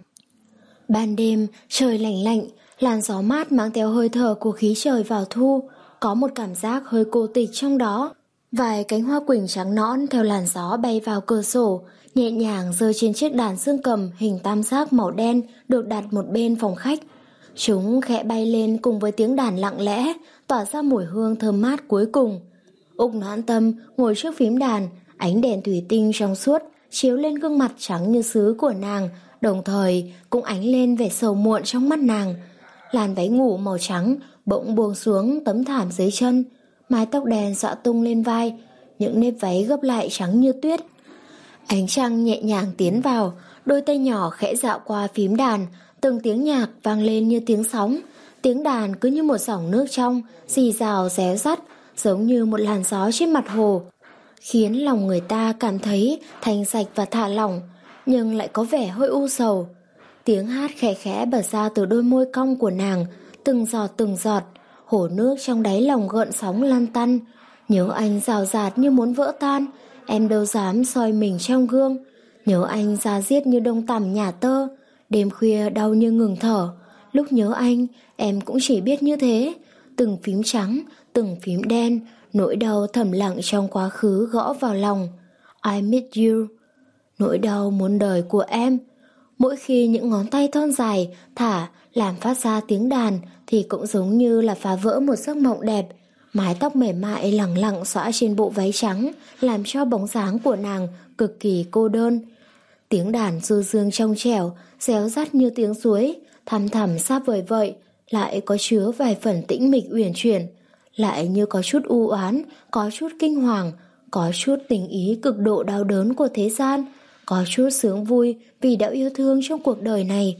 Ban đêm, trời lạnh lạnh, làn gió mát mang theo hơi thở của khí trời vào thu, có một cảm giác hơi cô tịch trong đó. Vài cánh hoa quỳnh trắng nõn theo làn gió bay vào cửa sổ, nhẹ nhàng rơi trên chiếc đàn dương cầm hình tam giác màu đen được đặt một bên phòng khách. Chúng khẽ bay lên cùng với tiếng đàn lặng lẽ, tỏa ra mùi hương thơm mát cuối cùng. Úc Noãn Tâm ngồi trước phím đàn, ánh đèn thủy tinh trong suốt chiếu lên gương mặt trắng như sứ của nàng, đồng thời cũng ánh lên vẻ sầu muộn trong mắt nàng. Làn váy ngủ màu trắng bỗng buông xuống tấm thảm dưới chân, mái tóc đen xõa tung lên vai, những nếp váy gấp lại trắng như tuyết. Ánh trăng nhẹ nhàng tiến vào, đôi tay nhỏ khẽ dạo qua phím đàn, từng tiếng nhạc vang lên như tiếng sóng. Tiếng đàn cứ như một dòng nước trong, rì rào réo rắt, giống như một làn gió trên mặt hồ, khiến lòng người ta cảm thấy thanh sạch và thả lỏng, nhưng lại có vẻ hơi u sầu. Tiếng hát khẽ khẽ bật ra từ đôi môi cong của nàng, từng giọt từng giọt, hồ nước trong đáy lòng gợn sóng lăn tăn. Nhớ anh rào rạt như muốn vỡ tan, em đâu dám soi mình trong gương. Nhớ anh da diết như đông tằm nhà tơ, đêm khuya đau như ngừng thở. Lúc nhớ anh, em cũng chỉ biết như thế. Từng phím trắng, từng phím đen, nỗi đau thầm lặng trong quá khứ gõ vào lòng. I miss you. Nỗi đau muôn đời của em. Mỗi khi những ngón tay thon dài thả làm phát ra tiếng đàn thì cũng giống như là phá vỡ một giấc mộng đẹp. Mái tóc mềm mại lẳng lặng xõa trên bộ váy trắng, làm cho bóng dáng của nàng cực kỳ cô đơn. Tiếng đàn du dương trong trẻo, réo rắt như tiếng suối, thăm thẳm xa vời vợi, lại có chứa vài phần tĩnh mịch uyển chuyển, lại như có chút u oán, có chút kinh hoàng, có chút tình ý cực độ đau đớn của thế gian, có chút sướng vui vì đã yêu thương trong cuộc đời này.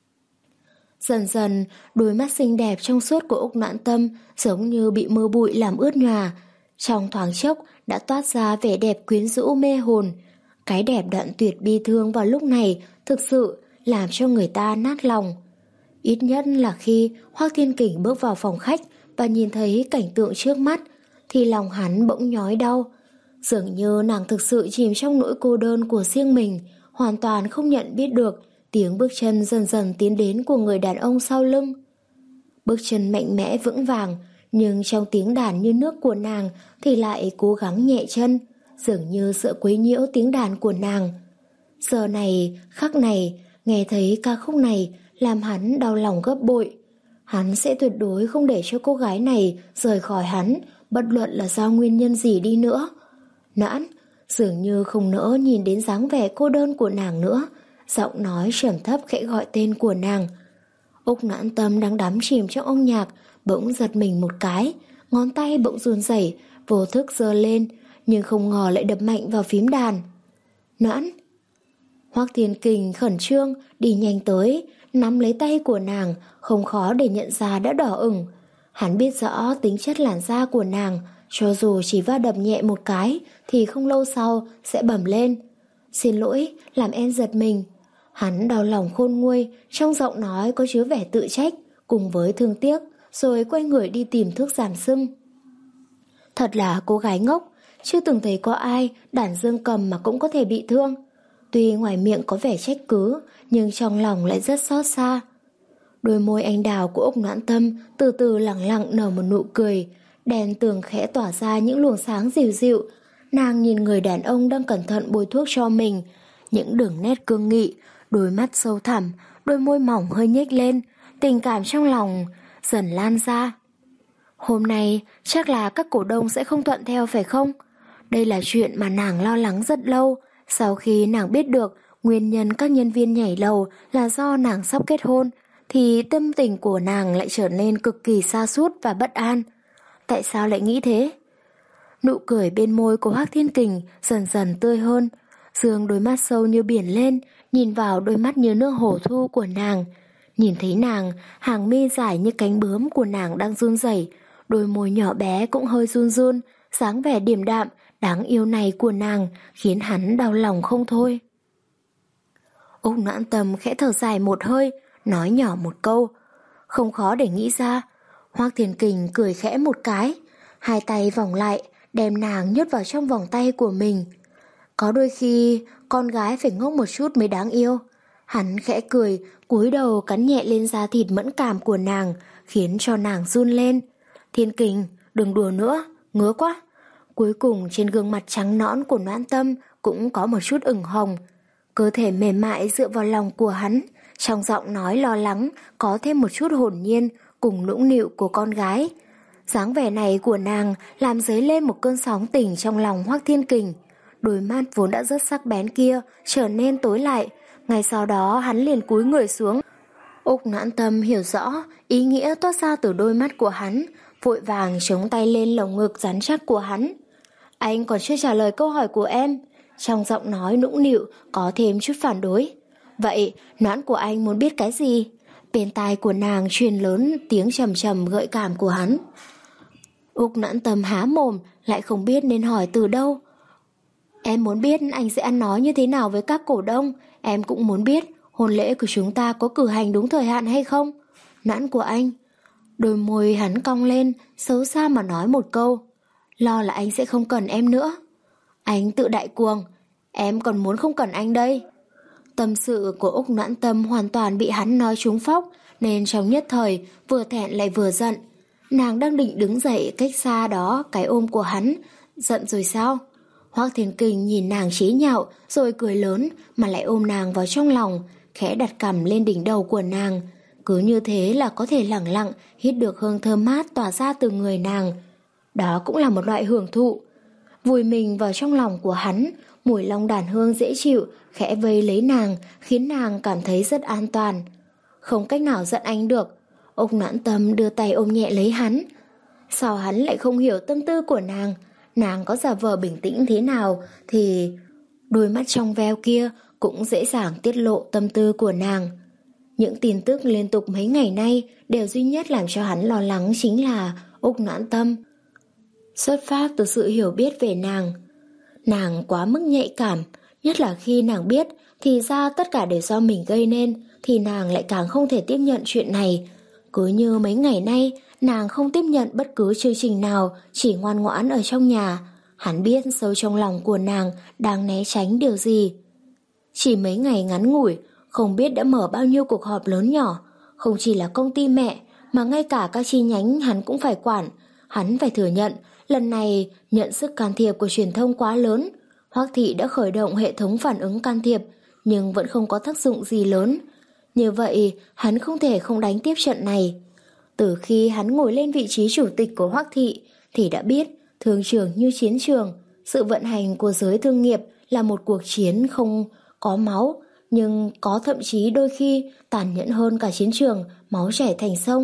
Dần dần, đôi mắt xinh đẹp trong suốt của Úc Noãn Tâm giống như bị mưa bụi làm ướt nhòa. Trong thoáng chốc đã toát ra vẻ đẹp quyến rũ mê hồn. Cái đẹp đoạn tuyệt bi thương vào lúc này thực sự làm cho người ta nát lòng. Ít nhất là khi Hoắc Thiên Kình bước vào phòng khách và nhìn thấy cảnh tượng trước mắt, thì lòng hắn bỗng nhói đau. Dường như nàng thực sự chìm trong nỗi cô đơn của riêng mình, hoàn toàn không nhận biết được tiếng bước chân dần dần tiến đến của người đàn ông sau lưng. Bước chân mạnh mẽ vững vàng, nhưng trong tiếng đàn như nước của nàng thì lại cố gắng nhẹ chân, dường như sợ quấy nhiễu tiếng đàn của nàng. Giờ này, khắc này, Nghe thấy ca khúc này làm hắn đau lòng gấp bội. Hắn sẽ tuyệt đối không để cho cô gái này rời khỏi hắn, bất luận là do nguyên nhân gì đi nữa. Noãn dường như không nỡ nhìn đến dáng vẻ cô đơn của nàng nữa, giọng nói trầm thấp khẽ gọi tên của nàng. Úc Noãn Tâm đang đắm chìm trong âm nhạc, bỗng giật mình một cái, ngón tay bỗng run rẩy, vô thức giơ lên, nhưng không ngờ lại đập mạnh vào phím đàn. Noãn! Hoắc Thiên Kình khẩn trương đi nhanh tới, nắm lấy tay của nàng, không khó để nhận ra đã đỏ ửng. Hắn biết rõ tính chất làn da của nàng, cho dù chỉ va đập nhẹ một cái thì không lâu sau sẽ bầm lên. Xin lỗi, làm em giật mình. Hắn đau lòng khôn nguôi, trong giọng nói có chứa vẻ tự trách cùng với thương tiếc, rồi quay người đi tìm thuốc giảm sưng. Thật là cô gái ngốc, chưa từng thấy có ai đàn dương cầm mà cũng có thể bị thương. Tuy ngoài miệng có vẻ trách cứ, nhưng trong lòng lại rất xót xa. Đôi môi anh đào của Úc Noãn Tâm từ từ lẳng lặng nở một nụ cười, đèn tường khẽ tỏa ra những luồng sáng dịu dịu. Nàng nhìn người đàn ông đang cẩn thận bôi thuốc cho mình, những đường nét cương nghị, đôi mắt sâu thẳm, đôi môi mỏng hơi nhếch lên, tình cảm trong lòng dần lan ra. Hôm nay chắc là các cổ đông sẽ không thuận theo phải không? Đây là chuyện mà nàng lo lắng rất lâu. Sau khi nàng biết được nguyên nhân các nhân viên nhảy lầu là do nàng sắp kết hôn, thì tâm tình của nàng lại trở nên cực kỳ sa sút và bất an. Tại sao lại nghĩ thế? Nụ cười bên môi của Hoắc Thiên Kình dần dần tươi hơn, dương đôi mắt sâu như biển lên, nhìn vào đôi mắt như nước hồ thu của nàng. Nhìn thấy nàng, hàng mi dài như cánh bướm của nàng đang run rẩy, đôi môi nhỏ bé cũng hơi run run, dáng vẻ điềm đạm, đáng yêu này của nàng khiến hắn đau lòng không thôi. Úc Noãn Tâm khẽ thở dài một hơi, nói nhỏ một câu. Không khó để nghĩ ra. Hoắc Thiên Kình cười khẽ một cái, hai tay vòng lại, đem nàng nhốt vào trong vòng tay của mình. Có đôi khi con gái phải ngốc một chút mới đáng yêu. Hắn khẽ cười, cúi đầu cắn nhẹ lên da thịt mẫn cảm của nàng, khiến cho nàng run lên. Thiên Kình, đừng đùa nữa, ngứa quá. Cuối cùng trên gương mặt trắng nõn của Noãn Tâm cũng có một chút ửng hồng. Cơ thể mềm mại dựa vào lòng của hắn, trong giọng nói lo lắng có thêm một chút hồn nhiên cùng nũng nịu của con gái. Dáng vẻ này của nàng làm dấy lên một cơn sóng tình trong lòng Hoắc Thiên Kình. Đôi mắt vốn đã rất sắc bén kia trở nên tối lại. Ngay sau đó hắn liền cúi người xuống. Úc Noãn Tâm hiểu rõ ý nghĩa toát ra từ đôi mắt của hắn, vội vàng chống tay lên lồng ngực rắn chắc của hắn. Anh còn chưa trả lời câu hỏi của em. Trong giọng nói nũng nịu có thêm chút phản đối. Vậy Noãn của anh muốn biết cái gì? Bên tai của nàng truyền lớn tiếng trầm trầm gợi cảm của hắn. Úc Noãn Tâm há mồm, lại không biết nên hỏi từ đâu. Em muốn biết anh sẽ ăn nói như thế nào với các cổ đông. Em cũng muốn biết hôn lễ của chúng ta có cử hành đúng thời hạn hay không. Noãn của anh. Đôi môi hắn cong lên, xấu xa mà nói một câu. Lo là anh sẽ không cần em nữa. Anh tự đại cuồng, em còn muốn không cần anh đây. Tâm sự của Úc Noãn Tâm hoàn toàn bị hắn nói trúng phóc, nên trong nhất thời vừa thẹn lại vừa giận. Nàng đang định đứng dậy cách xa đó cái ôm của hắn. Giận rồi sao? Hoắc Thiên Kình nhìn nàng chế nhạo rồi cười lớn mà lại ôm nàng vào trong lòng, khẽ đặt cằm lên đỉnh đầu của nàng. Cứ như thế là có thể lẳng lặng hít được hương thơm mát tỏa ra từ người nàng. Đó cũng là một loại hưởng thụ. Vùi mình vào trong lòng của hắn, mùi long đàn hương dễ chịu khẽ vây lấy nàng, khiến nàng cảm thấy rất an toàn. Không cách nào giận anh được. Úc Noãn Tâm đưa tay ôm nhẹ lấy hắn. Sao hắn lại không hiểu tâm tư của nàng? Nàng có giả vờ bình tĩnh thế nào thì đôi mắt trong veo kia cũng dễ dàng tiết lộ tâm tư của nàng. Những tin tức liên tục mấy ngày nay đều duy nhất làm cho hắn lo lắng chính là Úc Noãn Tâm. Xuất phát từ sự hiểu biết về nàng. Nàng quá mức nhạy cảm, nhất là khi nàng biết thì ra tất cả đều do mình gây nên, thì nàng lại càng không thể tiếp nhận chuyện này. Cứ như mấy ngày nay nàng không tiếp nhận bất cứ chương trình nào, chỉ ngoan ngoãn ở trong nhà. Hắn biết sâu trong lòng của nàng đang né tránh điều gì. Chỉ mấy ngày ngắn ngủi, không biết đã mở bao nhiêu cuộc họp lớn nhỏ. Không chỉ là công ty mẹ, mà ngay cả các chi nhánh hắn cũng phải quản. Hắn phải thừa nhận, lần này nhận sức can thiệp của truyền thông quá lớn. Hoắc thị đã khởi động hệ thống phản ứng can thiệp, nhưng vẫn không có tác dụng gì lớn. Như vậy, hắn không thể không đánh tiếp trận này. Từ khi hắn ngồi lên vị trí chủ tịch của Hoắc Thị thì đã biết thương trường như chiến trường, sự vận hành của giới thương nghiệp là một cuộc chiến không có máu, nhưng có thậm chí đôi khi tàn nhẫn hơn cả chiến trường, máu chảy thành sông.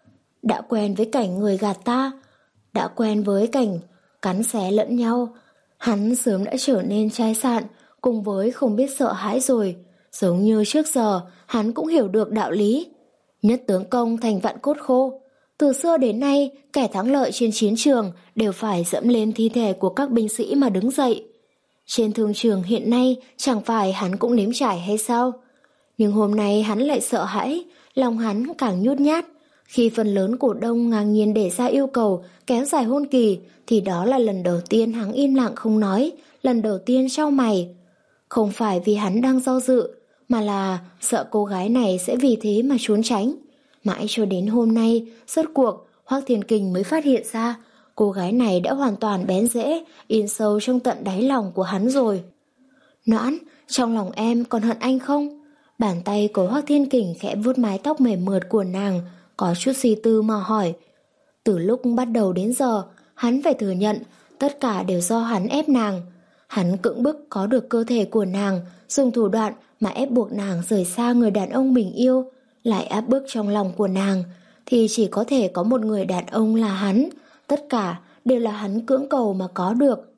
Đã quen với cảnh người gạt ta, đã quen với cảnh cắn xé lẫn nhau, hắn sớm đã trở nên chai sạn cùng với không biết sợ hãi rồi. Giống như trước giờ hắn cũng hiểu được đạo lý nhất tướng công thành vạn cốt khô. Từ xưa đến nay, kẻ thắng lợi trên chiến trường đều phải dẫm lên thi thể của các binh sĩ mà đứng dậy. Trên thương trường hiện nay chẳng phải hắn cũng nếm trải hay sao? Nhưng hôm nay hắn lại sợ hãi, lòng hắn càng nhút nhát. Khi phần lớn cổ đông ngang nhiên để ra yêu cầu kéo dài hôn kỳ thì đó là lần đầu tiên hắn im lặng không nói, lần đầu tiên chau mày. Không phải vì hắn đang do dự, mà là sợ cô gái này sẽ vì thế mà trốn tránh. Mãi cho đến hôm nay, rốt cuộc Hoắc Thiên Kình mới phát hiện ra cô gái này đã hoàn toàn bén rễ, in sâu trong tận đáy lòng của hắn rồi. Noãn, trong lòng em còn hận anh không? Bàn tay của Hoắc Thiên Kình khẽ vuốt mái tóc mềm mượt của nàng, có chút suy tư mà hỏi. Từ lúc bắt đầu đến giờ, hắn phải thừa nhận tất cả đều do hắn ép nàng. Hắn cưỡng bức có được cơ thể của nàng, dùng thủ đoạn mà ép buộc nàng rời xa người đàn ông mình yêu, lại áp bức trong lòng của nàng, thì chỉ có thể có một người đàn ông là hắn. Tất cả đều là hắn cưỡng cầu mà có được.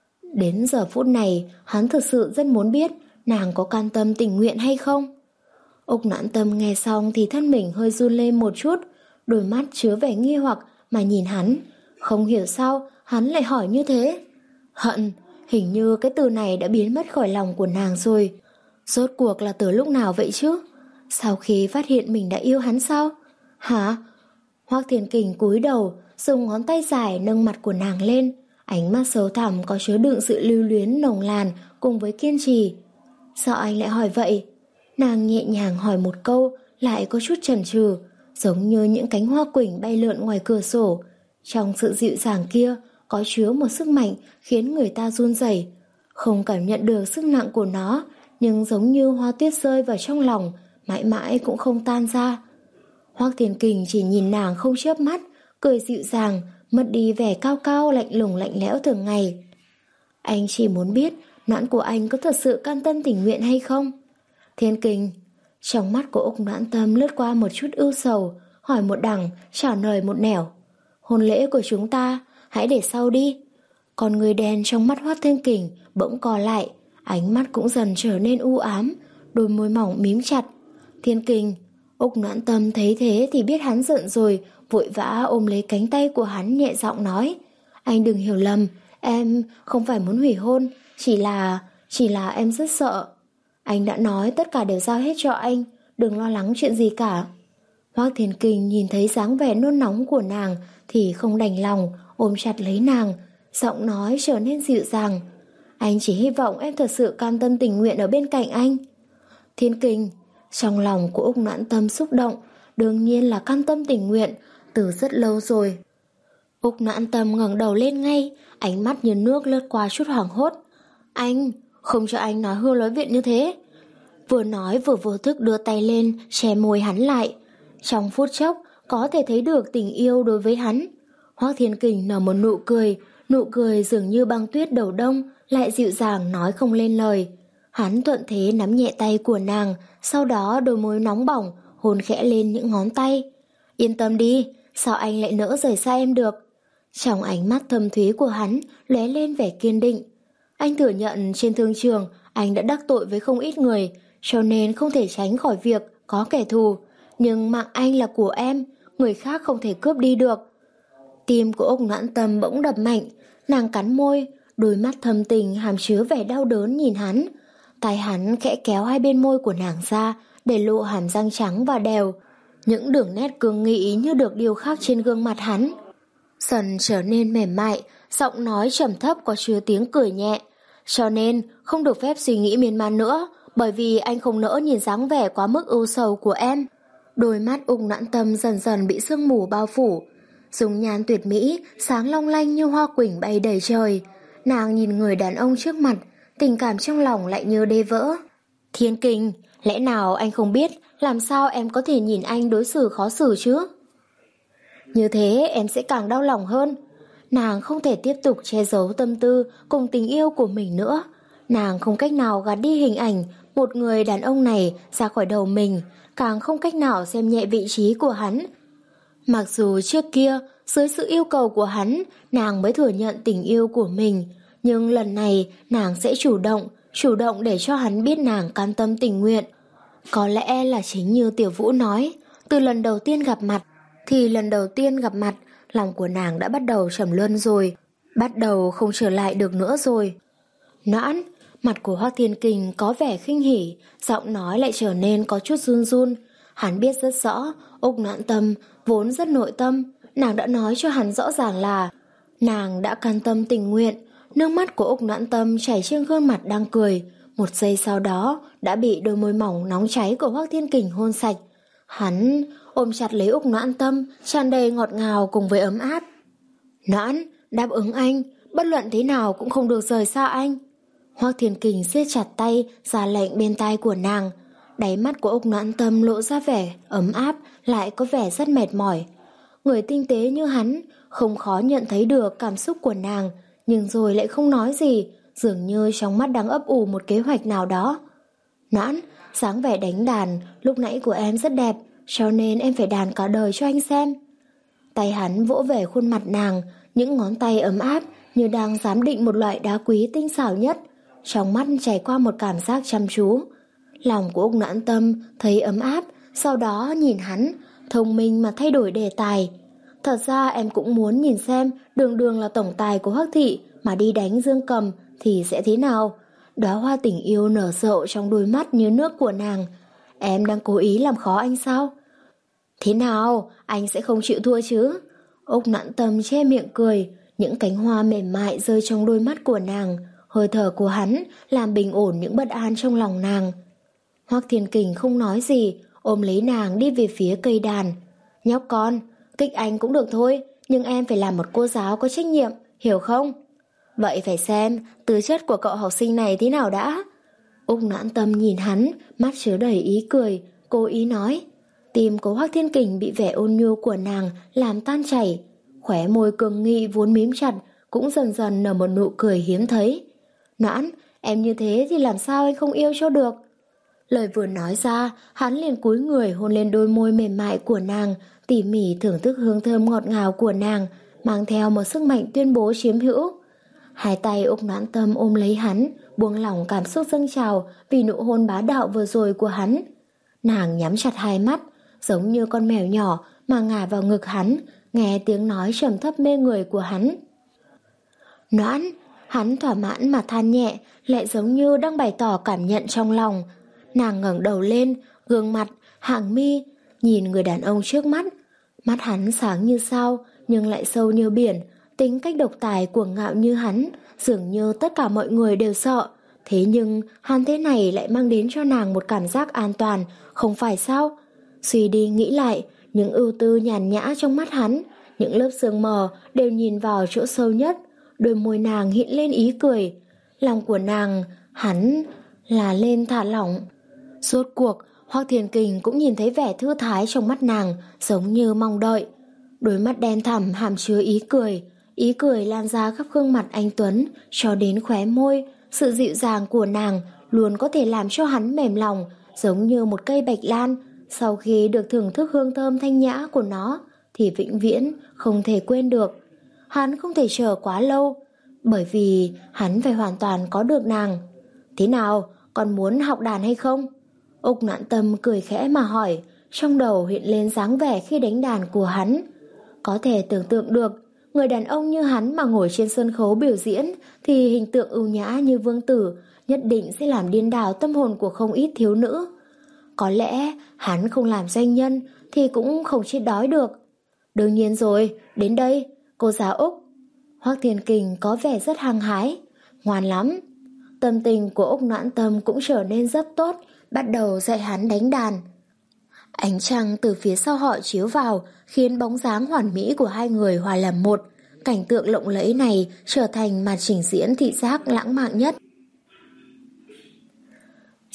Đến giờ phút này, hắn thực sự rất muốn biết nàng có can tâm tình nguyện hay không. Úc Noãn Tâm nghe xong thì thân mình hơi run lên một chút, đôi mắt chứa vẻ nghi hoặc mà nhìn hắn. Không hiểu sao hắn lại hỏi như thế. Hận, hình như cái từ này đã biến mất khỏi lòng của nàng rồi. Rốt cuộc là từ lúc nào vậy chứ? Sau khi phát hiện mình đã yêu hắn sao? Hả? Hoắc Thiên Kình cúi đầu, dùng ngón tay dài nâng mặt của nàng lên, ánh mắt sâu thẳm có chứa đựng sự lưu luyến nồng nàn cùng với kiên trì. Sao anh lại hỏi vậy? Nàng nhẹ nhàng hỏi một câu, lại có chút chần chừ, giống như những cánh hoa quỳnh bay lượn ngoài cửa sổ. Trong sự dịu dàng kia có chứa một sức mạnh khiến người ta run rẩy. Không cảm nhận được sức nặng của nó, nhưng giống như hoa tuyết rơi vào trong lòng, mãi mãi cũng không tan ra. Hoắc Thiên Kình chỉ nhìn nàng không chớp mắt, cười dịu dàng, mất đi vẻ cao cao lạnh lùng lạnh lẽo thường ngày. Anh chỉ muốn biết Noãn của anh có thật sự can tâm tình nguyện hay không? Thiên Kình, trong mắt của Úc Noãn Tâm lướt qua một chút ưu sầu, hỏi một đằng, trả lời một nẻo. Hôn lễ của chúng ta, hãy để sau đi. Còn người đen trong mắt Hoắc Thiên Kình bỗng co lại, ánh mắt cũng dần trở nên u ám, đôi môi mỏng mím chặt. Thiên Kình, Úc Noãn Tâm thấy thế thì biết hắn giận rồi, vội vã ôm lấy cánh tay của hắn nhẹ giọng nói. Anh đừng hiểu lầm, em không phải muốn hủy hôn, chỉ là, chỉ là em rất sợ. Anh đã nói tất cả đều giao hết cho anh, đừng lo lắng chuyện gì cả. Hoắc Thiên Kình nhìn thấy dáng vẻ nôn nóng của nàng thì không đành lòng, ôm chặt lấy nàng, giọng nói trở nên dịu dàng. Anh chỉ hy vọng em thật sự cam tâm tình nguyện ở bên cạnh anh. Thiên Kình, trong lòng của Úc Noãn Tâm xúc động, đương nhiên là cam tâm tình nguyện, từ rất lâu rồi. Úc Noãn Tâm ngẩng đầu lên ngay, ánh mắt như nước lướt qua chút hoảng hốt. Anh, không cho anh nói hưu nói viện như thế. Vừa nói vừa vô thức đưa tay lên, che môi hắn lại. Trong phút chốc, có thể thấy được tình yêu đối với hắn. Hoắc Thiên Kình nở một nụ cười, nụ cười dường như băng tuyết đầu đông, lại dịu dàng nói không lên lời. Hắn thuận thế nắm nhẹ tay của nàng, sau đó đôi môi nóng bỏng, hôn khẽ lên những ngón tay. Yên tâm đi, sao anh lại nỡ rời xa em được? Trong ánh mắt thâm thúy của hắn lóe lên vẻ kiên định. Anh thừa nhận trên thương trường anh đã đắc tội với không ít người, cho nên không thể tránh khỏi việc có kẻ thù. Nhưng mạng anh là của em, người khác không thể cướp đi được. Tim của Úc Noãn Tâm bỗng đập mạnh, nàng cắn môi, đôi mắt thâm tình hàm chứa vẻ đau đớn nhìn hắn. Tay hắn khẽ kéo hai bên môi của nàng ra để lộ hàm răng trắng và đều. Những đường nét cương nghị như được điêu khắc trên gương mặt hắn dần trở nên mềm mại, giọng nói trầm thấp có chứa tiếng cười nhẹ. Cho nên không được phép suy nghĩ miên man nữa, bởi vì anh không nỡ nhìn dáng vẻ quá mức ưu sầu của em. Đôi mắt Úc Noãn Tâm dần dần bị sương mù bao phủ, dung nhan tuyệt mỹ sáng long lanh như hoa quỳnh bay đầy trời. Nàng nhìn người đàn ông trước mặt, tình cảm trong lòng lại như đê vỡ. Thiên Kình, lẽ nào anh không biết làm sao em có thể nhìn anh đối xử khó xử chứ? Như thế em sẽ càng đau lòng hơn. Nàng không thể tiếp tục che giấu tâm tư cùng tình yêu của mình nữa. Nàng không cách nào gạt đi hình ảnh một người đàn ông này ra khỏi đầu mình, càng không cách nào xem nhẹ vị trí của hắn. Mặc dù trước kia, dưới sự yêu cầu của hắn, nàng mới thừa nhận tình yêu của mình, nhưng lần này nàng sẽ chủ động, chủ động để cho hắn biết nàng cam tâm tình nguyện. Có lẽ là chính như Tiểu Vũ nói, từ lần đầu tiên gặp mặt, thì lần đầu tiên gặp mặt, lòng của nàng đã bắt đầu trầm luân rồi, bắt đầu không trở lại được nữa rồi. Noãn, mặt của Hoắc Thiên Kình có vẻ khinh hỉ, giọng nói lại trở nên có chút run run. Hắn biết rất rõ, Úc Noãn Tâm vốn rất nội tâm, nàng đã nói cho hắn rõ ràng là nàng đã can tâm tình nguyện. Nước mắt của Úc Noãn Tâm chảy trên gương mặt đang cười, một giây sau đó đã bị đôi môi mỏng nóng cháy của Hoắc Thiên Kình hôn sạch. Hắn ôm chặt lấy Úc Noãn Tâm, tràn đầy ngọt ngào cùng với ấm áp. Noãn, đáp ứng anh, bất luận thế nào cũng không được rời xa anh. Hoắc Thiên Kình siết chặt tay, ra lệnh bên tai của nàng. Đáy mắt của Úc Noãn Tâm lộ ra vẻ ấm áp, lại có vẻ rất mệt mỏi. Người tinh tế như hắn không khó nhận thấy được cảm xúc của nàng, nhưng rồi lại không nói gì, dường như trong mắt đang ấp ủ một kế hoạch nào đó. Noãn, dáng vẻ đánh đàn lúc nãy của em rất đẹp, cho nên em phải đàn cả đời cho anh xem. Tay hắn vỗ về khuôn mặt nàng, những ngón tay ấm áp như đang giám định một loại đá quý tinh xảo nhất. Trong mắt chảy qua một cảm giác chăm chú. Lòng của Úc Noãn Tâm thấy ấm áp, sau đó nhìn hắn, thông minh mà thay đổi đề tài. Thật ra em cũng muốn nhìn xem Đường Đường là tổng tài của Hoắc thị mà đi đánh Dương Cầm thì sẽ thế nào. Đóa hoa tình yêu nở rộ trong đôi mắt như nước của nàng. Em đang cố ý làm khó anh sao? Thế nào, anh sẽ không chịu thua chứ? Úc Noãn Tâm che miệng cười, những cánh hoa mềm mại rơi trong đôi mắt của nàng. Hơi thở của hắn làm bình ổn những bất an trong lòng nàng. Hoắc Thiên Kình không nói gì, ôm lấy nàng đi về phía cây đàn. Nhóc con, kích anh cũng được thôi, nhưng em phải làm một cô giáo có trách nhiệm, hiểu không? Vậy phải xem tư chất của cậu học sinh này thế nào đã. Úc Noãn Tâm nhìn hắn, mắt chứa đầy ý cười, cố ý nói. Tim của Hoắc Thiên Kình bị vẻ ôn nhu của nàng làm tan chảy, khóe môi cường nghị vốn mím chặt cũng dần dần nở một nụ cười hiếm thấy. Noãn, em như thế thì làm sao anh không yêu cho được? Lời vừa nói ra, hắn liền cúi người hôn lên đôi môi mềm mại của nàng, tỉ mỉ thưởng thức hương thơm ngọt ngào của nàng, mang theo một sức mạnh tuyên bố chiếm hữu. Hai tay Úc Noãn Tâm ôm lấy hắn, buông lỏng cảm xúc dâng trào vì nụ hôn bá đạo vừa rồi của hắn. Nàng nhắm chặt hai mắt, giống như con mèo nhỏ mà ngả vào ngực hắn, nghe tiếng nói trầm thấp mê người của hắn. Noãn, hắn thỏa mãn mà than nhẹ, lại giống như đang bày tỏ cảm nhận trong lòng. Nàng ngẩng đầu lên, gương mặt, hàng mi, nhìn người đàn ông trước mắt. Mắt hắn sáng như sao, nhưng lại sâu như biển, tính cách độc tài cuồng ngạo như hắn, dường như tất cả mọi người đều sợ. Thế nhưng hắn thế này lại mang đến cho nàng một cảm giác an toàn, không phải sao? Suy đi nghĩ lại, những ưu tư nhàn nhã trong mắt hắn, những lớp sương mờ đều nhìn vào chỗ sâu nhất. Đôi môi nàng hiện lên ý cười. Lòng của nàng, hắn là lên thả lỏng. Rốt cuộc, Hoắc Thiên Kình cũng nhìn thấy vẻ thư thái trong mắt nàng, giống như mong đợi. Đôi mắt đen thẳm hàm chứa ý cười, ý cười lan ra khắp gương mặt anh Tuấn, cho đến khóe môi. Sự dịu dàng của nàng luôn có thể làm cho hắn mềm lòng, giống như một cây bạch lan. Sau khi được thưởng thức hương thơm thanh nhã của nó, thì vĩnh viễn không thể quên được. Hắn không thể chờ quá lâu, bởi vì hắn phải hoàn toàn có được nàng. Thế nào, còn muốn học đàn hay không? Úc Noãn Tâm cười khẽ mà hỏi, trong đầu hiện lên dáng vẻ khi đánh đàn của hắn. Có thể tưởng tượng được, người đàn ông như hắn mà ngồi trên sân khấu biểu diễn thì hình tượng ưu nhã như vương tử nhất định sẽ làm điên đảo tâm hồn của không ít thiếu nữ. Có lẽ hắn không làm doanh nhân thì cũng không chết đói được. Đương nhiên rồi, đến đây, cô giáo Úc. Hoắc Thiên Kình có vẻ rất hăng hái, ngoan lắm. Tâm tình của Úc Noãn Tâm cũng trở nên rất tốt, bắt đầu dạy hắn đánh đàn. Ánh trăng từ phía sau họ chiếu vào, khiến bóng dáng hoàn mỹ của hai người hòa làm một. Cảnh tượng lộng lẫy này trở thành màn trình diễn thị giác lãng mạn nhất.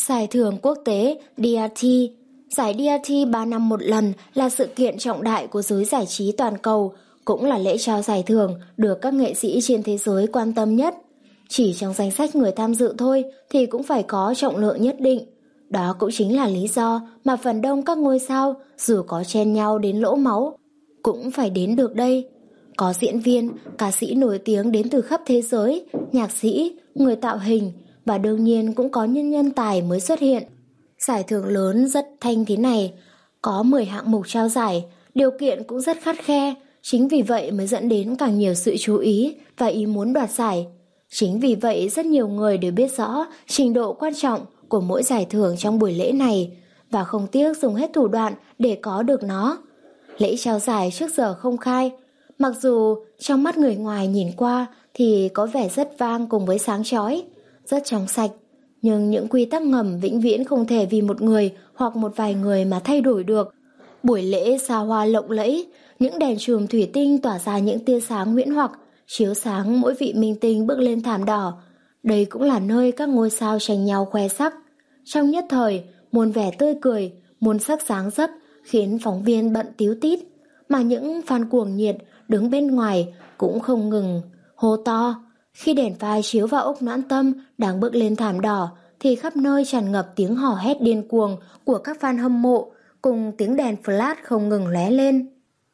Giải thưởng quốc tế đê rờ tê. Giải đê rờ tê ba năm một lần là sự kiện trọng đại của giới giải trí toàn cầu, cũng là lễ trao giải thưởng được các nghệ sĩ trên thế giới quan tâm nhất. Chỉ trong danh sách người tham dự thôi thì cũng phải có trọng lượng nhất định. Đó cũng chính là lý do mà phần đông các ngôi sao, dù có chen nhau đến lỗ máu, cũng phải đến được đây. Có diễn viên, ca sĩ nổi tiếng đến từ khắp thế giới, nhạc sĩ, người tạo hình, và đương nhiên cũng có những nhân tài mới xuất hiện. Giải thưởng lớn rất thanh thế này, có mười hạng mục trao giải, điều kiện cũng rất khắt khe, chính vì vậy mới dẫn đến càng nhiều sự chú ý và ý muốn đoạt giải. Chính vì vậy rất nhiều người đều biết rõ trình độ quan trọng của mỗi giải thưởng trong buổi lễ này và không tiếc dùng hết thủ đoạn để có được nó. Lễ trao giải trước giờ không khai, mặc dù trong mắt người ngoài nhìn qua thì có vẻ rất vang cùng với sáng chói, rất trong sạch, nhưng những quy tắc ngầm vĩnh viễn không thể vì một người hoặc một vài người mà thay đổi được. Buổi lễ xa hoa lộng lẫy, những đèn chùm thủy tinh tỏa ra những tia sáng huyễn hoặc, chiếu sáng mỗi vị minh tinh bước lên thảm đỏ. Đây cũng là nơi các ngôi sao tranh nhau khoe sắc. Trong nhất thời, muôn vẻ tươi cười, muôn sắc sáng dấp khiến phóng viên bận tíu tít, mà những fan cuồng nhiệt đứng bên ngoài cũng không ngừng hô to. Khi đèn pha chiếu vào Úc Noãn Tâm đang bước lên thảm đỏ thì khắp nơi tràn ngập tiếng hò hét điên cuồng của các fan hâm mộ cùng tiếng đèn flash không ngừng lóe lên.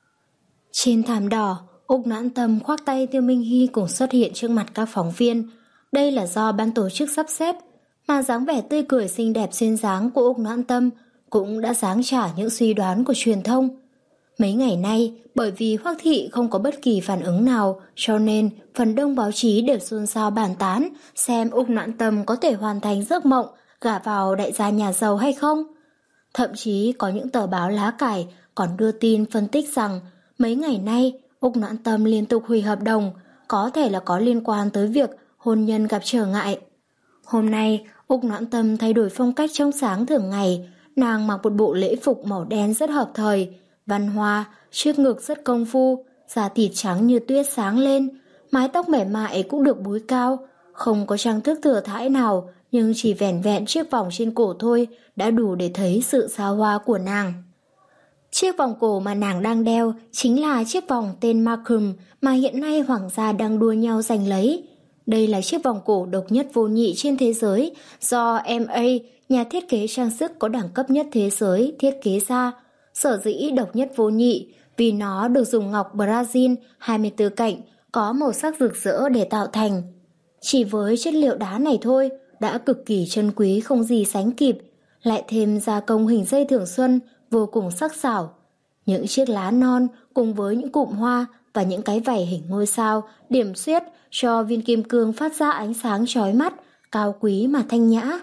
Trên thảm đỏ, Úc Noãn Tâm khoác tay Tiêu Minh Hy cùng xuất hiện trước mặt các phóng viên. Đây là do ban tổ chức sắp xếp, mà dáng vẻ tươi cười xinh đẹp xuyên dáng của Úc Noãn Tâm cũng đã giáng trả những suy đoán của truyền thông. Mấy ngày nay, bởi vì Hoắc Thị không có bất kỳ phản ứng nào, cho nên phần đông báo chí đều xôn xao bàn tán xem Úc Noãn Tâm có thể hoàn thành giấc mộng gả vào đại gia nhà giàu hay không. Thậm chí có những tờ báo lá cải còn đưa tin phân tích rằng mấy ngày nay Úc Noãn Tâm liên tục hủy hợp đồng, có thể là có liên quan tới việc hôn nhân gặp trở ngại. Hôm nay, Úc Noãn Tâm thay đổi phong cách trong sáng thường ngày, nàng mặc một bộ lễ phục màu đen rất hợp thời, văn hoa, trước ngực rất công phu, da thịt trắng như tuyết sáng lên, mái tóc mềm mại cũng được búi cao, không có trang thức thừa thãi nào, nhưng chỉ vẻn vẹn chiếc vòng trên cổ thôi đã đủ để thấy sự xa hoa của nàng. Chiếc vòng cổ mà nàng đang đeo chính là chiếc vòng tên Markham mà hiện nay hoàng gia đang đua nhau giành lấy. Đây là chiếc vòng cổ độc nhất vô nhị trên thế giới do em a, nhà thiết kế trang sức có đẳng cấp nhất thế giới, thiết kế ra. Sở dĩ độc nhất vô nhị vì nó được dùng ngọc Brazil hai mươi tư cạnh có màu sắc rực rỡ để tạo thành. Chỉ với chất liệu đá này thôi đã cực kỳ chân quý không gì sánh kịp, lại thêm gia công hình dây thường xuân vô cùng sắc sảo. Những chiếc lá non cùng với những cụm hoa và những cái vảy hình ngôi sao điểm xuyết cho viên kim cương phát ra ánh sáng chói mắt, cao quý mà thanh nhã.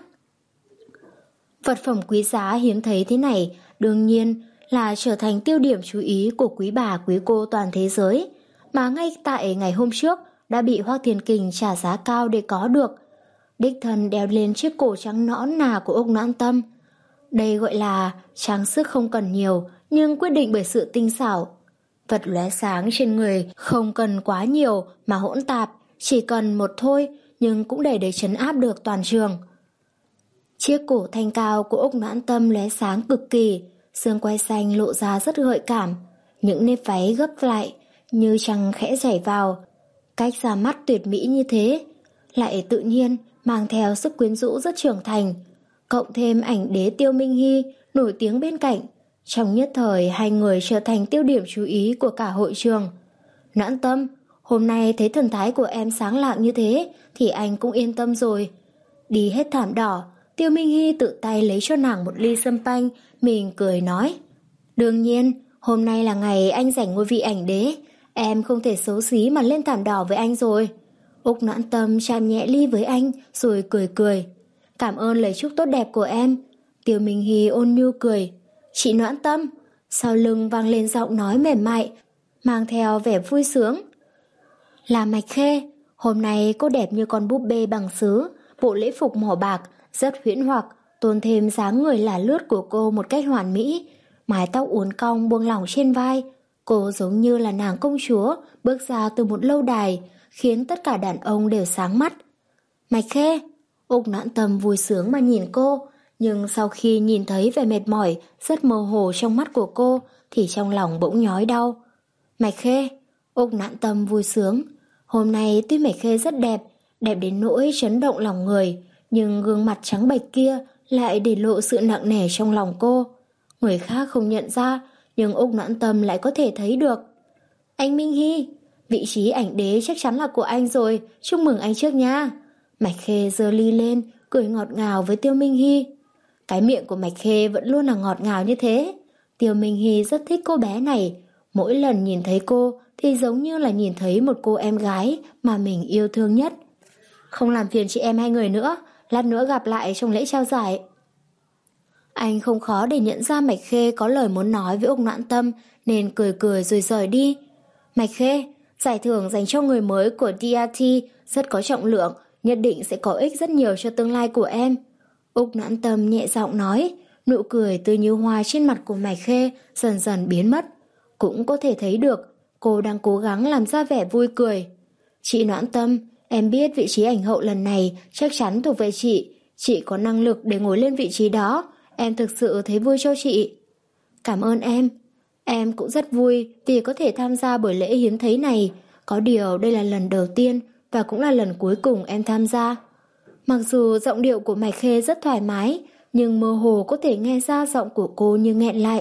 Vật phẩm quý giá hiếm thấy thế này đương nhiên là trở thành tiêu điểm chú ý của quý bà quý cô toàn thế giới, mà ngay tại ngày hôm trước đã bị Hoắc Thiên Kình trả giá cao để có được. Đích thân đeo lên chiếc cổ trắng nõn nà của Úc Noãn Tâm. Đây gọi là trang sức không cần nhiều nhưng quyết định bởi sự tinh xảo. Vật lóe sáng trên người không cần quá nhiều mà hỗn tạp, chỉ cần một thôi nhưng cũng để để trấn áp được toàn trường. Chiếc cổ thanh cao của Úc Noãn Tâm lóe sáng cực kỳ, xương quai xanh lộ ra rất gợi cảm, những nếp váy gấp lại như trăng khẽ chảy vào, cách ra mắt tuyệt mỹ như thế, lại tự nhiên mang theo sức quyến rũ rất trưởng thành, cộng thêm ảnh đế Tiêu Minh Hy nổi tiếng bên cạnh. Trong nhất thời hai người trở thành tiêu điểm chú ý của cả hội trường. Noãn Tâm, hôm nay thấy thần thái của em sáng lạng như thế thì anh cũng yên tâm rồi. Đi hết thảm đỏ, Tiêu Minh Hy tự tay lấy cho nàng một ly sâm panh, mình cười nói. Đương nhiên, hôm nay là ngày anh giành ngôi vị ảnh đế, em không thể xấu xí mà lên thảm đỏ với anh rồi. Úc Noãn Tâm chạm nhẹ ly với anh rồi cười cười. Cảm ơn lời chúc tốt đẹp của em. Tiêu Minh Hy ôn nhu cười. Chị Noãn Tâm. Sau lưng vang lên giọng nói mềm mại, mang theo vẻ vui sướng. Là Mạch Khê, hôm nay cô đẹp như con búp bê bằng sứ, bộ lễ phục màu bạc rất huyễn hoặc, tôn thêm dáng người lả lướt của cô một cách hoàn mỹ. Mái tóc uốn cong buông lỏng trên vai, cô giống như là nàng công chúa bước ra từ một lâu đài, khiến tất cả đàn ông đều sáng mắt. Mạch Khê. Úc Noãn Tâm vui sướng mà nhìn cô, Nhưng sau khi nhìn thấy vẻ mệt mỏi rất mơ hồ trong mắt của cô thì trong lòng bỗng nhói đau. Mạch Khê, Úc Noãn Tâm vui sướng. Hôm nay tuy Mạch Khê rất đẹp, đẹp đến nỗi chấn động lòng người, nhưng gương mặt trắng bệch kia lại để lộ sự nặng nề trong lòng cô. Người khác không nhận ra, nhưng Úc Noãn Tâm lại có thể thấy được. Anh Minh Hy, vị trí ảnh đế chắc chắn là của anh rồi, chúc mừng anh trước nha. Mạch Khê giơ ly lên, cười ngọt ngào với Tiêu Minh Hy. Cái miệng của Mạch Khê vẫn luôn là ngọt ngào như thế. Tiêu Minh Hy rất thích cô bé này. Mỗi lần nhìn thấy cô thì giống như là nhìn thấy một cô em gái mà mình yêu thương nhất. Không làm phiền chị em hai người nữa, lát nữa gặp lại trong lễ trao giải. Anh không khó để nhận ra Mạch Khê có lời muốn nói với Úc Noãn Tâm, nên cười cười rồi rời đi. Mạch Khê, giải thưởng dành cho người mới của đê rờ tê rất có trọng lượng, nhất định sẽ có ích rất nhiều cho tương lai của em. Úc Noãn Tâm nhẹ giọng nói, nụ cười tươi như hoa trên mặt của Mạch Khê dần dần biến mất. Cũng có thể thấy được, cô đang cố gắng làm ra vẻ vui cười. Chị Noãn Tâm, em biết vị trí ảnh hậu lần này chắc chắn thuộc về chị. Chị có năng lực để ngồi lên vị trí đó. Em thực sự thấy vui cho chị. Cảm ơn em. Em cũng rất vui vì có thể tham gia buổi lễ hiếm thấy này. Có điều đây là lần đầu tiên và cũng là lần cuối cùng em tham gia. Mặc dù giọng điệu của Mạch Khê rất thoải mái, nhưng mơ hồ có thể nghe ra giọng của cô như nghẹn lại.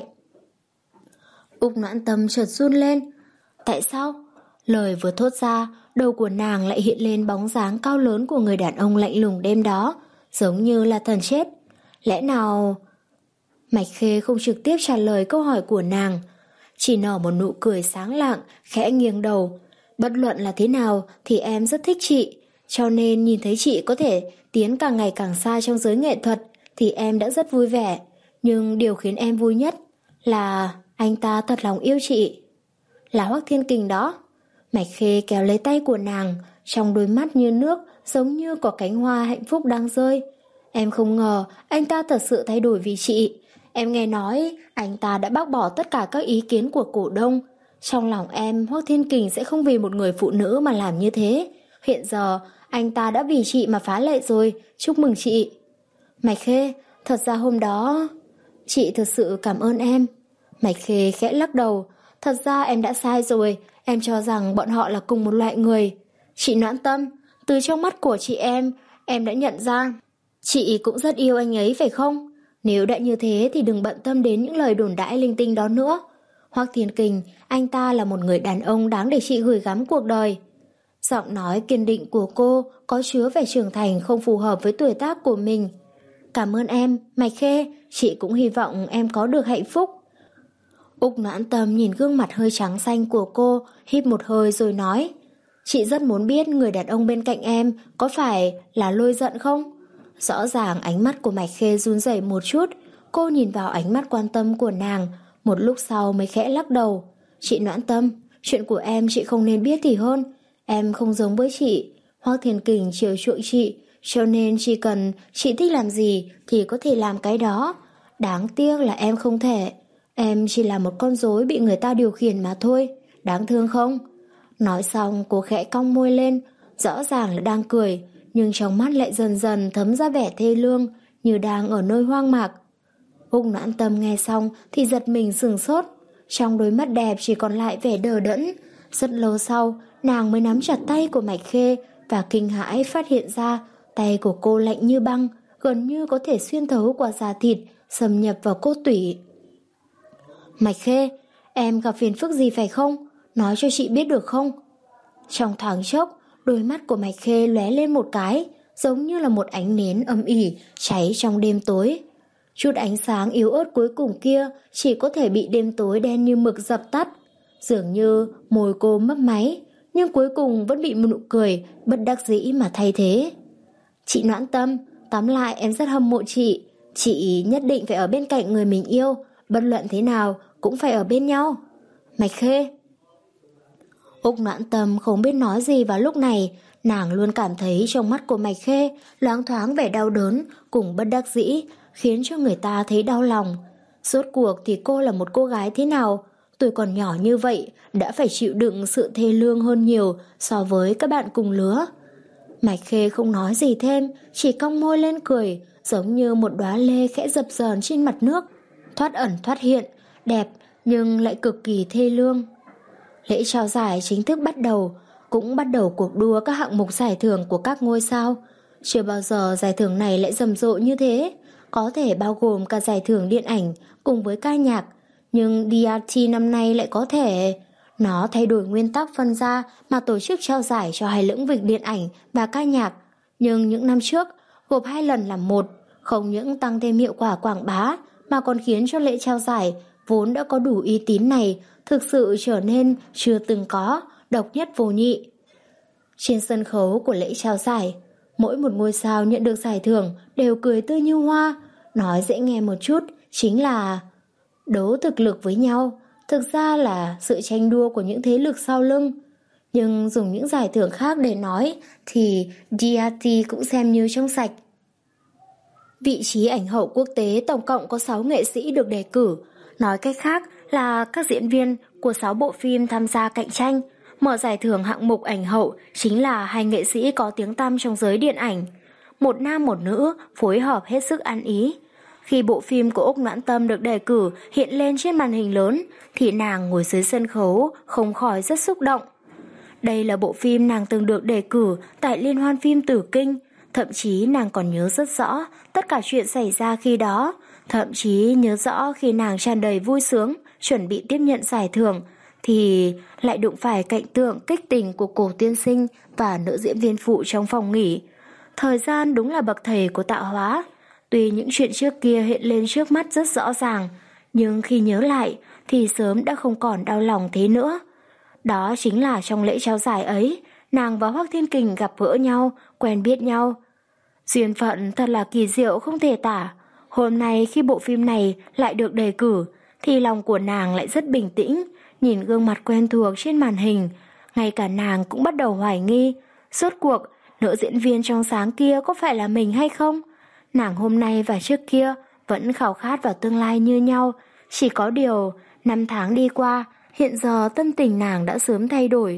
Úc Noãn Tâm chợt run lên. Tại sao? Lời vừa thốt ra, đầu của nàng lại hiện lên bóng dáng cao lớn của người đàn ông lạnh lùng đêm đó, giống như là thần chết. Lẽ nào... Mạch Khê không trực tiếp trả lời câu hỏi của nàng, chỉ nở một nụ cười sáng lạng, khẽ nghiêng đầu. Bất luận là thế nào thì em rất thích chị, cho nên nhìn thấy chị có thể tiến càng ngày càng xa trong giới nghệ thuật thì em đã rất vui vẻ. Nhưng điều khiến em vui nhất là anh ta thật lòng yêu chị. Là Hoắc Thiên Kình đó. Mạch Khê kéo lấy tay của nàng, trong đôi mắt như nước, giống như có cánh hoa hạnh phúc đang rơi. Em không ngờ anh ta thật sự thay đổi vì chị. Em nghe nói anh ta đã bác bỏ tất cả các ý kiến của cổ đông. Trong lòng em, Hoắc Thiên Kình sẽ không vì một người phụ nữ mà làm như thế. Hiện giờ anh ta đã vì chị mà phá lệ rồi. Chúc mừng chị. Mạch Khê, thật ra hôm đó chị thật sự cảm ơn em. Mạch Khê khẽ lắc đầu. Thật ra em đã sai rồi. Em cho rằng bọn họ là cùng một loại người. Chị Noãn Tâm, từ trong mắt của chị em, em đã nhận ra chị cũng rất yêu anh ấy phải không? Nếu đã như thế thì đừng bận tâm đến những lời đồn đãi linh tinh đó nữa. Hoắc Thiên Kình, anh ta là một người đàn ông đáng để chị gửi gắm cuộc đời. Giọng nói kiên định của cô có chứa vẻ trưởng thành không phù hợp với tuổi tác của mình. Cảm ơn em, Mạch Khê, chị cũng hy vọng em có được hạnh phúc. Úc Noãn Tâm nhìn gương mặt hơi trắng xanh của cô, hít một hơi rồi nói, chị rất muốn biết người đàn ông bên cạnh em có phải là Lôi Giận không? Rõ ràng ánh mắt của Mạch Khê run rẩy một chút, cô nhìn vào ánh mắt quan tâm của nàng, một lúc sau mới khẽ lắc đầu. Chị Noãn Tâm, chuyện của em chị không nên biết thì hơn. Em không giống với chị, Hoắc Thiên Kình chiều chuộng chị, cho nên chỉ cần chị thích làm gì thì có thể làm cái đó. Đáng tiếc là em không thể. Em chỉ là một con rối bị người ta điều khiển mà thôi. Đáng thương không? Nói xong cô khẽ cong môi lên, rõ ràng là đang cười, nhưng trong mắt lại dần dần thấm ra vẻ thê lương, như đang ở nơi hoang mạc. Úc Noãn Tâm nghe xong thì giật mình sửng sốt, trong đôi mắt đẹp chỉ còn lại vẻ đờ đẫn. Rất lâu sau, nàng mới nắm chặt tay của Mạch Khê và kinh hãi phát hiện ra tay của cô lạnh như băng, gần như có thể xuyên thấu qua da thịt, xâm nhập vào cốt tủy. Mạch Khê, em gặp phiền phức gì phải không? Nói cho chị biết được không? Trong thoáng chốc, đôi mắt của Mạch Khê lóe lên một cái, giống như là một ánh nến âm ỉ cháy trong đêm tối. Chút ánh sáng yếu ớt cuối cùng kia chỉ có thể bị đêm tối đen như mực dập tắt. Dường như môi cô mấp máy, nhưng cuối cùng vẫn bị một nụ cười bất đắc dĩ mà thay thế. Chị Noãn Tâm, tóm lại em rất hâm mộ chị. Chị nhất định phải ở bên cạnh người mình yêu, bất luận thế nào cũng phải ở bên nhau. Mạch Khê. Úc Noãn Tâm không biết nói gì vào lúc này, nàng luôn cảm thấy trong mắt của Mạch Khê loáng thoáng vẻ đau đớn cùng bất đắc dĩ, khiến cho người ta thấy đau lòng. Rốt cuộc thì cô là một cô gái thế nào? Tuổi còn nhỏ như vậy đã phải chịu đựng sự thê lương hơn nhiều so với các bạn cùng lứa. Mạch Khê không nói gì thêm, chỉ cong môi lên cười, giống như một đóa lê khẽ dập dờn trên mặt nước, thoát ẩn thoát hiện, đẹp nhưng lại cực kỳ thê lương. Lễ trao giải chính thức bắt đầu, cũng bắt đầu cuộc đua các hạng mục giải thưởng của các ngôi sao. Chưa bao giờ giải thưởng này lại rầm rộ như thế, có thể bao gồm cả giải thưởng điện ảnh cùng với ca nhạc, nhưng đê rờ tê năm nay lại có thể... Nó thay đổi nguyên tắc phân ra mà tổ chức trao giải cho hai lĩnh vực điện ảnh và ca nhạc, nhưng những năm trước gộp hai lần làm một, không những tăng thêm hiệu quả quảng bá mà còn khiến cho lễ trao giải vốn đã có đủ uy tín này thực sự trở nên chưa từng có, độc nhất vô nhị. Trên sân khấu của lễ trao giải, mỗi một ngôi sao nhận được giải thưởng đều cười tươi như hoa. Nói dễ nghe một chút chính là đấu thực lực với nhau, thực ra là sự tranh đua của những thế lực sau lưng. Nhưng dùng những giải thưởng khác để nói thì đê rờ tê cũng xem như trong sạch. Vị trí ảnh hậu quốc tế tổng cộng có sáu nghệ sĩ được đề cử, nói cách khác là các diễn viên của sáu bộ phim tham gia cạnh tranh. Mở giải thưởng hạng mục ảnh hậu chính là hai nghệ sĩ có tiếng tăm trong giới điện ảnh, một nam một nữ phối hợp hết sức ăn ý. Khi bộ phim của Úc Noãn Tâm được đề cử hiện lên trên màn hình lớn thì nàng ngồi dưới sân khấu không khỏi rất xúc động. Đây là bộ phim nàng từng được đề cử tại Liên hoan phim Tử Kinh, thậm chí nàng còn nhớ rất rõ tất cả chuyện xảy ra khi đó, thậm chí nhớ rõ khi nàng tràn đầy vui sướng chuẩn bị tiếp nhận giải thưởng thì lại đụng phải cảnh tượng kích tình của Cổ tiên sinh và nữ diễn viên phụ trong phòng nghỉ. Thời gian đúng là bậc thầy của tạo hóa. Tuy những chuyện trước kia hiện lên trước mắt rất rõ ràng, nhưng khi nhớ lại thì sớm đã không còn đau lòng thế nữa. Đó chính là trong lễ trao giải ấy, nàng và Hoắc Thiên Kình gặp gỡ nhau, quen biết nhau. Duyên phận thật là kỳ diệu không thể tả. Hôm nay khi bộ phim này lại được đề cử, thì lòng của nàng lại rất bình tĩnh, nhìn gương mặt quen thuộc trên màn hình. Ngay cả nàng cũng bắt đầu hoài nghi, rốt cuộc nữ diễn viên trong sáng kia có phải là mình hay không? Nàng hôm nay và trước kia vẫn khao khát vào tương lai như nhau, chỉ có điều năm tháng đi qua, hiện giờ tâm tình nàng đã sớm thay đổi.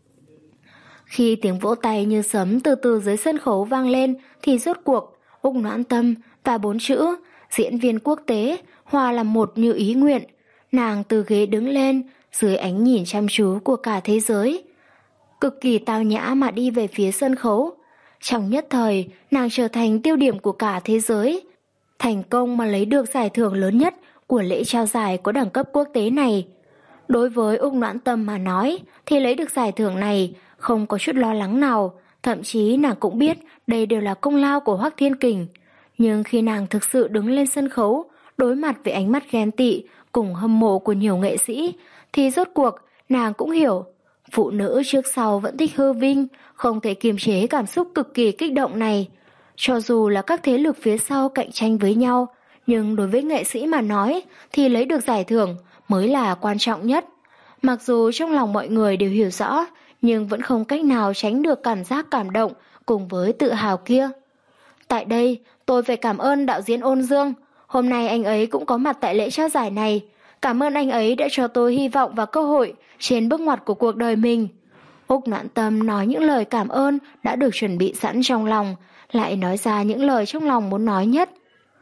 Khi tiếng vỗ tay như sấm từ từ dưới sân khấu vang lên thì rốt cuộc Úc Noãn Tâm và bốn chữ diễn viên quốc tế hòa làm một như ý nguyện. Nàng từ ghế đứng lên dưới ánh nhìn chăm chú của cả thế giới, cực kỳ tao nhã mà đi về phía sân khấu. Trong nhất thời, nàng trở thành tiêu điểm của cả thế giới, thành công mà lấy được giải thưởng lớn nhất của lễ trao giải có đẳng cấp quốc tế này. Đối với Úc Noãn Tâm mà nói, thì lấy được giải thưởng này không có chút lo lắng nào, thậm chí nàng cũng biết đây đều là công lao của Hoắc Thiên Kình. Nhưng khi nàng thực sự đứng lên sân khấu, đối mặt với ánh mắt ghen tị cùng hâm mộ của nhiều nghệ sĩ, thì rốt cuộc nàng cũng hiểu, phụ nữ trước sau vẫn thích hư vinh, không thể kiềm chế cảm xúc cực kỳ kích động này. Cho dù là các thế lực phía sau cạnh tranh với nhau, nhưng đối với nghệ sĩ mà nói thì lấy được giải thưởng mới là quan trọng nhất. Mặc dù trong lòng mọi người đều hiểu rõ, nhưng vẫn không cách nào tránh được cảm giác cảm động cùng với tự hào kia. Tại đây, tôi phải cảm ơn đạo diễn Ôn Dương. Hôm nay anh ấy cũng có mặt tại lễ trao giải này. Cảm ơn anh ấy đã cho tôi hy vọng và cơ hội trên bước ngoặt của cuộc đời mình. Úc Noãn Tâm nói những lời cảm ơn đã được chuẩn bị sẵn trong lòng, lại nói ra những lời trong lòng muốn nói nhất.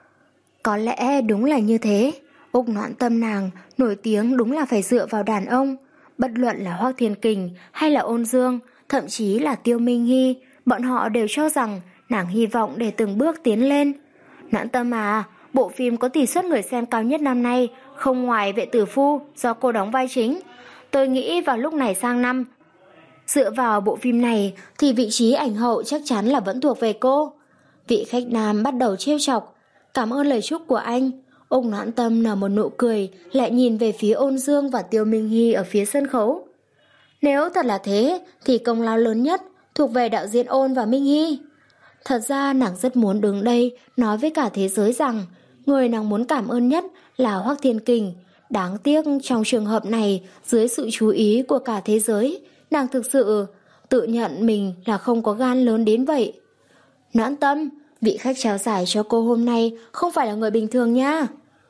Có lẽ đúng là như thế. Úc Noãn Tâm nàng nổi tiếng đúng là phải dựa vào đàn ông. Bất luận là Hoắc Thiên Kình hay là Ôn Dương, thậm chí là Tiêu Minh Hy, bọn họ đều cho rằng nàng hy vọng để từng bước tiến lên. Noãn Tâm à, bộ phim có tỷ suất người xem cao nhất năm nay, không ngoài Vệ Tử Phu do cô đóng vai chính. Tôi nghĩ vào lúc này sang năm, dựa vào bộ phim này thì vị trí ảnh hậu chắc chắn là vẫn thuộc về cô. Vị khách nam bắt đầu trêu chọc. Cảm ơn lời chúc của anh. Úc Noãn Tâm nở một nụ cười, lại nhìn về phía Ôn Dương và Tiêu Minh Hy ở phía sân khấu. Nếu thật là thế thì công lao lớn nhất thuộc về đạo diễn Ôn và Minh Hy. Thật ra nàng rất muốn đứng đây nói với cả thế giới rằng người nàng muốn cảm ơn nhất là Hoắc Thiên Kình. Đáng tiếc trong trường hợp này, dưới sự chú ý của cả thế giới, nàng thực sự tự nhận mình là không có gan lớn đến vậy. Noãn Tâm, vị khách trao giải cho cô hôm nay không phải là người bình thường nha.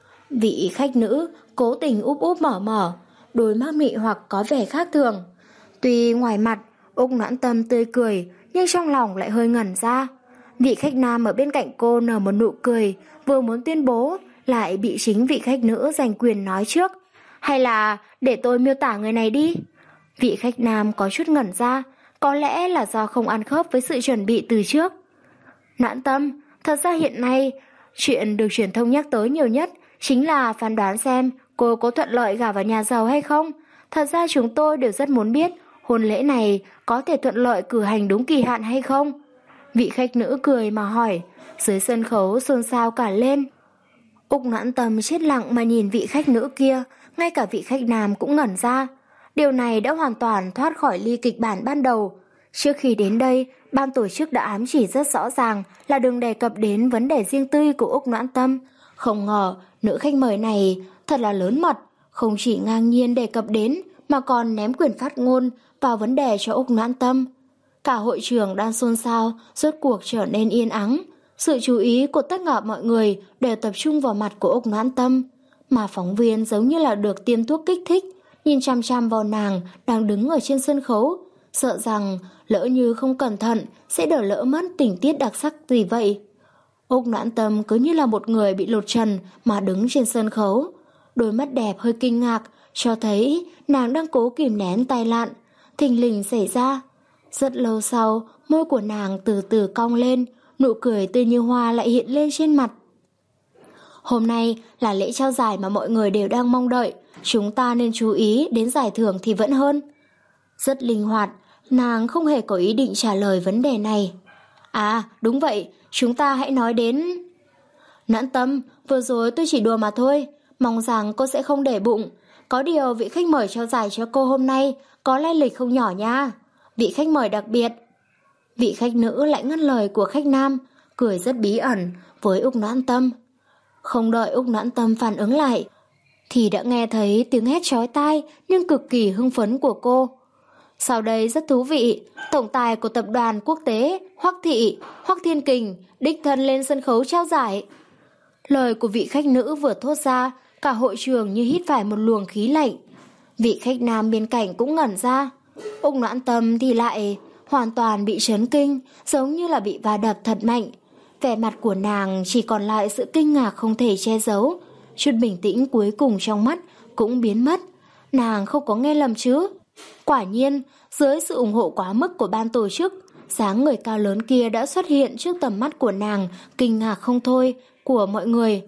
Vị khách nữ cố tình úp úp mở mở, đôi mắt mị hoặc có vẻ khác thường. Tuy ngoài mặt Úc Noãn Tâm tươi cười, nhưng trong lòng lại hơi ngẩn ra. Vị khách nam ở bên cạnh cô nở một nụ cười, vừa muốn tuyên bố, lại bị chính vị khách nữ giành quyền nói trước. Hay là để tôi miêu tả người này đi? Vị khách nam có chút ngẩn ra, có lẽ là do không ăn khớp với sự chuẩn bị từ trước. Noãn Tâm, thật ra hiện nay, chuyện được truyền thông nhắc tới nhiều nhất chính là phán đoán xem cô có thuận lợi gả vào nhà giàu hay không. Thật ra chúng tôi đều rất muốn biết hôn lễ này có thể thuận lợi cử hành đúng kỳ hạn hay không. Vị khách nữ cười mà hỏi, dưới sân khấu xôn xao cả lên. Úc Noãn Tâm chết lặng mà nhìn vị khách nữ kia, ngay cả vị khách nam cũng ngẩn ra. Điều này đã hoàn toàn thoát khỏi ly kịch bản ban đầu. Trước khi đến đây, ban tổ chức đã ám chỉ rất rõ ràng là đừng đề cập đến vấn đề riêng tư của Úc Noãn Tâm. Không ngờ, nữ khách mời này thật là lớn mật, không chỉ ngang nhiên đề cập đến mà còn ném quyền phát ngôn vào vấn đề cho Úc Noãn Tâm. Cả hội trường đang xôn xao, rốt cuộc trở nên yên ắng. Sự chú ý của tất cả mọi người đều tập trung vào mặt của Úc Noãn Tâm, mà phóng viên giống như là được tiêm thuốc kích thích, nhìn chăm chăm vào nàng đang đứng ở trên sân khấu, sợ rằng lỡ như không cẩn thận sẽ đổ lỡ mất tình tiết đặc sắc gì vậy. Úc Noãn Tâm cứ như là một người bị lột trần mà đứng trên sân khấu, đôi mắt đẹp hơi kinh ngạc, cho thấy nàng đang cố kìm nén tai nạn thình lình xảy ra. Rất lâu sau, môi của nàng từ từ cong lên, nụ cười tươi như hoa lại hiện lên trên mặt. Hôm nay là lễ trao giải mà mọi người đều đang mong đợi, chúng ta nên chú ý đến giải thưởng thì vẫn hơn. Rất linh hoạt, nàng không hề có ý định trả lời vấn đề này. À, đúng vậy, chúng ta hãy nói đến... Noãn Tâm, vừa rồi tôi chỉ đùa mà thôi, mong rằng cô sẽ không để bụng. Có điều vị khách mời trao giải cho cô hôm nay có lai lịch không nhỏ nha. Vị khách mời đặc biệt. Vị khách nữ lại ngắt lời của khách nam, cười rất bí ẩn với Úc Noãn Tâm. Không đợi Úc Noãn Tâm phản ứng lại, thì đã nghe thấy tiếng hét chói tai nhưng cực kỳ hưng phấn của cô. Sau đây rất thú vị, tổng tài của tập đoàn quốc tế Hoắc Thị, Hoắc Thiên Kình, đích thân lên sân khấu trao giải. Lời của vị khách nữ vừa thốt ra, cả hội trường như hít phải một luồng khí lạnh. Vị khách nam bên cạnh cũng ngẩn ra. Úc Noãn Tâm thì lại hoàn toàn bị chấn kinh, giống như là bị va đập thật mạnh. Vẻ mặt của nàng chỉ còn lại sự kinh ngạc không thể che giấu. Chút bình tĩnh cuối cùng trong mắt cũng biến mất. Nàng không có nghe lầm chứ? Quả nhiên, dưới sự ủng hộ quá mức của ban tổ chức, dáng người cao lớn kia đã xuất hiện trước tầm mắt của nàng, kinh ngạc không thôi của mọi người.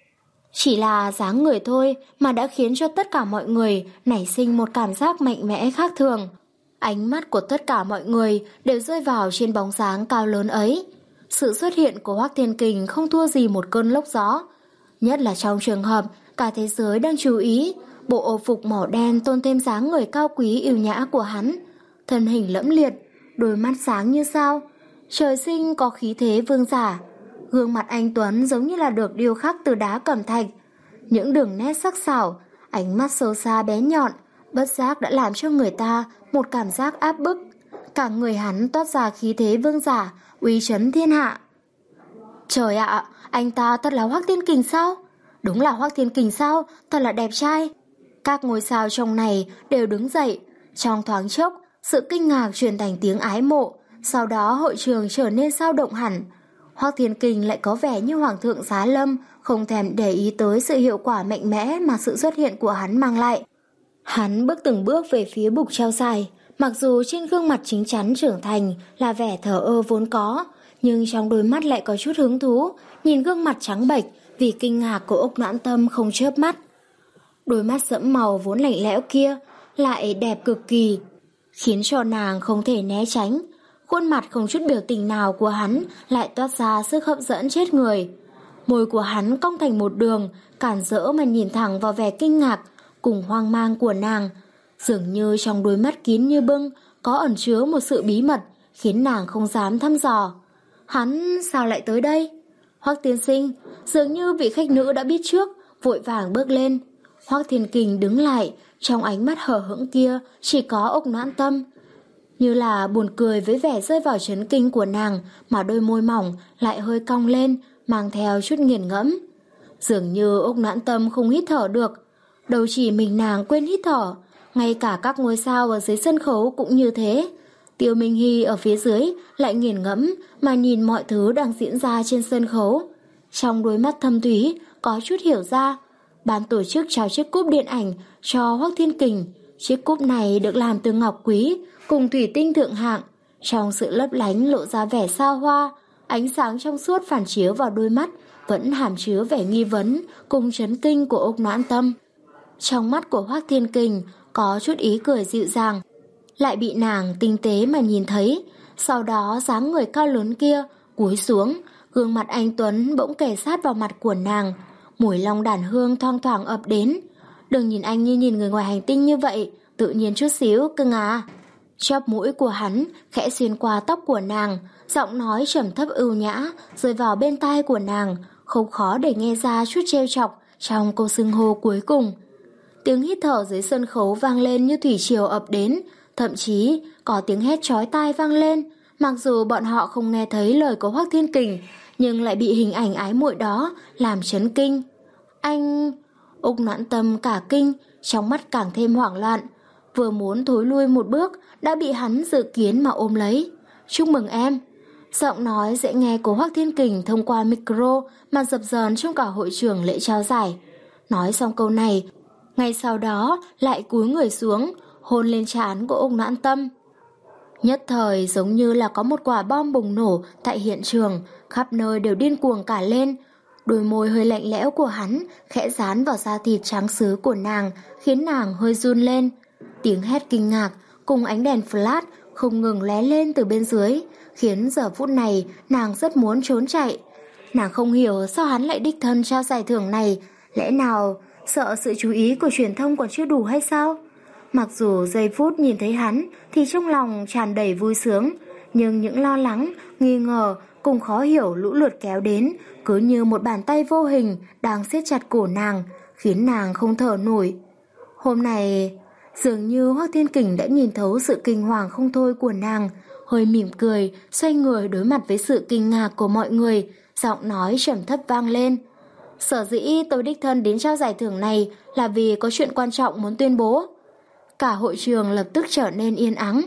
Chỉ là dáng người thôi mà đã khiến cho tất cả mọi người nảy sinh một cảm giác mạnh mẽ khác thường. Ánh mắt của tất cả mọi người đều rơi vào trên bóng dáng cao lớn ấy. Sự xuất hiện của Hoắc Thiên Kình không thua gì một cơn lốc gió. Nhất là trong trường hợp cả thế giới đang chú ý, bộ ô phục màu đen tôn thêm dáng người cao quý yêu nhã của hắn. Thân hình lẫm liệt, đôi mắt sáng như sao, trời sinh có khí thế vương giả. Gương mặt anh tuấn giống như là được điêu khắc từ đá cẩm thạch. Những đường nét sắc sảo, ánh mắt sâu xa bén nhọn, bất giác đã làm cho người ta một cảm giác áp bức. Cả người hắn toát ra khí thế vương giả, uy chấn thiên hạ. Trời ạ, anh ta thật là Hoắc Thiên Kình sao? Đúng là Hoắc Thiên Kình sao? Thật là đẹp trai. Các ngôi sao trong này đều đứng dậy. Trong thoáng chốc, sự kinh ngạc chuyển thành tiếng ái mộ. Sau đó hội trường trở nên sao động hẳn. Hoắc Thiên Kình lại có vẻ như Hoàng thượng Giá Lâm, không thèm để ý tới sự hiệu quả mạnh mẽ mà sự xuất hiện của hắn mang lại. Hắn bước từng bước về phía bục trao giải. Mặc dù trên gương mặt chín chắn trưởng thành là vẻ thờ ơ vốn có, nhưng trong đôi mắt lại có chút hứng thú, nhìn gương mặt trắng bệch vì kinh ngạc của Úc Noãn Tâm không chớp mắt. Đôi mắt sẫm màu vốn lạnh lẽo kia lại đẹp cực kỳ, khiến cho nàng không thể né tránh. Khuôn mặt không chút biểu tình nào của hắn lại toát ra sức hấp dẫn chết người. Môi của hắn cong thành một đường, cản rỡ mà nhìn thẳng vào vẻ kinh ngạc cùng hoang mang của nàng. Dường như trong đôi mắt kín như bưng có ẩn chứa một sự bí mật khiến nàng không dám thăm dò. Hắn sao lại tới đây? Hoắc tiên sinh, dường như vị khách nữ đã biết trước, vội vàng bước lên. Hoắc Thiên Kình đứng lại, trong ánh mắt hờ hững kia chỉ có Úc Noãn Tâm. Như là buồn cười với vẻ rơi vào chấn kinh của nàng mà đôi môi mỏng lại hơi cong lên, mang theo chút nghiền ngẫm. Dường như Úc Noãn Tâm không hít thở được. Đâu chỉ mình nàng quên hít thở, ngay cả các ngôi sao ở dưới sân khấu cũng như thế. Tiêu Minh Hy ở phía dưới lại nghiền ngẫm mà nhìn mọi thứ đang diễn ra trên sân khấu. Trong đôi mắt thâm thúy có chút hiểu ra, ban tổ chức trao chiếc cúp điện ảnh cho Hoắc Thiên Kình. Chiếc cúp này được làm từ ngọc quý cùng thủy tinh thượng hạng, trong sự lấp lánh lộ ra vẻ xa hoa, ánh sáng trong suốt phản chiếu vào đôi mắt vẫn hàm chứa vẻ nghi vấn cùng chấn kinh của Úc Noãn Tâm. Trong mắt của Hoắc Thiên Kình có chút ý cười dịu dàng, lại bị nàng tinh tế mà nhìn thấy. Sau đó dáng người cao lớn kia cúi xuống, gương mặt anh tuấn bỗng kề sát vào mặt của nàng, mùi long đàn hương thoang thoảng ập đến. Đừng nhìn anh như nhìn người ngoài hành tinh như vậy, tự nhiên chút xíu, cưng à. Chóp mũi của hắn khẽ xuyên qua tóc của nàng, giọng nói trầm thấp ưu nhã rơi vào bên tai của nàng, không khó để nghe ra chút trêu chọc trong câu xưng hô cuối cùng. Tiếng hít thở dưới sân khấu vang lên như thủy triều ập đến, thậm chí có tiếng hét chói tai vang lên. Mặc dù bọn họ không nghe thấy lời của Hoắc Thiên Kình, nhưng lại bị hình ảnh ái muội đó làm chấn kinh. Anh... Úc Noãn Tâm cả kinh, trong mắt càng thêm hoảng loạn. Vừa muốn thối lui một bước đã bị hắn dự kiến mà ôm lấy. Chúc mừng em. Giọng nói dễ nghe của Hoắc Thiên Kình thông qua micro mà dập dờn trong cả hội trường lễ trao giải. Nói xong câu này, ngay sau đó lại cúi người xuống, hôn lên trán của Úc Noãn Tâm. Nhất thời giống như là có một quả bom bùng nổ tại hiện trường, khắp nơi đều điên cuồng cả lên. Đôi môi hơi lạnh lẽo của hắn khẽ dán vào da thịt trắng sứ của nàng, khiến nàng hơi run lên. Tiếng hét kinh ngạc cùng ánh đèn flash không ngừng lóe lên từ bên dưới, khiến giờ phút này nàng rất muốn trốn chạy. Nàng không hiểu sao hắn lại đích thân trao giải thưởng này, lẽ nào sợ sự chú ý của truyền thông còn chưa đủ hay sao? Mặc dù giây phút nhìn thấy hắn thì trong lòng tràn đầy vui sướng, nhưng những lo lắng, nghi ngờ cùng khó hiểu lũ lượt kéo đến, cứ như một bàn tay vô hình đang siết chặt cổ nàng, khiến nàng không thở nổi. Hôm nay, dường như Hoắc Thiên Kình đã nhìn thấu sự kinh hoàng không thôi của nàng, hơi mỉm cười, xoay người đối mặt với sự kinh ngạc của mọi người, giọng nói trầm thấp vang lên. Sở dĩ tôi đích thân đến trao giải thưởng này là vì có chuyện quan trọng muốn tuyên bố. Cả hội trường lập tức trở nên yên ắng.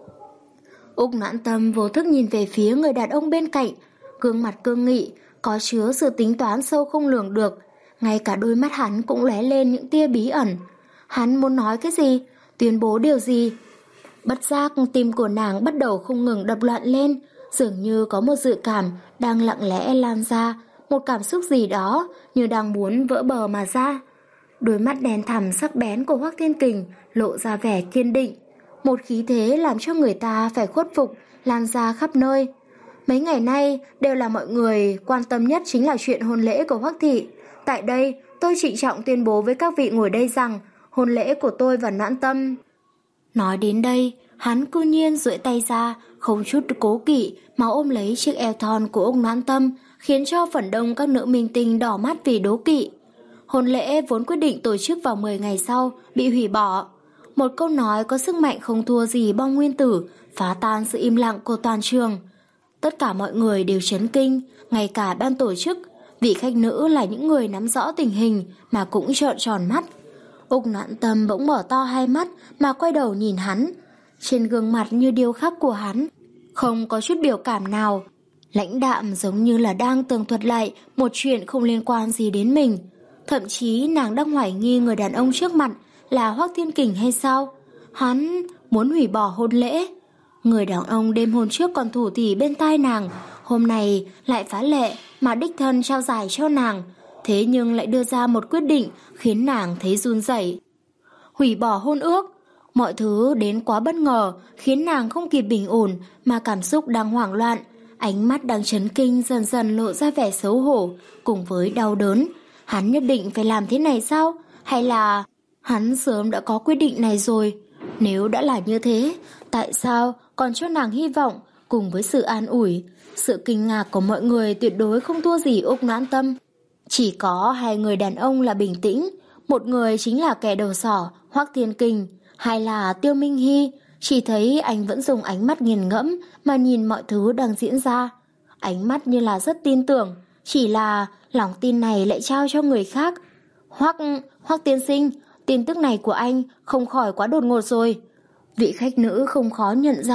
Úc Noãn Tâm vô thức nhìn về phía người đàn ông bên cạnh, gương mặt cương nghị, có chứa sự tính toán sâu không lường được. Ngay cả đôi mắt hắn cũng lóe lên những tia bí ẩn. Hắn muốn nói cái gì? Tuyên bố điều gì? Bất giác tim của nàng bắt đầu không ngừng đập loạn lên, dường như có một dự cảm đang lặng lẽ lan ra, một cảm xúc gì đó như đang muốn vỡ bờ mà ra. Đôi mắt đen thẳm sắc bén của Hoắc Thiên Kình lộ ra vẻ kiên định, một khí thế làm cho người ta phải khuất phục lan ra khắp nơi. Mấy ngày nay đều là mọi người quan tâm nhất chính là chuyện hôn lễ của Hoắc thị. Tại đây tôi trịnh trọng tuyên bố với các vị ngồi đây rằng hôn lễ của tôi và Noãn Tâm. Nói đến đây, hắn cư nhiên duỗi tay ra, không chút cố kỵ mà ôm lấy chiếc eo thon của Úc Noãn Tâm, khiến cho phần đông các nữ minh tinh đỏ mắt vì đố kỵ. Hôn lễ vốn quyết định tổ chức vào mười ngày sau bị hủy bỏ. Một câu nói có sức mạnh không thua gì bom nguyên tử, phá tan sự im lặng của toàn trường. Tất cả mọi người đều chấn kinh, ngay cả ban tổ chức. Vị khách nữ là những người nắm rõ tình hình mà cũng trợn tròn mắt. Úc Noãn Tâm bỗng mở to hai mắt mà quay đầu nhìn hắn. Trên gương mặt như điêu khắc của hắn không có chút biểu cảm nào, lãnh đạm giống như là đang tường thuật lại một chuyện không liên quan gì đến mình. Thậm chí nàng đang hoài nghi người đàn ông trước mặt là Hoắc Thiên Kình hay sao? Hắn muốn hủy bỏ hôn lễ. Người đàn ông đêm hôn trước còn thủ thỉ bên tai nàng, hôm nay lại phá lệ mà đích thân trao giải cho nàng, thế nhưng lại đưa ra một quyết định khiến nàng thấy run rẩy. Hủy bỏ hôn ước. Mọi thứ đến quá bất ngờ, khiến nàng không kịp bình ổn mà cảm xúc đang hoảng loạn, ánh mắt đang chấn kinh dần dần lộ ra vẻ xấu hổ cùng với đau đớn. Hắn nhất định phải làm thế này sao? Hay là hắn sớm đã có quyết định này rồi? Nếu đã là như thế, tại sao còn cho nàng hy vọng cùng với sự an ủi? Sự kinh ngạc của mọi người tuyệt đối không thua gì Úc Noãn Tâm. Chỉ có hai người đàn ông là bình tĩnh, một người chính là kẻ đầu sỏ Hoắc Thiên Kình, hay là Tiêu Minh Hy. Chỉ thấy anh vẫn dùng ánh mắt nghiền ngẫm mà nhìn mọi thứ đang diễn ra. Ánh mắt như là rất tin tưởng, chỉ là lòng tin này lại trao cho người khác. Hoắc, Hoắc tiên sinh, tin tức này của anh không khỏi quá đột ngột rồi. Vị khách nữ không khó nhận ra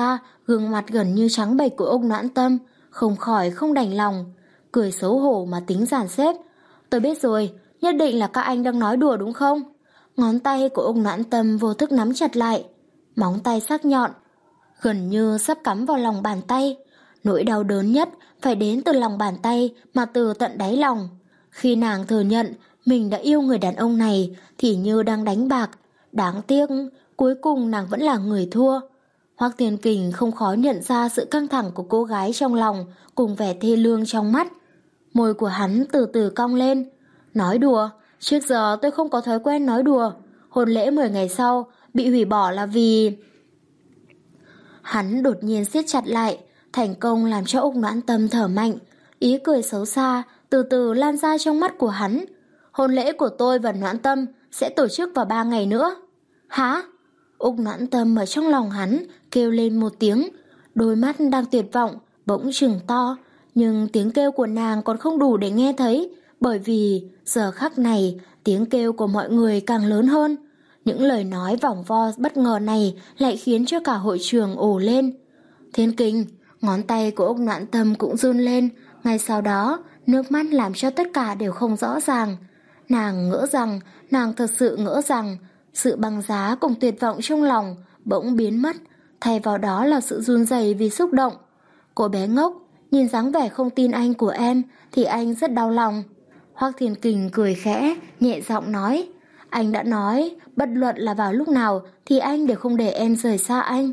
Gương mặt gần như trắng bệch của ông Noãn Tâm không khỏi không đành lòng, cười xấu hổ mà tính dàn xếp. Tôi biết rồi, nhất định là các anh đang nói đùa đúng không? Ngón tay của ông Noãn Tâm vô thức nắm chặt lại, móng tay sắc nhọn, gần như sắp cắm vào lòng bàn tay. Nỗi đau đớn nhất phải đến từ lòng bàn tay mà từ tận đáy lòng. Khi nàng thừa nhận mình đã yêu người đàn ông này thì như đang đánh bạc. Đáng tiếc, cuối cùng nàng vẫn là người thua. Hoắc Thiên Kình không khó nhận ra sự căng thẳng của cô gái trong lòng cùng vẻ thê lương trong mắt. Môi của hắn từ từ cong lên. Nói đùa, trước giờ tôi không có thói quen nói đùa. Hôn lễ mười ngày sau bị hủy bỏ là vì... Hắn đột nhiên siết chặt lại, thành công làm cho Úc Noãn Tâm thở mạnh. Ý cười xấu xa từ từ lan ra trong mắt của hắn. Hôn lễ của tôi và Noãn Tâm sẽ tổ chức vào ba ngày nữa. Hả? Úc Noãn Tâm ở trong lòng hắn kêu lên một tiếng, đôi mắt đang tuyệt vọng bỗng trừng to, nhưng tiếng kêu của nàng còn không đủ để nghe thấy, bởi vì giờ khắc này tiếng kêu của mọi người càng lớn hơn. Những lời nói vòng vo bất ngờ này lại khiến cho cả hội trường ồ lên. Thiên Kình, ngón tay của Úc Noãn Tâm cũng run lên, ngay sau đó nước mắt làm cho tất cả đều không rõ ràng. Nàng ngỡ rằng, nàng thật sự ngỡ rằng sự băng giá cùng tuyệt vọng trong lòng bỗng biến mất, thay vào đó là sự run rẩy vì xúc động. Cô bé ngốc, nhìn dáng vẻ không tin anh của em thì anh rất đau lòng. Hoắc Thiên Kình cười khẽ, nhẹ giọng nói, anh đã nói bất luận là vào lúc nào thì anh đều không để em rời xa anh.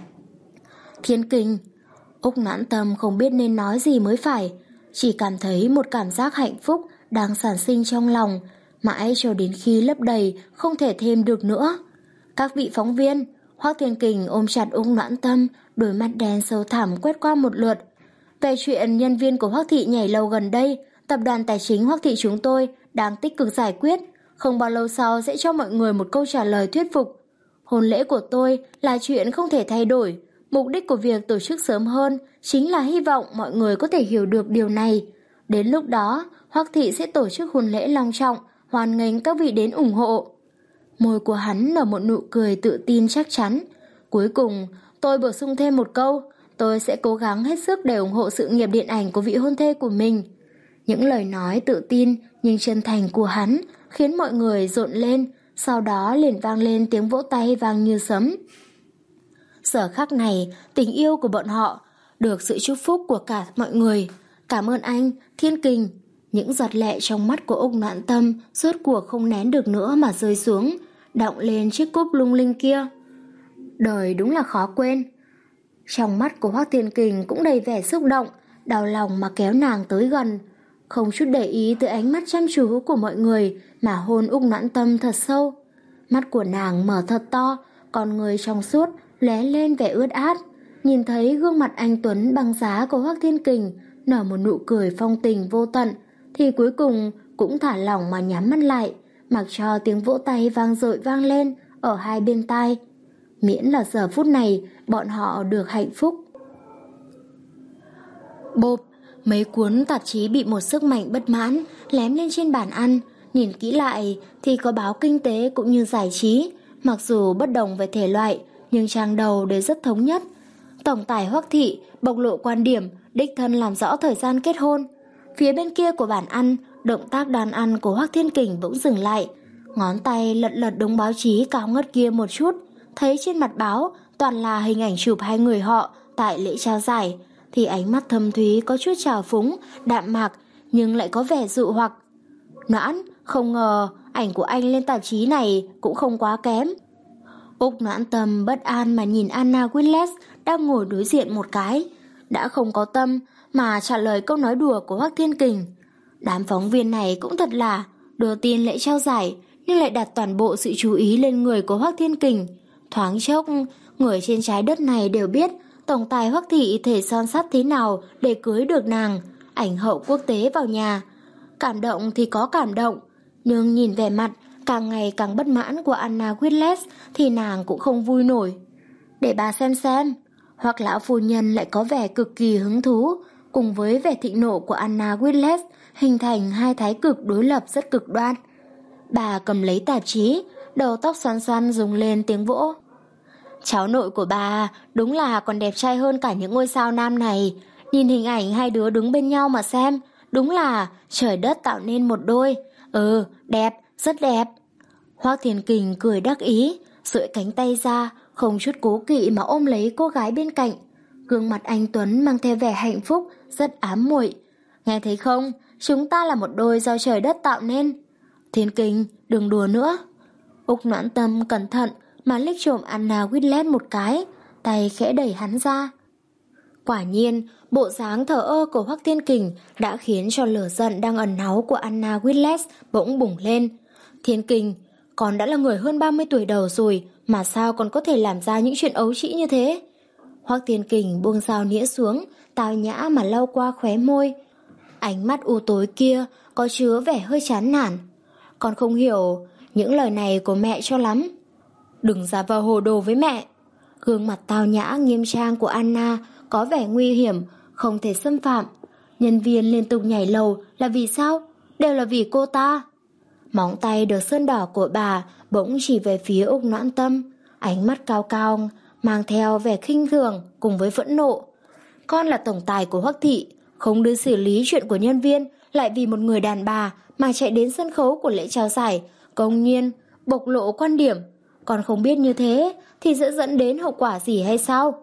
Thiên Kình, Úc Noãn Tâm không biết nên nói gì mới phải, chỉ cảm thấy một cảm giác hạnh phúc đang sản sinh trong lòng, mãi cho đến khi lấp đầy không thể thêm được nữa. Các vị phóng viên, Hoắc Thiên Kình ôm chặt Úc Noãn Tâm, đôi mắt đen sâu thẳm quét qua một lượt. Về chuyện nhân viên của Hoắc thị nhảy lầu gần đây, tập đoàn tài chính Hoắc thị chúng tôi đang tích cực giải quyết, không bao lâu sau sẽ cho mọi người một câu trả lời thuyết phục. Hôn lễ của tôi là chuyện không thể thay đổi, mục đích của việc tổ chức sớm hơn chính là hy vọng mọi người có thể hiểu được điều này. Đến lúc đó, Hoắc thị sẽ tổ chức hôn lễ long trọng, hoan nghênh các vị đến ủng hộ. Môi của hắn nở một nụ cười tự tin chắc chắn. Cuối cùng, tôi bổ sung thêm một câu, tôi sẽ cố gắng hết sức để ủng hộ sự nghiệp điện ảnh của vị hôn thê của mình. Những lời nói tự tin nhưng chân thành của hắn khiến mọi người rộn lên, sau đó liền vang lên tiếng vỗ tay vang như sấm. Giờ khắc này, tình yêu của bọn họ được sự chúc phúc của cả mọi người. Cảm ơn anh, Thiên Kình. Những giọt lệ trong mắt của Úc Noãn Tâm rốt cuộc không nén được nữa mà rơi xuống, đọng lên chiếc cúp lung linh kia. Đời đúng là khó quên. Trong mắt của Hoắc Thiên Kình cũng đầy vẻ xúc động, đau lòng mà kéo nàng tới gần, không chút để ý tới ánh mắt chăm chú của mọi người mà hôn Úc Noãn Tâm thật sâu. Mắt của nàng mở thật to, con người trong suốt lóe lên vẻ ướt át. Nhìn thấy gương mặt anh tuấn băng giá của Hoắc Thiên Kình nở một nụ cười phong tình vô tận, thì cuối cùng cũng thả lỏng mà nhắm mắt lại, mặc cho tiếng vỗ tay vang dội vang lên ở hai bên tai. Miễn là giờ phút này bọn họ được hạnh phúc. Bộp, mấy cuốn tạp chí bị một sức mạnh bất mãn lém lên trên bàn ăn. Nhìn kỹ lại thì có báo kinh tế cũng như giải trí, mặc dù bất đồng về thể loại nhưng trang đầu đều rất thống nhất. Tổng tài Hoắc thị bộc lộ quan điểm đích thân làm rõ thời gian kết hôn. Phía bên kia của bàn ăn, động tác đàn ăn của Hoắc Thiên Kình bỗng dừng lại, ngón tay lật lật đống báo chí cao ngất kia một chút, thấy trên mặt báo toàn là hình ảnh chụp hai người họ tại lễ trao giải, thì ánh mắt thâm thúy có chút trào phúng, đạm mạc nhưng lại có vẻ dụ hoặc. Noãn, không ngờ ảnh của anh lên tạp chí này cũng không quá kém. Úc Noãn Tâm bất an mà nhìn Anna Willis đang ngồi đối diện một cái, đã không có tâm mà trả lời câu nói đùa của Hoắc Thiên Kình. Đám phóng viên này cũng thật là đưa tin lễ trao giải nhưng lại đặt toàn bộ sự chú ý lên người của Hoắc Thiên Kình. Thoáng chốc, người trên trái đất này đều biết tổng tài Hoắc thị thể son sắt thế nào để cưới được nàng, ảnh hậu quốc tế vào nhà. Cảm động thì có cảm động, nhưng nhìn vẻ mặt càng ngày càng bất mãn của Anna Willis thì nàng cũng không vui nổi. Để bà xem xem. Hoặc lão phu nhân lại có vẻ cực kỳ hứng thú, cùng với vẻ thịnh nộ của Anna Willis hình thành hai thái cực đối lập rất cực đoan. Bà cầm lấy tạp chí, đầu tóc xoăn xoăn rung lên tiếng vỗ. Cháu nội của bà đúng là còn đẹp trai hơn cả những ngôi sao nam này. Nhìn hình ảnh hai đứa đứng bên nhau mà xem, đúng là trời đất tạo nên một đôi. Ừ, đẹp, rất đẹp. Hoắc Thiên Kình cười đắc ý, duỗi cánh tay ra, không chút cố kỵ mà ôm lấy cô gái bên cạnh. Gương mặt anh Tuấn mang theo vẻ hạnh phúc, rất ám muội. Nghe thấy không, chúng ta là một đôi do trời đất tạo nên. Thiên Kình, đừng đùa nữa. Úc Noãn Tâm cẩn thận mà liếc trộm Anna Whitlet một cái, tay khẽ đẩy hắn ra. Quả nhiên, bộ dáng thờ ơ của Hoắc Thiên Kình đã khiến cho lửa giận đang ẩn náu của Anna Whitlet bỗng bùng lên. Thiên Kình, con đã là người hơn ba mươi tuổi đầu rồi mà sao còn có thể làm ra những chuyện ấu trĩ như thế? Hoắc Thiên Kình buông dao nĩa xuống, tao nhã mà lau qua khóe môi. Ánh mắt u tối kia có chứa vẻ hơi chán nản. Con không hiểu những lời này của mẹ cho lắm. Đừng giả vờ hồ đồ với mẹ. Gương mặt tao nhã nghiêm trang của Anna có vẻ nguy hiểm, không thể xâm phạm. Nhân viên liên tục nhảy lầu là vì sao? Đều là vì cô ta. Móng tay được sơn đỏ của bà bỗng chỉ về phía Úc Noãn Tâm, ánh mắt cao cao mang theo vẻ khinh thường cùng với phẫn nộ. Con là tổng tài của Hoắc thị, không đưa xử lý chuyện của nhân viên, lại vì một người đàn bà mà chạy đến sân khấu của lễ trao giải, công nhiên bộc lộ quan điểm. Con không biết như thế thì sẽ dẫn đến hậu quả gì hay sao?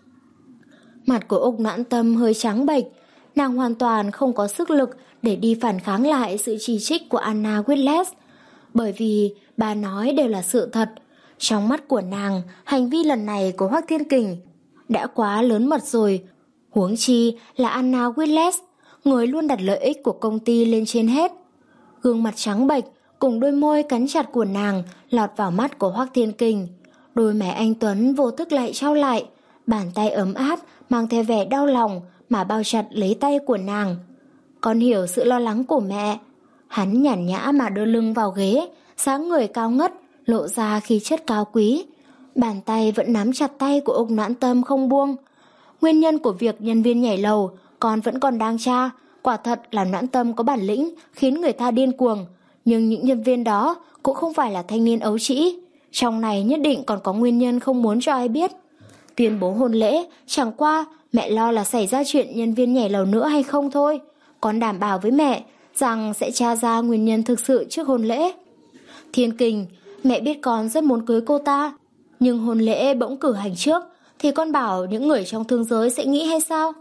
Mặt của Úc Noãn Tâm hơi trắng bệch, nàng hoàn toàn không có sức lực để đi phản kháng lại sự chỉ trích của Anna Whitlet, bởi vì bà nói đều là sự thật. Trong mắt của nàng, hành vi lần này của Hoắc Thiên Kình đã quá lớn mật rồi. Huống chi là Anna Whitlet, người luôn đặt lợi ích của công ty lên trên hết. Gương mặt trắng bệch cùng đôi môi cắn chặt của nàng lọt vào mắt của Hoắc Thiên Kình. Đôi mày anh Tuấn vô thức lại trao lại, bàn tay ấm áp mang theo vẻ đau lòng mà bao chặt lấy tay của nàng. Con hiểu sự lo lắng của mẹ. Hắn nhàn nhã mà đưa lưng vào ghế, dáng người cao ngất, lộ ra khí chất cao quý. Bàn tay vẫn nắm chặt tay của Úc Noãn Tâm không buông. Nguyên nhân của việc nhân viên nhảy lầu con vẫn còn đang tra. Quả thật là Noãn Tâm có bản lĩnh khiến người ta điên cuồng, nhưng những nhân viên đó cũng không phải là thanh niên ấu trĩ. Trong này nhất định còn có nguyên nhân không muốn cho ai biết. Tuyên bố hôn lễ chẳng qua mẹ lo là xảy ra chuyện nhân viên nhảy lầu nữa hay không thôi. Con đảm bảo với mẹ rằng sẽ tra ra nguyên nhân thực sự trước hôn lễ. Thiên Kình, mẹ biết con rất muốn cưới cô ta, nhưng hôn lễ bỗng cử hành trước thì con bảo những người trong thương giới sẽ nghĩ hay sao?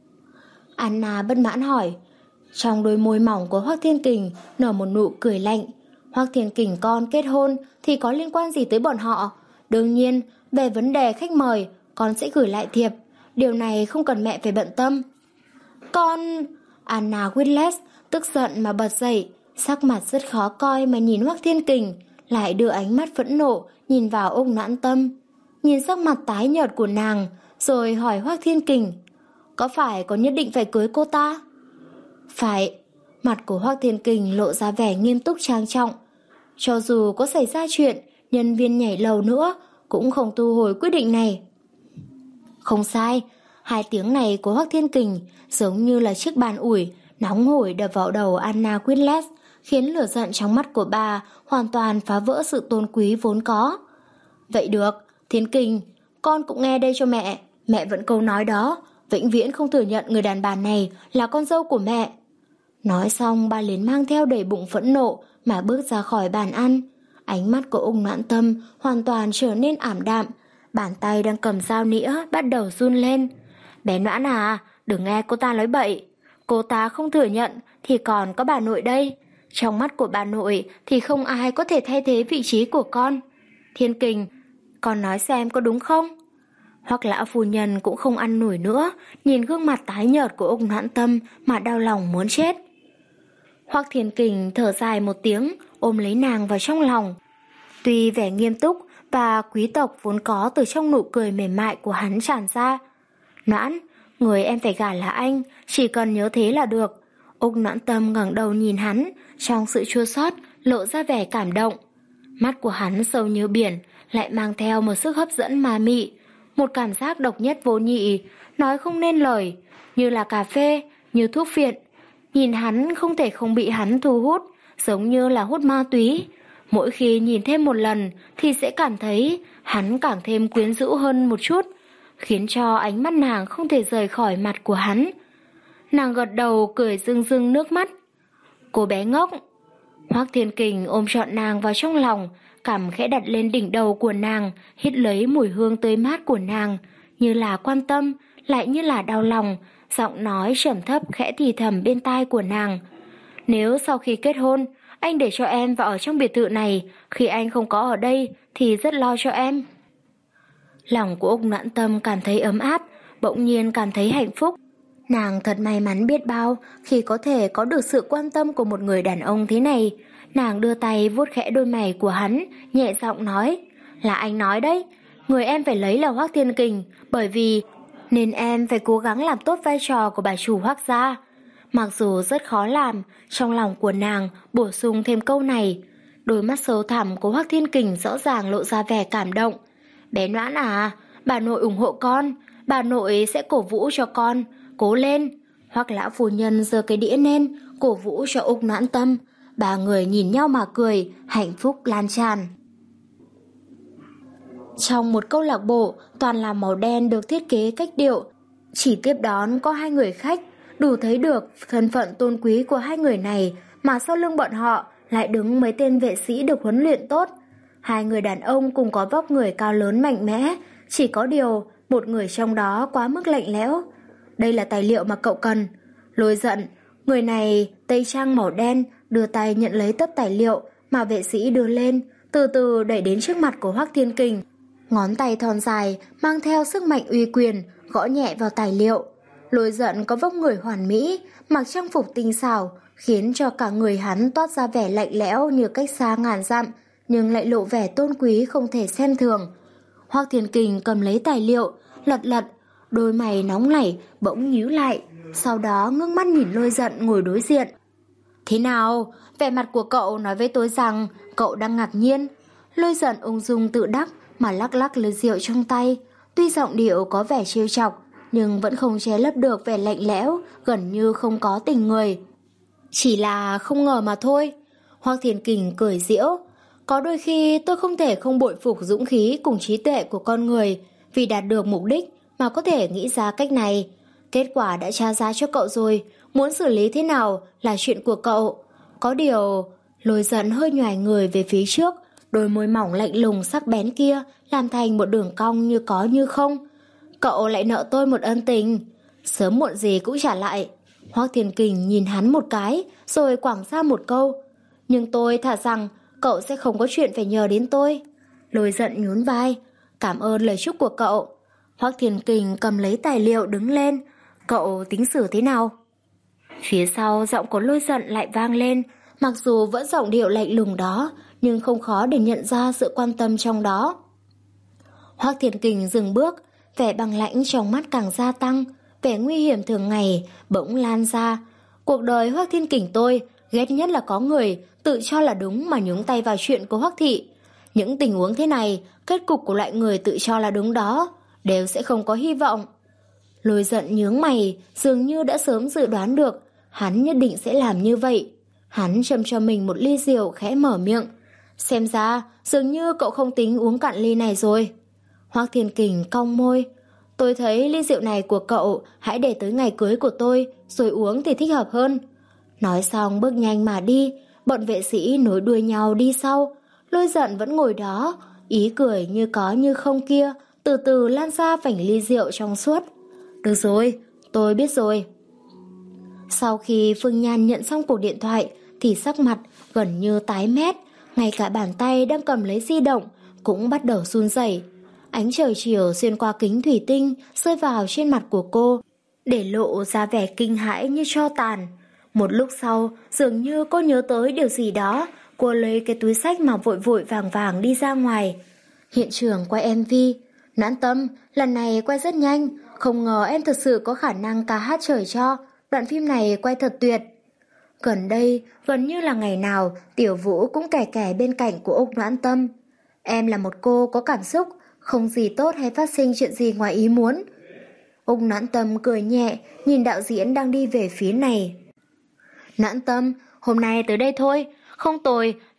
Anna bất mãn hỏi. Trong đôi môi mỏng của Hoắc Thiên Kình nở một nụ cười lạnh. Hoắc Thiên Kình con kết hôn thì có liên quan gì tới bọn họ? Đương nhiên, về vấn đề khách mời, con sẽ gửi lại thiệp. Điều này không cần mẹ phải bận tâm. Con... Anna Whitlet tức giận mà bật dậy, sắc mặt rất khó coi mà nhìn Hoắc Thiên Kình, lại đưa ánh mắt phẫn nộ nhìn vào Úc Noãn Tâm. Nhìn sắc mặt tái nhợt của nàng, rồi hỏi Hoắc Thiên Kình, có phải con nhất định phải cưới cô ta? Phải. Mặt của Hoắc Thiên Kình lộ ra vẻ nghiêm túc trang trọng. Cho dù có xảy ra chuyện nhân viên nhảy lầu nữa, cũng không thu hồi quyết định này. Không sai, hai tiếng này của Hoắc Thiên Kình giống như là chiếc bàn ủi nóng hổi đập vào đầu Anna Whitlet, khiến lửa giận trong mắt của bà hoàn toàn phá vỡ sự tôn quý vốn có. Vậy được, Thiên Kình, con cũng nghe đây cho mẹ. Mẹ vẫn câu nói đó, vĩnh viễn không thừa nhận người đàn bà này là con dâu của mẹ. Nói xong bà liền mang theo đầy bụng phẫn nộ mà bước ra khỏi bàn ăn. Ánh mắt của Úc Noãn Tâm hoàn toàn trở nên ảm đạm. Bàn tay đang cầm dao nĩa bắt đầu run lên. Bé Noãn à, đừng nghe cô ta nói bậy. Cô ta không thừa nhận thì còn có bà nội đây. Trong mắt của bà nội thì không ai có thể thay thế vị trí của con. Thiên Kình, con nói xem có đúng không? Hoặc lão phu nhân cũng không ăn nổi nữa, nhìn gương mặt tái nhợt của Úc Noãn Tâm mà đau lòng muốn chết. Hoắc Thiên Kình thở dài một tiếng, ôm lấy nàng vào trong lòng. Tuy vẻ nghiêm túc và quý tộc vốn có từ trong nụ cười mềm mại của hắn tràn ra. Noãn, người em phải gả là anh, chỉ cần nhớ thế là được. Úc Noãn Tâm ngẩng đầu nhìn hắn, trong sự chua xót lộ ra vẻ cảm động. Mắt của hắn sâu như biển, lại mang theo một sức hấp dẫn ma mị, một cảm giác độc nhất vô nhị, nói không nên lời, như là cà phê, như thuốc phiện. Nhìn hắn không thể không bị hắn thu hút, giống như là hút ma túy. Mỗi khi nhìn thêm một lần thì sẽ cảm thấy hắn càng thêm quyến rũ hơn một chút, khiến cho ánh mắt nàng không thể rời khỏi mặt của hắn. Nàng gật đầu cười rưng rưng nước mắt. Cô bé ngốc. Hoắc Thiên Kình ôm trọn nàng vào trong lòng, cằm khẽ đặt lên đỉnh đầu của nàng, hít lấy mùi hương tươi mát của nàng, như là quan tâm, lại như là đau lòng, giọng nói trầm thấp khẽ thì thầm bên tai của nàng. Nếu sau khi kết hôn, anh để cho em vào ở trong biệt thự này, khi anh không có ở đây thì rất lo cho em. Lòng của Úc Noãn Tâm cảm thấy ấm áp, bỗng nhiên cảm thấy hạnh phúc. Nàng thật may mắn biết bao khi có thể có được sự quan tâm của một người đàn ông thế này. Nàng đưa tay vuốt khẽ đôi mày của hắn, nhẹ giọng nói, là anh nói đấy, người em phải lấy là Hoắc Thiên Kình, bởi vì nên em phải cố gắng làm tốt vai trò của bà chủ Hoắc gia. Mặc dù rất khó làm, trong lòng của nàng bổ sung thêm câu này. Đôi mắt sâu thẳm của Hoắc Thiên Kình rõ ràng lộ ra vẻ cảm động. Bé Noãn à, bà nội ủng hộ con, bà nội sẽ cổ vũ cho con, cố lên. Hoắc lão phu nhân giơ cái đĩa lên, cổ vũ cho Úc Noãn Tâm. Ba người nhìn nhau mà cười, hạnh phúc lan tràn. Trong một câu lạc bộ, toàn là màu đen được thiết kế cách điệu. Chỉ tiếp đón có hai người khách, đủ thấy được thân phận tôn quý của hai người này, mà sau lưng bọn họ lại đứng mấy tên vệ sĩ được huấn luyện tốt. Hai người đàn ông cùng có vóc người cao lớn mạnh mẽ, chỉ có điều một người trong đó quá mức lạnh lẽo. Đây là tài liệu mà cậu cần. Lôi Giận, người này tây trang màu đen, đưa tay nhận lấy tấp tài liệu mà vệ sĩ đưa lên, từ từ đẩy đến trước mặt của Hoắc Thiên Kình. Ngón tay thon dài mang theo sức mạnh uy quyền gõ nhẹ vào tài liệu. Lôi Giận có vóc người hoàn mỹ, mặc trang phục tinh xảo, khiến cho cả người hắn toát ra vẻ lạnh lẽo như cách xa ngàn dặm, nhưng lại lộ vẻ tôn quý không thể xem thường. Hoắc Thiên Kình cầm lấy tài liệu, lật lật, đôi mày nóng nảy bỗng nhíu lại, sau đó ngước mắt nhìn Lôi Giận ngồi đối diện. Thế nào, vẻ mặt của cậu nói với tôi rằng cậu đang ngạc nhiên. Lôi Giận ung dung tự đắc mà lắc lắc ly rượu trong tay, tuy giọng điệu có vẻ trêu chọc, nhưng vẫn không che lấp được vẻ lạnh lẽo, gần như không có tình người. Chỉ là không ngờ mà thôi. Hoắc Thiên Kình cười giễu. Có đôi khi tôi không thể không bội phục dũng khí cùng trí tuệ của con người, vì đạt được mục đích mà có thể nghĩ ra cách này. Kết quả đã tra ra cho cậu rồi, muốn xử lý thế nào là chuyện của cậu. Có điều, Lôi Giận hơi nhoài người về phía trước, đôi môi mỏng lạnh lùng sắc bén kia làm thành một đường cong như có như không. Cậu lại nợ tôi một ân tình, sớm muộn gì cũng trả lại. Hoắc Thiên Kình nhìn hắn một cái, rồi quẳng ra một câu. Nhưng tôi thà rằng cậu sẽ không có chuyện phải nhờ đến tôi. Lôi Giận nhún vai. Cảm ơn lời chúc của cậu. Hoắc Thiên Kình cầm lấy tài liệu đứng lên. Cậu tính xử thế nào? Phía sau giọng của Lôi Giận lại vang lên. Mặc dù vẫn giọng điệu lạnh lùng đó, nhưng không khó để nhận ra sự quan tâm trong đó. Hoắc Thiên Kình dừng bước, vẻ băng lãnh trong mắt càng gia tăng, vẻ nguy hiểm thường ngày bỗng lan ra. Cuộc đời Hoắc Thiên Kình tôi ghét nhất là có người tự cho là đúng mà nhúng tay vào chuyện của Hoắc thị. Những tình huống thế này, kết cục của loại người tự cho là đúng đó đều sẽ không có hy vọng. Lôi Giận nhướng mày, dường như đã sớm dự đoán được hắn nhất định sẽ làm như vậy. Hắn châm cho mình một ly rượu, khẽ mở miệng. Xem ra dường như cậu không tính uống cạn ly này rồi. Hoắc Thiên Kình cong môi. Tôi thấy ly rượu này của cậu hãy để tới ngày cưới của tôi rồi uống thì thích hợp hơn. Nói xong bước nhanh mà đi. Bọn vệ sĩ nối đuôi nhau đi sau. Lôi Giận vẫn ngồi đó, ý cười như có như không kia từ từ lan ra vành ly rượu trong suốt. Được rồi, tôi biết rồi. Sau khi Phương Nhan nhận xong cuộc điện thoại thì sắc mặt gần như tái mét, ngay cả bàn tay đang cầm lấy di động cũng bắt đầu run rẩy. Ánh trời chiều xuyên qua kính thủy tinh rơi vào trên mặt của cô, để lộ ra vẻ kinh hãi như tro tàn. Một lúc sau, dường như cô nhớ tới điều gì đó, cô lấy cái túi xách mà vội vội vàng vàng đi ra ngoài. Hiện trường quay em vê. Noãn Tâm, lần này quay rất nhanh, không ngờ em thật sự có khả năng ca hát trời cho. Đoạn phim này quay thật tuyệt. Gần đây, gần như là ngày nào, Tiểu Vũ cũng kẻ kẻ bên cạnh của Úc Noãn Tâm. Em là một cô có cảm xúc, không gì tốt hay phát sinh chuyện gì ngoài ý muốn. Úc Noãn Tâm cười nhẹ, nhìn đạo diễn đang đi về phía này. Noãn Tâm, hôm nay tới đây thôi, không tồi,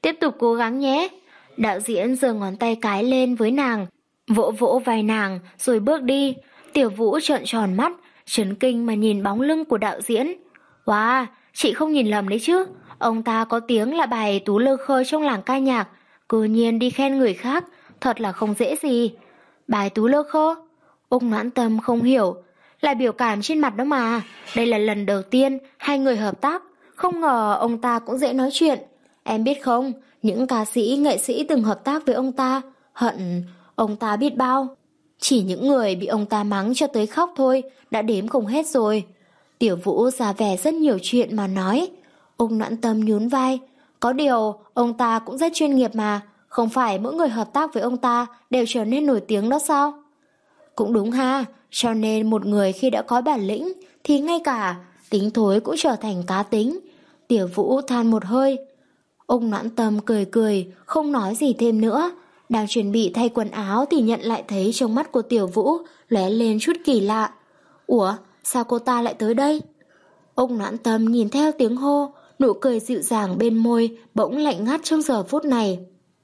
tiếp tục cố gắng nhé. Đạo diễn giơ ngón tay cái lên với nàng, vỗ vỗ vai nàng rồi bước đi. Tiểu Vũ trợn tròn mắt, chấn kinh mà nhìn bóng lưng của đạo diễn. Wow, chị không nhìn lầm đấy chứ. Ông ta có tiếng là bài tú lơ khơ trong làng ca nhạc, cư nhiên đi khen người khác, thật là không dễ gì. Bài tú lơ khơ? Úc Noãn Tâm không hiểu, là biểu cảm trên mặt đó mà. Đây là lần đầu tiên hai người hợp tác, không ngờ ông ta cũng dễ nói chuyện. Em biết không, những ca sĩ, nghệ sĩ từng hợp tác với ông ta, hận ông ta biết bao. Chỉ những người bị ông ta mắng cho tới khóc thôi đã đếm không hết rồi. Tiểu Vũ ra vẻ rất nhiều chuyện mà nói. Úc Noãn Tâm nhún vai. Có điều ông ta cũng rất chuyên nghiệp mà, không phải mỗi người hợp tác với ông ta đều trở nên nổi tiếng đó sao? Cũng đúng ha, cho nên một người khi đã có bản lĩnh thì ngay cả tính thối cũng trở thành cá tính. Tiểu Vũ than một hơi. Úc Noãn Tâm cười cười, không nói gì thêm nữa. Đang chuẩn bị thay quần áo thì nhận lại thấy trong mắt của Tiểu Vũ lóe lên chút kỳ lạ. Ủa, sao cô ta lại tới đây? Úc Noãn Tâm nhìn theo tiếng hô, nụ cười dịu dàng bên môi bỗng lạnh ngắt trong giờ phút này.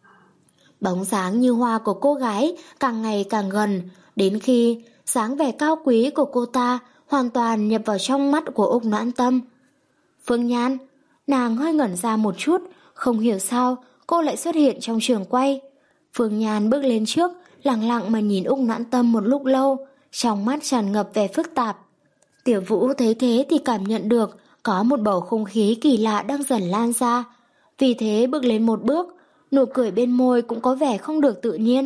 Bóng dáng như hoa của cô gái càng ngày càng gần, đến khi dáng vẻ cao quý của cô ta hoàn toàn nhập vào trong mắt của Úc Noãn Tâm. Phương Nhan, nàng hơi ngẩn ra một chút, không hiểu sao cô lại xuất hiện trong trường quay. Phương Nhan bước lên trước, lặng lặng mà nhìn Úc Noãn Tâm một lúc lâu, trong mắt tràn ngập vẻ phức tạp. Tiểu Vũ thấy thế thì cảm nhận được có một bầu không khí kỳ lạ đang dần lan ra. Vì thế bước lên một bước, nụ cười bên môi cũng có vẻ không được tự nhiên.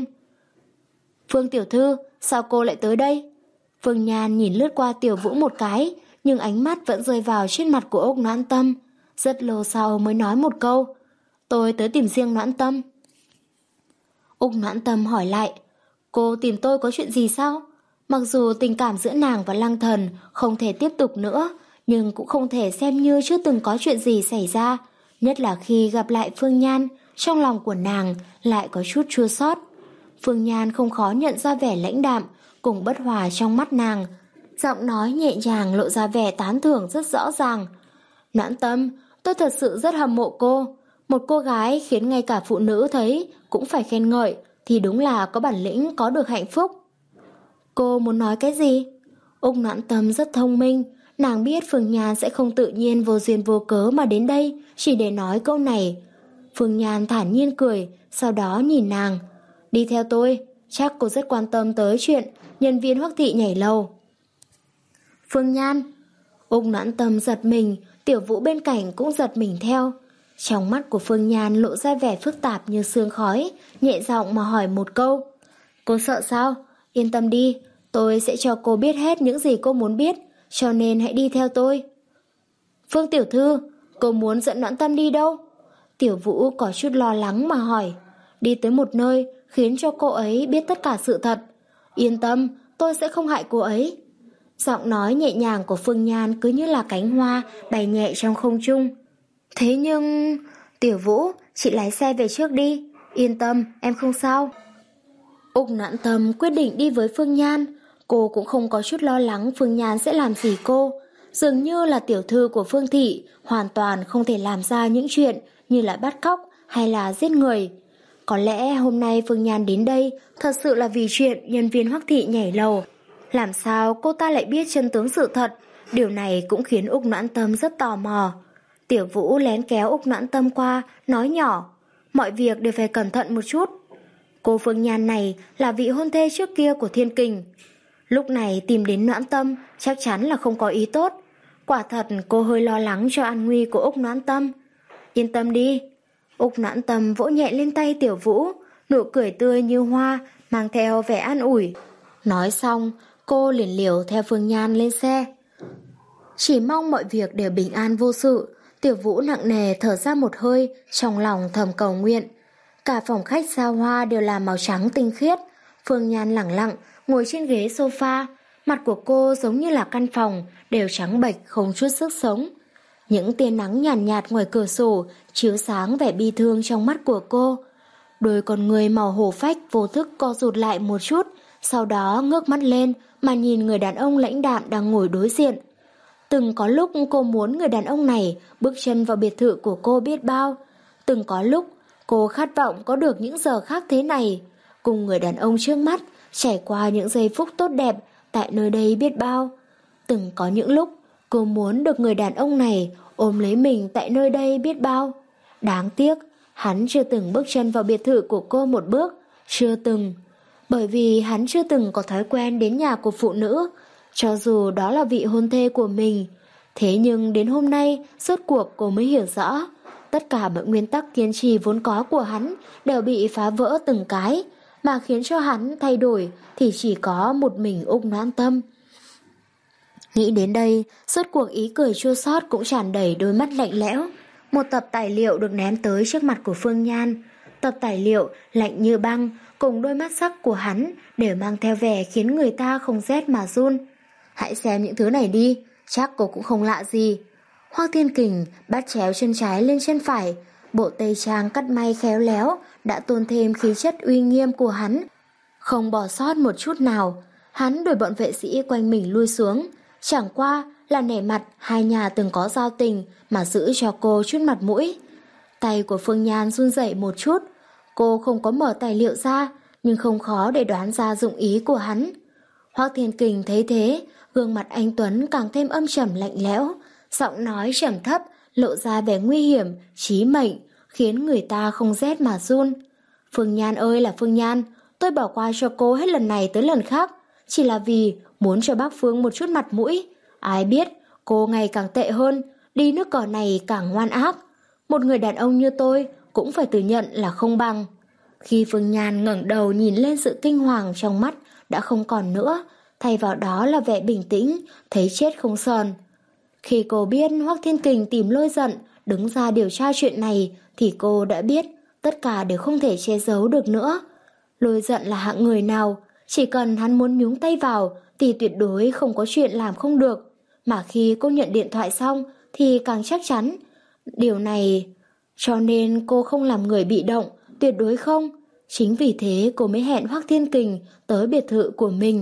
Phương tiểu thư, sao cô lại tới đây? Phương Nhan nhìn lướt qua Tiểu Vũ một cái, nhưng ánh mắt vẫn rơi vào trên mặt của Úc Noãn Tâm. Rất lâu sau mới nói một câu, tôi tới tìm riêng Noãn Tâm. Úc Noãn Tâm hỏi lại, cô tìm tôi có chuyện gì sao? Mặc dù tình cảm giữa nàng và Lăng Thần không thể tiếp tục nữa, nhưng cũng không thể xem như chưa từng có chuyện gì xảy ra. Nhất là khi gặp lại Phương Nhan, trong lòng của nàng lại có chút chua xót. Phương Nhan không khó nhận ra vẻ lãnh đạm cùng bất hòa trong mắt nàng. Giọng nói nhẹ nhàng lộ ra vẻ tán thưởng rất rõ ràng. Noãn Tâm, tôi thật sự rất hâm mộ cô. Một cô gái khiến ngay cả phụ nữ thấy cũng phải khen ngợi thì đúng là có bản lĩnh, có được hạnh phúc. Cô muốn nói cái gì? Úc Noãn Tâm rất thông minh, nàng biết Phương Nhan sẽ không tự nhiên vô duyên vô cớ mà đến đây chỉ để nói câu này. Phương Nhan thản nhiên cười, sau đó nhìn nàng. Đi theo tôi, chắc cô rất quan tâm tới chuyện nhân viên Hoắc thị nhảy lầu. Phương Nhan. Úc Noãn Tâm giật mình, Tiểu Vũ bên cạnh cũng giật mình theo. Trong mắt của Phương Nhan lộ ra vẻ phức tạp như sương khói, nhẹ giọng mà hỏi một câu. Cô sợ sao? Yên tâm đi, tôi sẽ cho cô biết hết những gì cô muốn biết, cho nên hãy đi theo tôi. Phương tiểu thư, cô muốn dẫn Noãn Tâm đi đâu? Tiểu Vũ có chút lo lắng mà hỏi. Đi tới một nơi khiến cho cô ấy biết tất cả sự thật. Yên tâm, tôi sẽ không hại cô ấy. Giọng nói nhẹ nhàng của Phương Nhan cứ như là cánh hoa bay nhẹ trong không trung. Thế nhưng... Tiểu Vũ, chị lái xe về trước đi. Yên tâm, em không sao. Úc Noãn Tâm quyết định đi với Phương Nhan. Cô cũng không có chút lo lắng Phương Nhan sẽ làm gì cô. Dường như là tiểu thư của Phương thị, hoàn toàn không thể làm ra những chuyện như là bắt cóc hay là giết người. Có lẽ hôm nay Phương Nhan đến đây thật sự là vì chuyện nhân viên Hoắc thị nhảy lầu. Làm sao cô ta lại biết chân tướng sự thật? Điều này cũng khiến Úc Noãn Tâm rất tò mò. Tiểu Vũ lén kéo Úc Noãn Tâm qua, nói nhỏ, mọi việc đều phải cẩn thận một chút. Cô Phương Nhan này là vị hôn thê trước kia của Thiên Kình. Lúc này tìm đến Noãn Tâm chắc chắn là không có ý tốt. Quả thật cô hơi lo lắng cho an nguy của Úc Noãn Tâm. Yên tâm đi. Úc Noãn Tâm vỗ nhẹ lên tay Tiểu Vũ, nụ cười tươi như hoa, mang theo vẻ an ủi. Nói xong, cô liền liều theo Phương Nhan lên xe. Chỉ mong mọi việc đều bình an vô sự. Tiểu Vũ nặng nề thở ra một hơi, trong lòng thầm cầu nguyện. Cả phòng khách xa hoa đều là màu trắng tinh khiết. Phương Nhan lẳng lặng ngồi trên ghế sofa, mặt của cô giống như là căn phòng đều trắng bệch không chút sức sống. Những tia nắng nhàn nhạt, nhạt ngoài cửa sổ chiếu sáng vẻ bi thương trong mắt của cô. Đôi con người màu hổ phách vô thức co rụt lại một chút, sau đó ngước mắt lên mà nhìn người đàn ông lãnh đạm đang ngồi đối diện. Từng có lúc cô muốn người đàn ông này bước chân vào biệt thự của cô biết bao. Từng có lúc Cô khát vọng có được những giờ khác thế này, cùng người đàn ông trước mắt, trải qua những giây phút tốt đẹp tại nơi đây biết bao. Từng có những lúc cô muốn được người đàn ông này ôm lấy mình tại nơi đây biết bao. Đáng tiếc, hắn chưa từng bước chân vào biệt thự của cô một bước, chưa từng. Bởi vì hắn chưa từng có thói quen đến nhà của phụ nữ, cho dù đó là vị hôn thê của mình. Thế nhưng đến hôm nay, rốt cuộc cô mới hiểu rõ, tất cả mọi nguyên tắc kiên trì vốn có của hắn đều bị phá vỡ từng cái, mà khiến cho hắn thay đổi thì chỉ có một mình Úc Noãn Tâm. Nghĩ đến đây, rốt cuộc ý cười chua xót cũng tràn đầy đôi mắt lạnh lẽo. Một tập tài liệu được ném tới trước mặt của Phương Nhan. Tập tài liệu lạnh như băng cùng đôi mắt sắc của hắn đều mang theo vẻ khiến người ta không rét mà run. Hãy xem những thứ này đi, chắc cô cũng không lạ gì. Hoắc Thiên Kình bắt chéo chân trái lên chân phải, bộ tây trang cắt may khéo léo đã tôn thêm khí chất uy nghiêm của hắn, không bỏ sót một chút nào. Hắn đuổi bọn vệ sĩ quanh mình lui xuống, chẳng qua là nể mặt hai nhà từng có giao tình mà giữ cho cô chút mặt mũi. Tay của Phương Nhan run rẩy một chút, cô không có mở tài liệu ra, nhưng không khó để đoán ra dụng ý của hắn. Hoắc Thiên Kình thấy thế, gương mặt anh Tuấn càng thêm âm trầm lạnh lẽo, giọng nói trầm thấp, lộ ra vẻ nguy hiểm, chí mệnh, khiến người ta không rét mà run. Phương Nhan ơi là Phương Nhan, tôi bỏ qua cho cô hết lần này tới lần khác, chỉ là vì muốn cho bác Phương một chút mặt mũi. Ai biết, cô ngày càng tệ hơn, đi nước cờ này càng ngoan ác. Một người đàn ông như tôi cũng phải thừa nhận là không bằng. Khi Phương Nhan ngẩng đầu nhìn lên, sự kinh hoàng trong mắt đã không còn nữa, thay vào đó là vẻ bình tĩnh, thấy chết không sờn. Khi cô biết Hoắc Thiên Kình tìm Lôi Giận đứng ra điều tra chuyện này thì cô đã biết tất cả đều không thể che giấu được nữa. Lôi Giận là hạng người nào, chỉ cần hắn muốn nhúng tay vào thì tuyệt đối không có chuyện làm không được. Mà khi cô nhận điện thoại xong thì càng chắc chắn điều này, cho nên cô không làm người bị động, tuyệt đối không. Chính vì thế cô mới hẹn Hoắc Thiên Kình tới biệt thự của mình.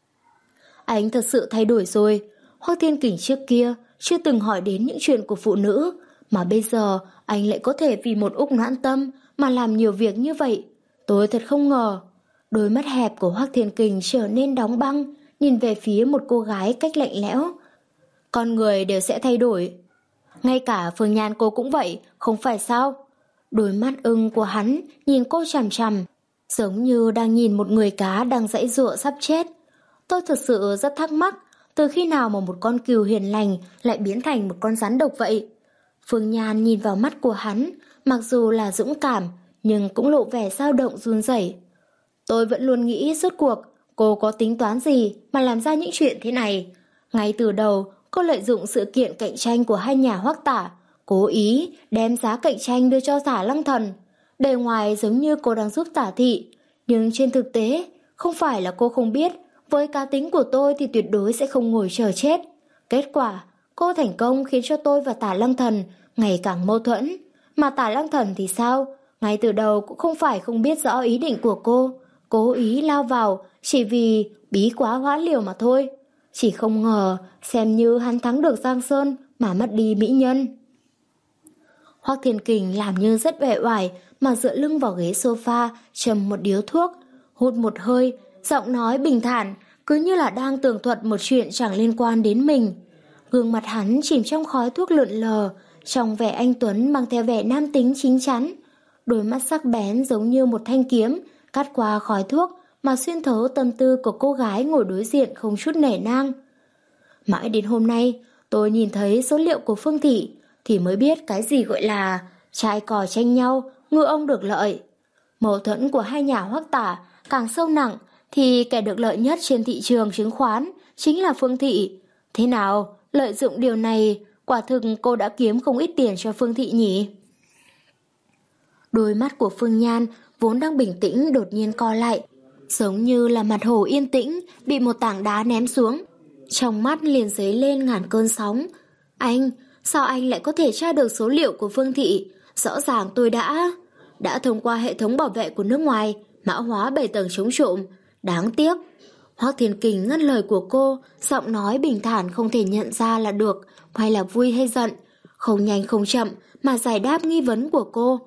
Anh thật sự thay đổi rồi. Hoắc Thiên Kình trước kia chưa từng hỏi đến những chuyện của phụ nữ, mà bây giờ anh lại có thể vì một Úc Noãn Tâm mà làm nhiều việc như vậy. Tôi thật không ngờ. Đôi mắt hẹp của Hoắc Thiên Kình trở nên đóng băng, nhìn về phía một cô gái cách lạnh lẽo. Con người đều sẽ thay đổi. Ngay cả Phương Nhan cô cũng vậy, không phải sao? Đôi mắt ưng của hắn nhìn cô chằm chằm, giống như đang nhìn một người cá đang giãy giụa sắp chết. Tôi thật sự rất thắc mắc, từ khi nào mà một con cừu hiền lành lại biến thành một con rắn độc vậy? Phương Nhan nhìn vào mắt của hắn, mặc dù là dũng cảm, nhưng cũng lộ vẻ dao động run rẩy. Tôi vẫn luôn nghĩ rốt cuộc cô có tính toán gì mà làm ra những chuyện thế này. Ngay từ đầu, cô lợi dụng sự kiện cạnh tranh của hai nhà Hoắc Tả, cố ý đem giá cạnh tranh đưa cho Tả Lăng Thần. Bề ngoài giống như cô đang giúp Tả Thị, nhưng trên thực tế, không phải là cô không biết, với cá tính của tôi thì tuyệt đối sẽ không ngồi chờ chết. Kết quả, cô thành công khiến cho tôi và Tả Lăng Thần ngày càng mâu thuẫn. Mà Tả Lăng Thần thì sao? Ngay từ đầu cũng không phải không biết rõ ý định của cô, cố ý lao vào chỉ vì bí quá hóa liều mà thôi. Chỉ không ngờ xem như hắn thắng được Giang Sơn mà mất đi mỹ nhân. Hoắc Thiên Kình làm như rất uể oải mà dựa lưng vào ghế sofa, châm một điếu thuốc, hút một hơi, giọng nói bình thản, cứ như là đang tường thuật một chuyện chẳng liên quan đến mình. Gương mặt hắn chìm trong khói thuốc lượn lờ, trong vẻ anh tuấn mang theo vẻ nam tính chín chắn. Đôi mắt sắc bén giống như một thanh kiếm, cắt qua khói thuốc mà xuyên thấu tâm tư của cô gái ngồi đối diện không chút nể nang. Mãi đến hôm nay, tôi nhìn thấy số liệu của Phương Thị thì mới biết cái gì gọi là trai cò tranh nhau, ngư ông được lợi. Mâu thuẫn của hai nhà Hoắc Tả càng sâu nặng thì kẻ được lợi nhất trên thị trường chứng khoán chính là Phương Thị. Thế nào, lợi dụng điều này, quả thực cô đã kiếm không ít tiền cho Phương Thị nhỉ? Đôi mắt của Phương Nhan vốn đang bình tĩnh đột nhiên co lại, giống như là mặt hồ yên tĩnh bị một tảng đá ném xuống. Trong mắt liền dấy lên ngàn cơn sóng. Anh, sao anh lại có thể tra được số liệu của Phương Thị? Rõ ràng tôi đã... đã thông qua hệ thống bảo vệ của nước ngoài, mã hóa bảy tầng chống trộm. Đáng tiếc. Hoắc Thiên Kình ngắt lời của cô, giọng nói bình thản không thể nhận ra là được, hay là vui hay giận. Không nhanh không chậm mà giải đáp nghi vấn của cô.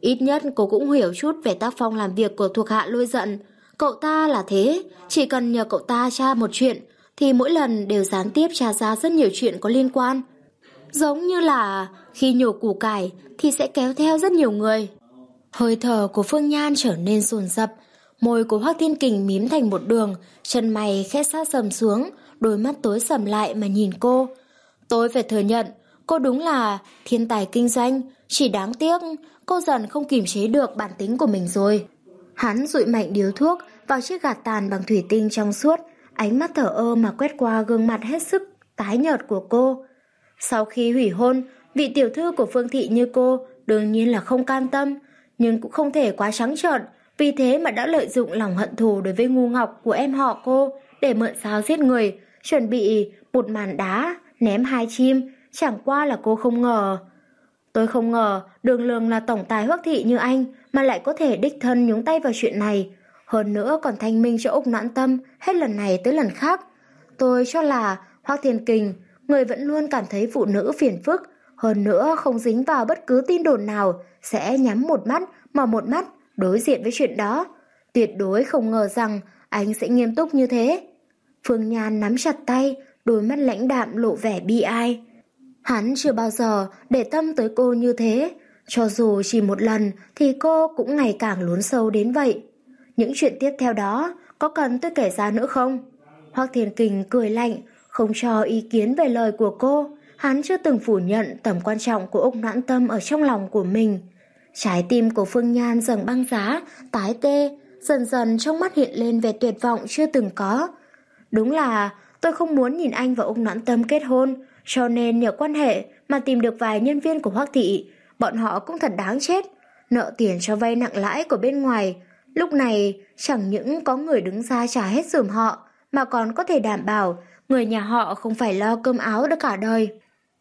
Ít nhất cô cũng hiểu chút về tác phong làm việc của thuộc hạ Lôi Giận. Cậu ta là thế, chỉ cần nhờ cậu ta tra một chuyện thì mỗi lần đều gián tiếp tra ra rất nhiều chuyện có liên quan. Giống như là khi nhổ củ cải thì sẽ kéo theo rất nhiều người. Hơi thở của Phương Nhan trở nên dồn dập, môi của Hoắc Thiên Kình mím thành một đường, chân mày khẽ sát sầm xuống, đôi mắt tối sầm lại mà nhìn cô. Tôi phải thừa nhận, cô đúng là thiên tài kinh doanh, chỉ đáng tiếc cô dần không kiềm chế được bản tính của mình rồi. Hắn dụi mạnh điếu thuốc vào chiếc gạt tàn bằng thủy tinh trong suốt, ánh mắt thở ơ mà quét qua gương mặt hết sức tái nhợt của cô. Sau khi hủy hôn, vị tiểu thư của Phương thị như cô đương nhiên là không cam tâm, nhưng cũng không thể quá trắng trợn, vì thế mà đã lợi dụng lòng hận thù đối với ngu ngọc của em họ cô để mượn dao giết người, chuẩn bị một màn đá, ném hai chim, chẳng qua là cô không ngờ. Tôi không ngờ đường lường là tổng tài Hoắc thị như anh mà lại có thể đích thân nhúng tay vào chuyện này, hơn nữa còn thanh minh cho Úc Noãn Tâm hết lần này tới lần khác. Tôi cho là Hoắc Thiên Kình, người vẫn luôn cảm thấy phụ nữ phiền phức, hơn nữa không dính vào bất cứ tin đồn nào, sẽ nhắm một mắt mở một mắt đối diện với chuyện đó. Tuyệt đối không ngờ rằng anh sẽ nghiêm túc như thế. Phương Nhan nắm chặt tay, đôi mắt lãnh đạm lộ vẻ bi ai. Hắn chưa bao giờ để tâm tới cô như thế, cho dù chỉ một lần thì cô cũng ngày càng lún sâu đến vậy. Những chuyện tiếp theo đó có cần tôi kể ra nữa không? Hoắc Thiên Kình cười lạnh, không cho ý kiến về lời của cô. Hắn chưa từng phủ nhận tầm quan trọng của Úc Noãn Tâm ở trong lòng của mình. Trái tim của Phương Nhan dần băng giá, tái tê, dần dần trong mắt hiện lên vẻ tuyệt vọng chưa từng có. Đúng là tôi không muốn nhìn anh và Úc Noãn Tâm kết hôn, cho nên nhờ quan hệ mà tìm được vài nhân viên của Hoắc thị. Bọn họ cũng thật đáng chết, nợ tiền cho vay nặng lãi của bên ngoài. Lúc này chẳng những có người đứng ra trả hết giùm họ, mà còn có thể đảm bảo người nhà họ không phải lo cơm áo được cả đời.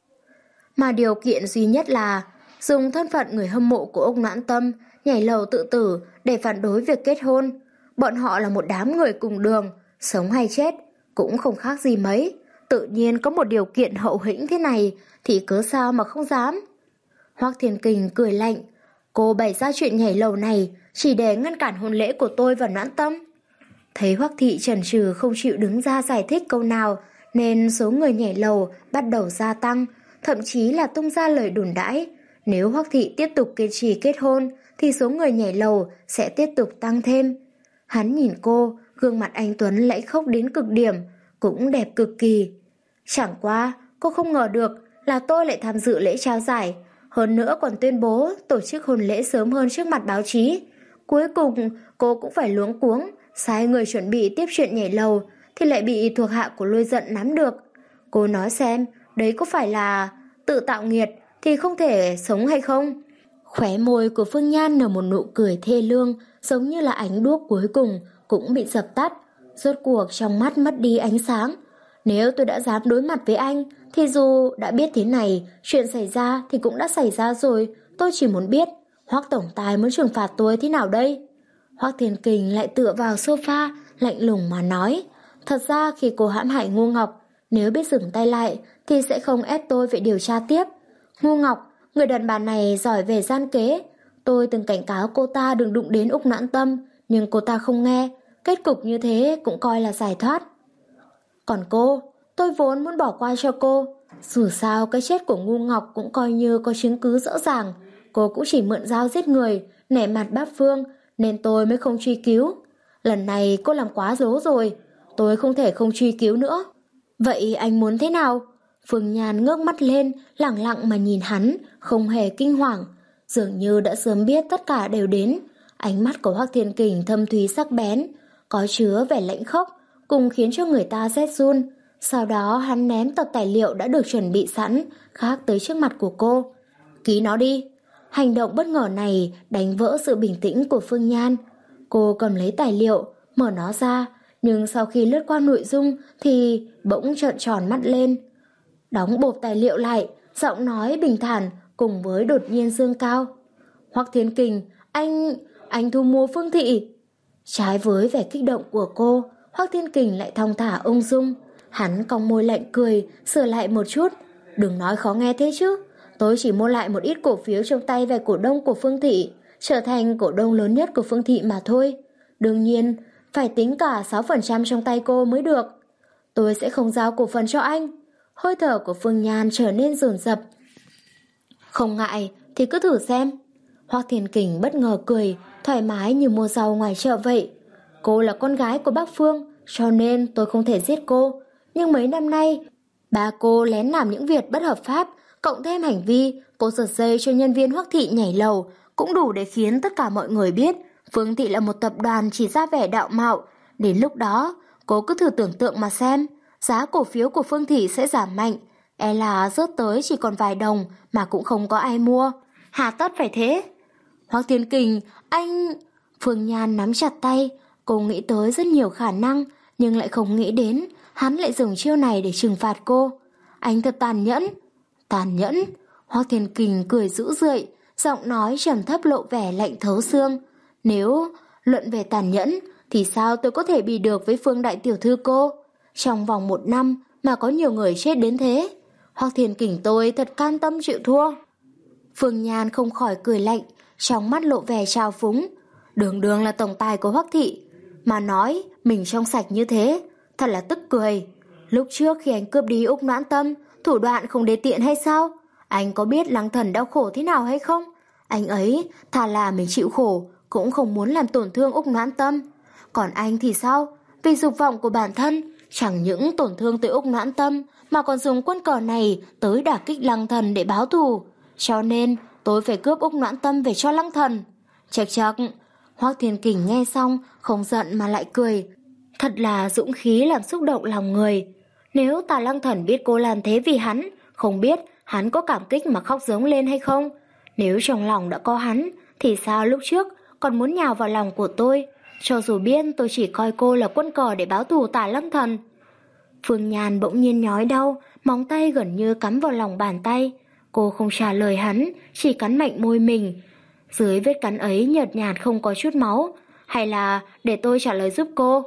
Mà điều kiện duy nhất là dùng thân phận người hâm mộ của Úc Noãn Tâm nhảy lầu tự tử để phản đối việc kết hôn. Bọn họ là một đám người cùng đường, sống hay chết cũng không khác gì mấy. Tự nhiên có một điều kiện hậu hĩnh thế này thì cớ sao mà không dám. Hoắc Thiên Kình cười lạnh, cô bày ra chuyện nhảy lầu này chỉ để ngăn cản hôn lễ của tôi và Noãn Tâm. Thấy Hoắc thị chần chừ không chịu đứng ra giải thích câu nào, nên số người nhảy lầu bắt đầu gia tăng, thậm chí là tung ra lời đồn đãi. Nếu Hoắc thị tiếp tục kiên trì kết hôn thì số người nhảy lầu sẽ tiếp tục tăng thêm. Hắn nhìn cô, gương mặt anh tuấn lãnh khốc đến cực điểm, cũng đẹp cực kỳ. Chẳng qua, cô không ngờ được là tôi lại tham dự lễ trao giải, hơn nữa còn tuyên bố tổ chức hôn lễ sớm hơn trước mặt báo chí. Cuối cùng, cô cũng phải luống cuống, sai người chuẩn bị tiếp chuyện nhảy lầu thì lại bị thuộc hạ của Lôi Giận nắm được. Cô nói xem, đấy có phải là tự tạo nghiệt thì không thể sống hay không? Khóe môi của Phương Nhan nở một nụ cười thê lương, giống như là ánh đuốc cuối cùng cũng bị dập tắt. Rốt cuộc trong mắt mất đi ánh sáng. Nếu tôi đã dám đối mặt với anh thì dù đã biết thế này, chuyện xảy ra thì cũng đã xảy ra rồi. Tôi chỉ muốn biết Hoắc tổng tài muốn trừng phạt tôi thế nào đây? Hoắc Thiên Kình lại tựa vào sofa, lạnh lùng mà nói. Thật ra khi cô hãm hại Ngô Ngọc, nếu biết dừng tay lại thì sẽ không ép tôi phải điều tra tiếp. Ngô Ngọc, người đàn bà này giỏi về gian kế. Tôi từng cảnh cáo cô ta đừng đụng đến Úc Noãn Tâm, nhưng cô ta không nghe. Kết cục như thế cũng coi là giải thoát. Còn cô, tôi vốn muốn bỏ qua cho cô. Dù sao cái chết của Ngô Ngọc cũng coi như có chứng cứ rõ ràng. Cô cũng chỉ mượn dao giết người, nể mặt bác Phương, nên tôi mới không truy cứu. Lần này cô làm quá lố rồi, tôi không thể không truy cứu nữa. Vậy anh muốn thế nào? Phương Nhan ngước mắt lên, lẳng lặng mà nhìn hắn, không hề kinh hoàng. Dường như đã sớm biết tất cả đều đến. Ánh mắt của Hoắc Thiên Kình thâm thúy sắc bén, có chứa vẻ lãnh khốc, cùng khiến cho người ta rét run. Sau đó hắn ném tập tài liệu đã được chuẩn bị sẵn khác tới trước mặt của cô. Ký nó đi. Hành động bất ngờ này đánh vỡ sự bình tĩnh của Phương Nhan. Cô cầm lấy tài liệu, mở nó ra, nhưng sau khi lướt qua nội dung thì bỗng trợn tròn mắt lên. Đóng bộp tài liệu lại, giọng nói bình thản cùng với đột nhiên dương cao. Hoắc Thiên Kình, anh... anh thu mua Phương thị. Trái với vẻ kích động của cô, Hoắc Thiên Kình lại thong thả ung dung. Hắn cong môi lạnh cười, sửa lại một chút. Đừng nói khó nghe thế chứ. Tôi chỉ mua lại một ít cổ phiếu trong tay về cổ đông của Phương thị. trở thành cổ đông lớn nhất của Phương Thị mà thôi. Đương nhiên, phải tính cả sáu phần trăm trong tay cô mới được. Tôi sẽ không giao cổ phần cho anh. Hơi thở của Phương Nhan trở nên dồn dập. Không ngại thì cứ thử xem. Hoắc Thiên Kình bất ngờ cười, thoải mái như mua rau ngoài chợ vậy. Cô là con gái của bác Phương, cho nên tôi không thể giết cô. Nhưng mấy năm nay, ba cô lén làm những việc bất hợp pháp, cộng thêm hành vi cô giật dây cho nhân viên Hoắc Thị nhảy lầu, cũng đủ để khiến tất cả mọi người biết Phương Thị là một tập đoàn chỉ ra vẻ đạo mạo. Đến lúc đó, cô cứ thử tưởng tượng mà xem, giá cổ phiếu của Phương Thị sẽ giảm mạnh, e là rớt tới chỉ còn vài đồng mà cũng không có ai mua. Hà tất phải thế? Hoắc Thiên Kình, anh... Phương Nhan nắm chặt tay, cô nghĩ tới rất nhiều khả năng, nhưng lại không nghĩ đến hắn lại dùng chiêu này để trừng phạt cô. Anh thật tàn nhẫn. Tàn nhẫn? Hoắc Thiên Kình cười dữ dội, giọng nói trầm thấp lộ vẻ lạnh thấu xương. Nếu luận về tàn nhẫn, thì sao tôi có thể bị được với Phương đại tiểu thư cô? Trong vòng một năm mà có nhiều người chết đến thế. Hoắc Thiên Kình tôi thật cam tâm chịu thua. Phương Nhan không khỏi cười lạnh, trong mắt lộ vẻ trào phúng. Đường đường là tổng tài của Hoắc Thị, mà nói mình trong sạch như thế, thật là tức cười. Lúc trước khi anh cướp đi Úc Noãn Tâm, thủ đoạn không đê tiện hay sao? Anh có biết Lăng Thần đau khổ thế nào hay không? Anh ấy thà là mình chịu khổ, cũng không muốn làm tổn thương Úc Noãn Tâm. Còn anh thì sao? Vì dục vọng của bản thân, chẳng những tổn thương tới Úc Noãn Tâm, mà còn dùng quân cờ này tới đả kích Lăng Thần để báo thù. Cho nên tôi phải cướp Úc Noãn Tâm về cho Lăng Thần. Chật chật. Hoắc Thiên Kình nghe xong không giận mà lại cười. Thật là dũng khí làm xúc động lòng người. Nếu Tà Lăng Thần biết cô làm thế vì hắn, không biết hắn có cảm kích mà khóc giống lên hay không? Nếu trong lòng đã có hắn, thì sao lúc trước còn muốn nhào vào lòng của tôi? Cho dù biết tôi chỉ coi cô là quân cờ để báo thù Tà Lăng Thần. Phương Nhan bỗng nhiên nhói đau, móng tay gần như cắm vào lòng bàn tay. Cô không trả lời hắn, chỉ cắn mạnh môi mình. Dưới vết cắn ấy nhợt nhạt không có chút máu. Hay là để tôi trả lời giúp cô?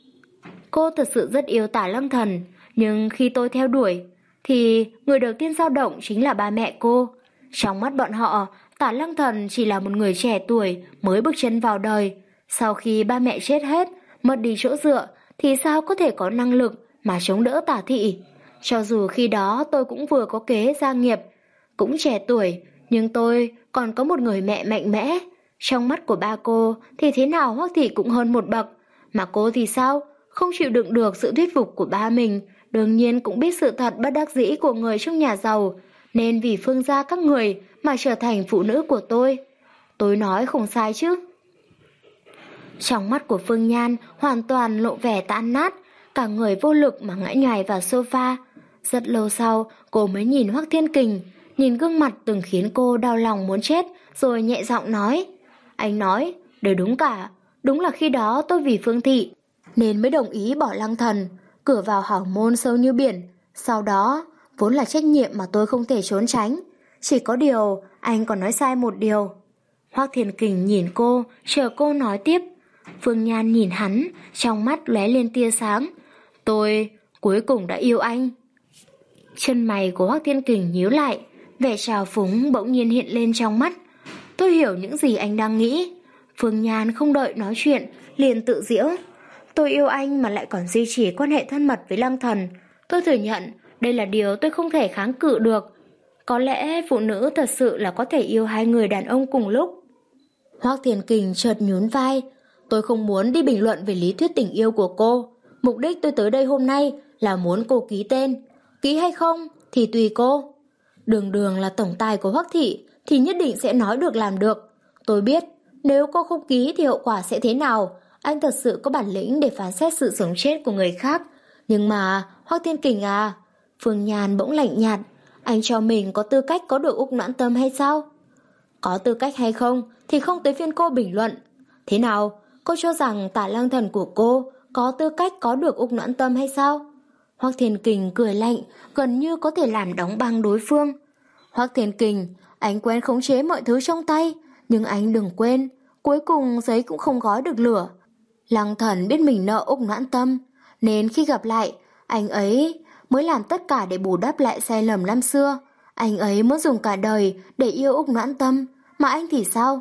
Cô thật sự rất yêu Tả Lăng Thần, nhưng khi tôi theo đuổi, thì người đầu tiên dao động chính là ba mẹ cô. Trong mắt bọn họ, Tả Lăng Thần chỉ là một người trẻ tuổi mới bước chân vào đời. Sau khi ba mẹ chết hết, mất đi chỗ dựa, thì sao có thể có năng lực mà chống đỡ Tả Thị? Cho dù khi đó tôi cũng vừa có kế gia nghiệp, cũng trẻ tuổi, nhưng tôi còn có một người mẹ mạnh mẽ. Trong mắt của ba cô thì thế nào Hoắc Thị cũng hơn một bậc. Mà cô thì sao? Không chịu đựng được sự thuyết phục của ba mình, đương nhiên cũng biết sự thật bất đắc dĩ của người trong nhà giàu, nên vì Phương gia các người mà trở thành phụ nữ của tôi. Tôi nói không sai chứ? Trong mắt của Phương Nhan hoàn toàn lộ vẻ tan nát, cả người vô lực mà ngã nhòi vào sofa. Rất lâu sau, cô mới nhìn Hoắc Thiên Kình, nhìn gương mặt từng khiến cô đau lòng muốn chết, rồi nhẹ giọng nói. Anh nói, đều đúng cả, đúng là khi đó tôi vì Phương Thị, nên mới đồng ý bỏ Lăng Thần, cửa vào hảo môn sâu như biển. Sau đó, vốn là trách nhiệm mà tôi không thể trốn tránh. Chỉ có điều, anh còn nói sai một điều. Hoắc Thiên Kình nhìn cô, chờ cô nói tiếp. Phương Nhan nhìn hắn, trong mắt lóe lên tia sáng. Tôi cuối cùng đã yêu anh. Chân mày của Hoắc Thiên Kình nhíu lại, vẻ trào phúng bỗng nhiên hiện lên trong mắt. Tôi hiểu những gì anh đang nghĩ. Phương Nhan không đợi nói chuyện, liền tự giễu. Tôi yêu anh mà lại còn duy trì quan hệ thân mật với Lăng Thần. Tôi thừa nhận, đây là điều tôi không thể kháng cự được. Có lẽ phụ nữ thật sự là có thể yêu hai người đàn ông cùng lúc. Hoắc Thiên Kình chợt nhún vai. Tôi không muốn đi bình luận về lý thuyết tình yêu của cô. Mục đích tôi tới đây hôm nay là muốn cô ký tên. Ký hay không thì tùy cô. Đường đường là tổng tài của Hoắc Thị thì nhất định sẽ nói được làm được. Tôi biết nếu cô không ký thì hậu quả sẽ thế nào. Anh thật sự có bản lĩnh để phán xét sự sống chết của người khác. Nhưng mà Hoắc Thiên Kình à, Phương Nhan bỗng lạnh nhạt. Anh cho mình có tư cách có được Úc Noãn Tâm hay sao? Có tư cách hay không thì không tới phiên cô bình luận. Thế nào, cô cho rằng Tả Lăng Thần của cô có tư cách có được Úc Noãn Tâm hay sao? Hoắc Thiên Kình cười lạnh, gần như có thể làm đóng băng đối phương. Hoắc Thiên Kình, anh quen khống chế mọi thứ trong tay, nhưng anh đừng quên, cuối cùng giấy cũng không gói được lửa. Lăng Thần biết mình nợ Úc Noãn Tâm, nên khi gặp lại, anh ấy mới làm tất cả để bù đắp lại sai lầm năm xưa. Anh ấy muốn dùng cả đời để yêu Úc Noãn Tâm, mà anh thì sao?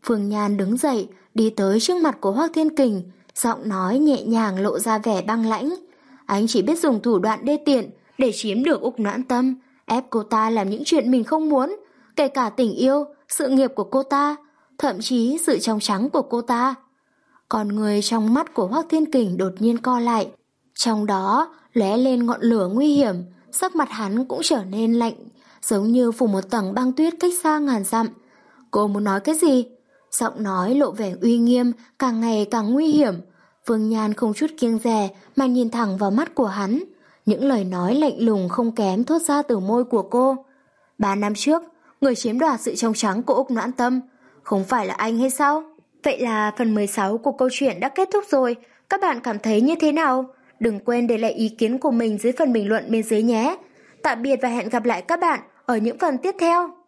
Phương Nhan đứng dậy, đi tới trước mặt của Hoắc Thiên Kình, giọng nói nhẹ nhàng lộ ra vẻ băng lãnh. Anh chỉ biết dùng thủ đoạn đê tiện để chiếm được Úc Noãn Tâm, ép cô ta làm những chuyện mình không muốn, kể cả tình yêu, sự nghiệp của cô ta, thậm chí sự trong trắng của cô ta. Con người trong mắt của Hoắc Thiên Kình đột nhiên co lại, trong đó lóe lên ngọn lửa nguy hiểm, sắc mặt hắn cũng trở nên lạnh, giống như phủ một tầng băng tuyết cách xa ngàn dặm. Cô muốn nói cái gì? Giọng nói lộ vẻ uy nghiêm, càng ngày càng nguy hiểm. Phương Nhan không chút kiêng dè mà nhìn thẳng vào mắt của hắn. Những lời nói lạnh lùng không kém thốt ra từ môi của cô. Ba năm trước, người chiếm đoạt sự trong trắng của Úc Noãn Tâm không phải là anh hay sao? Vậy là phần mười sáu của câu chuyện đã kết thúc rồi. Các bạn cảm thấy như thế nào? Đừng quên để lại ý kiến của mình dưới phần bình luận bên dưới nhé. Tạm biệt và hẹn gặp lại các bạn ở những phần tiếp theo.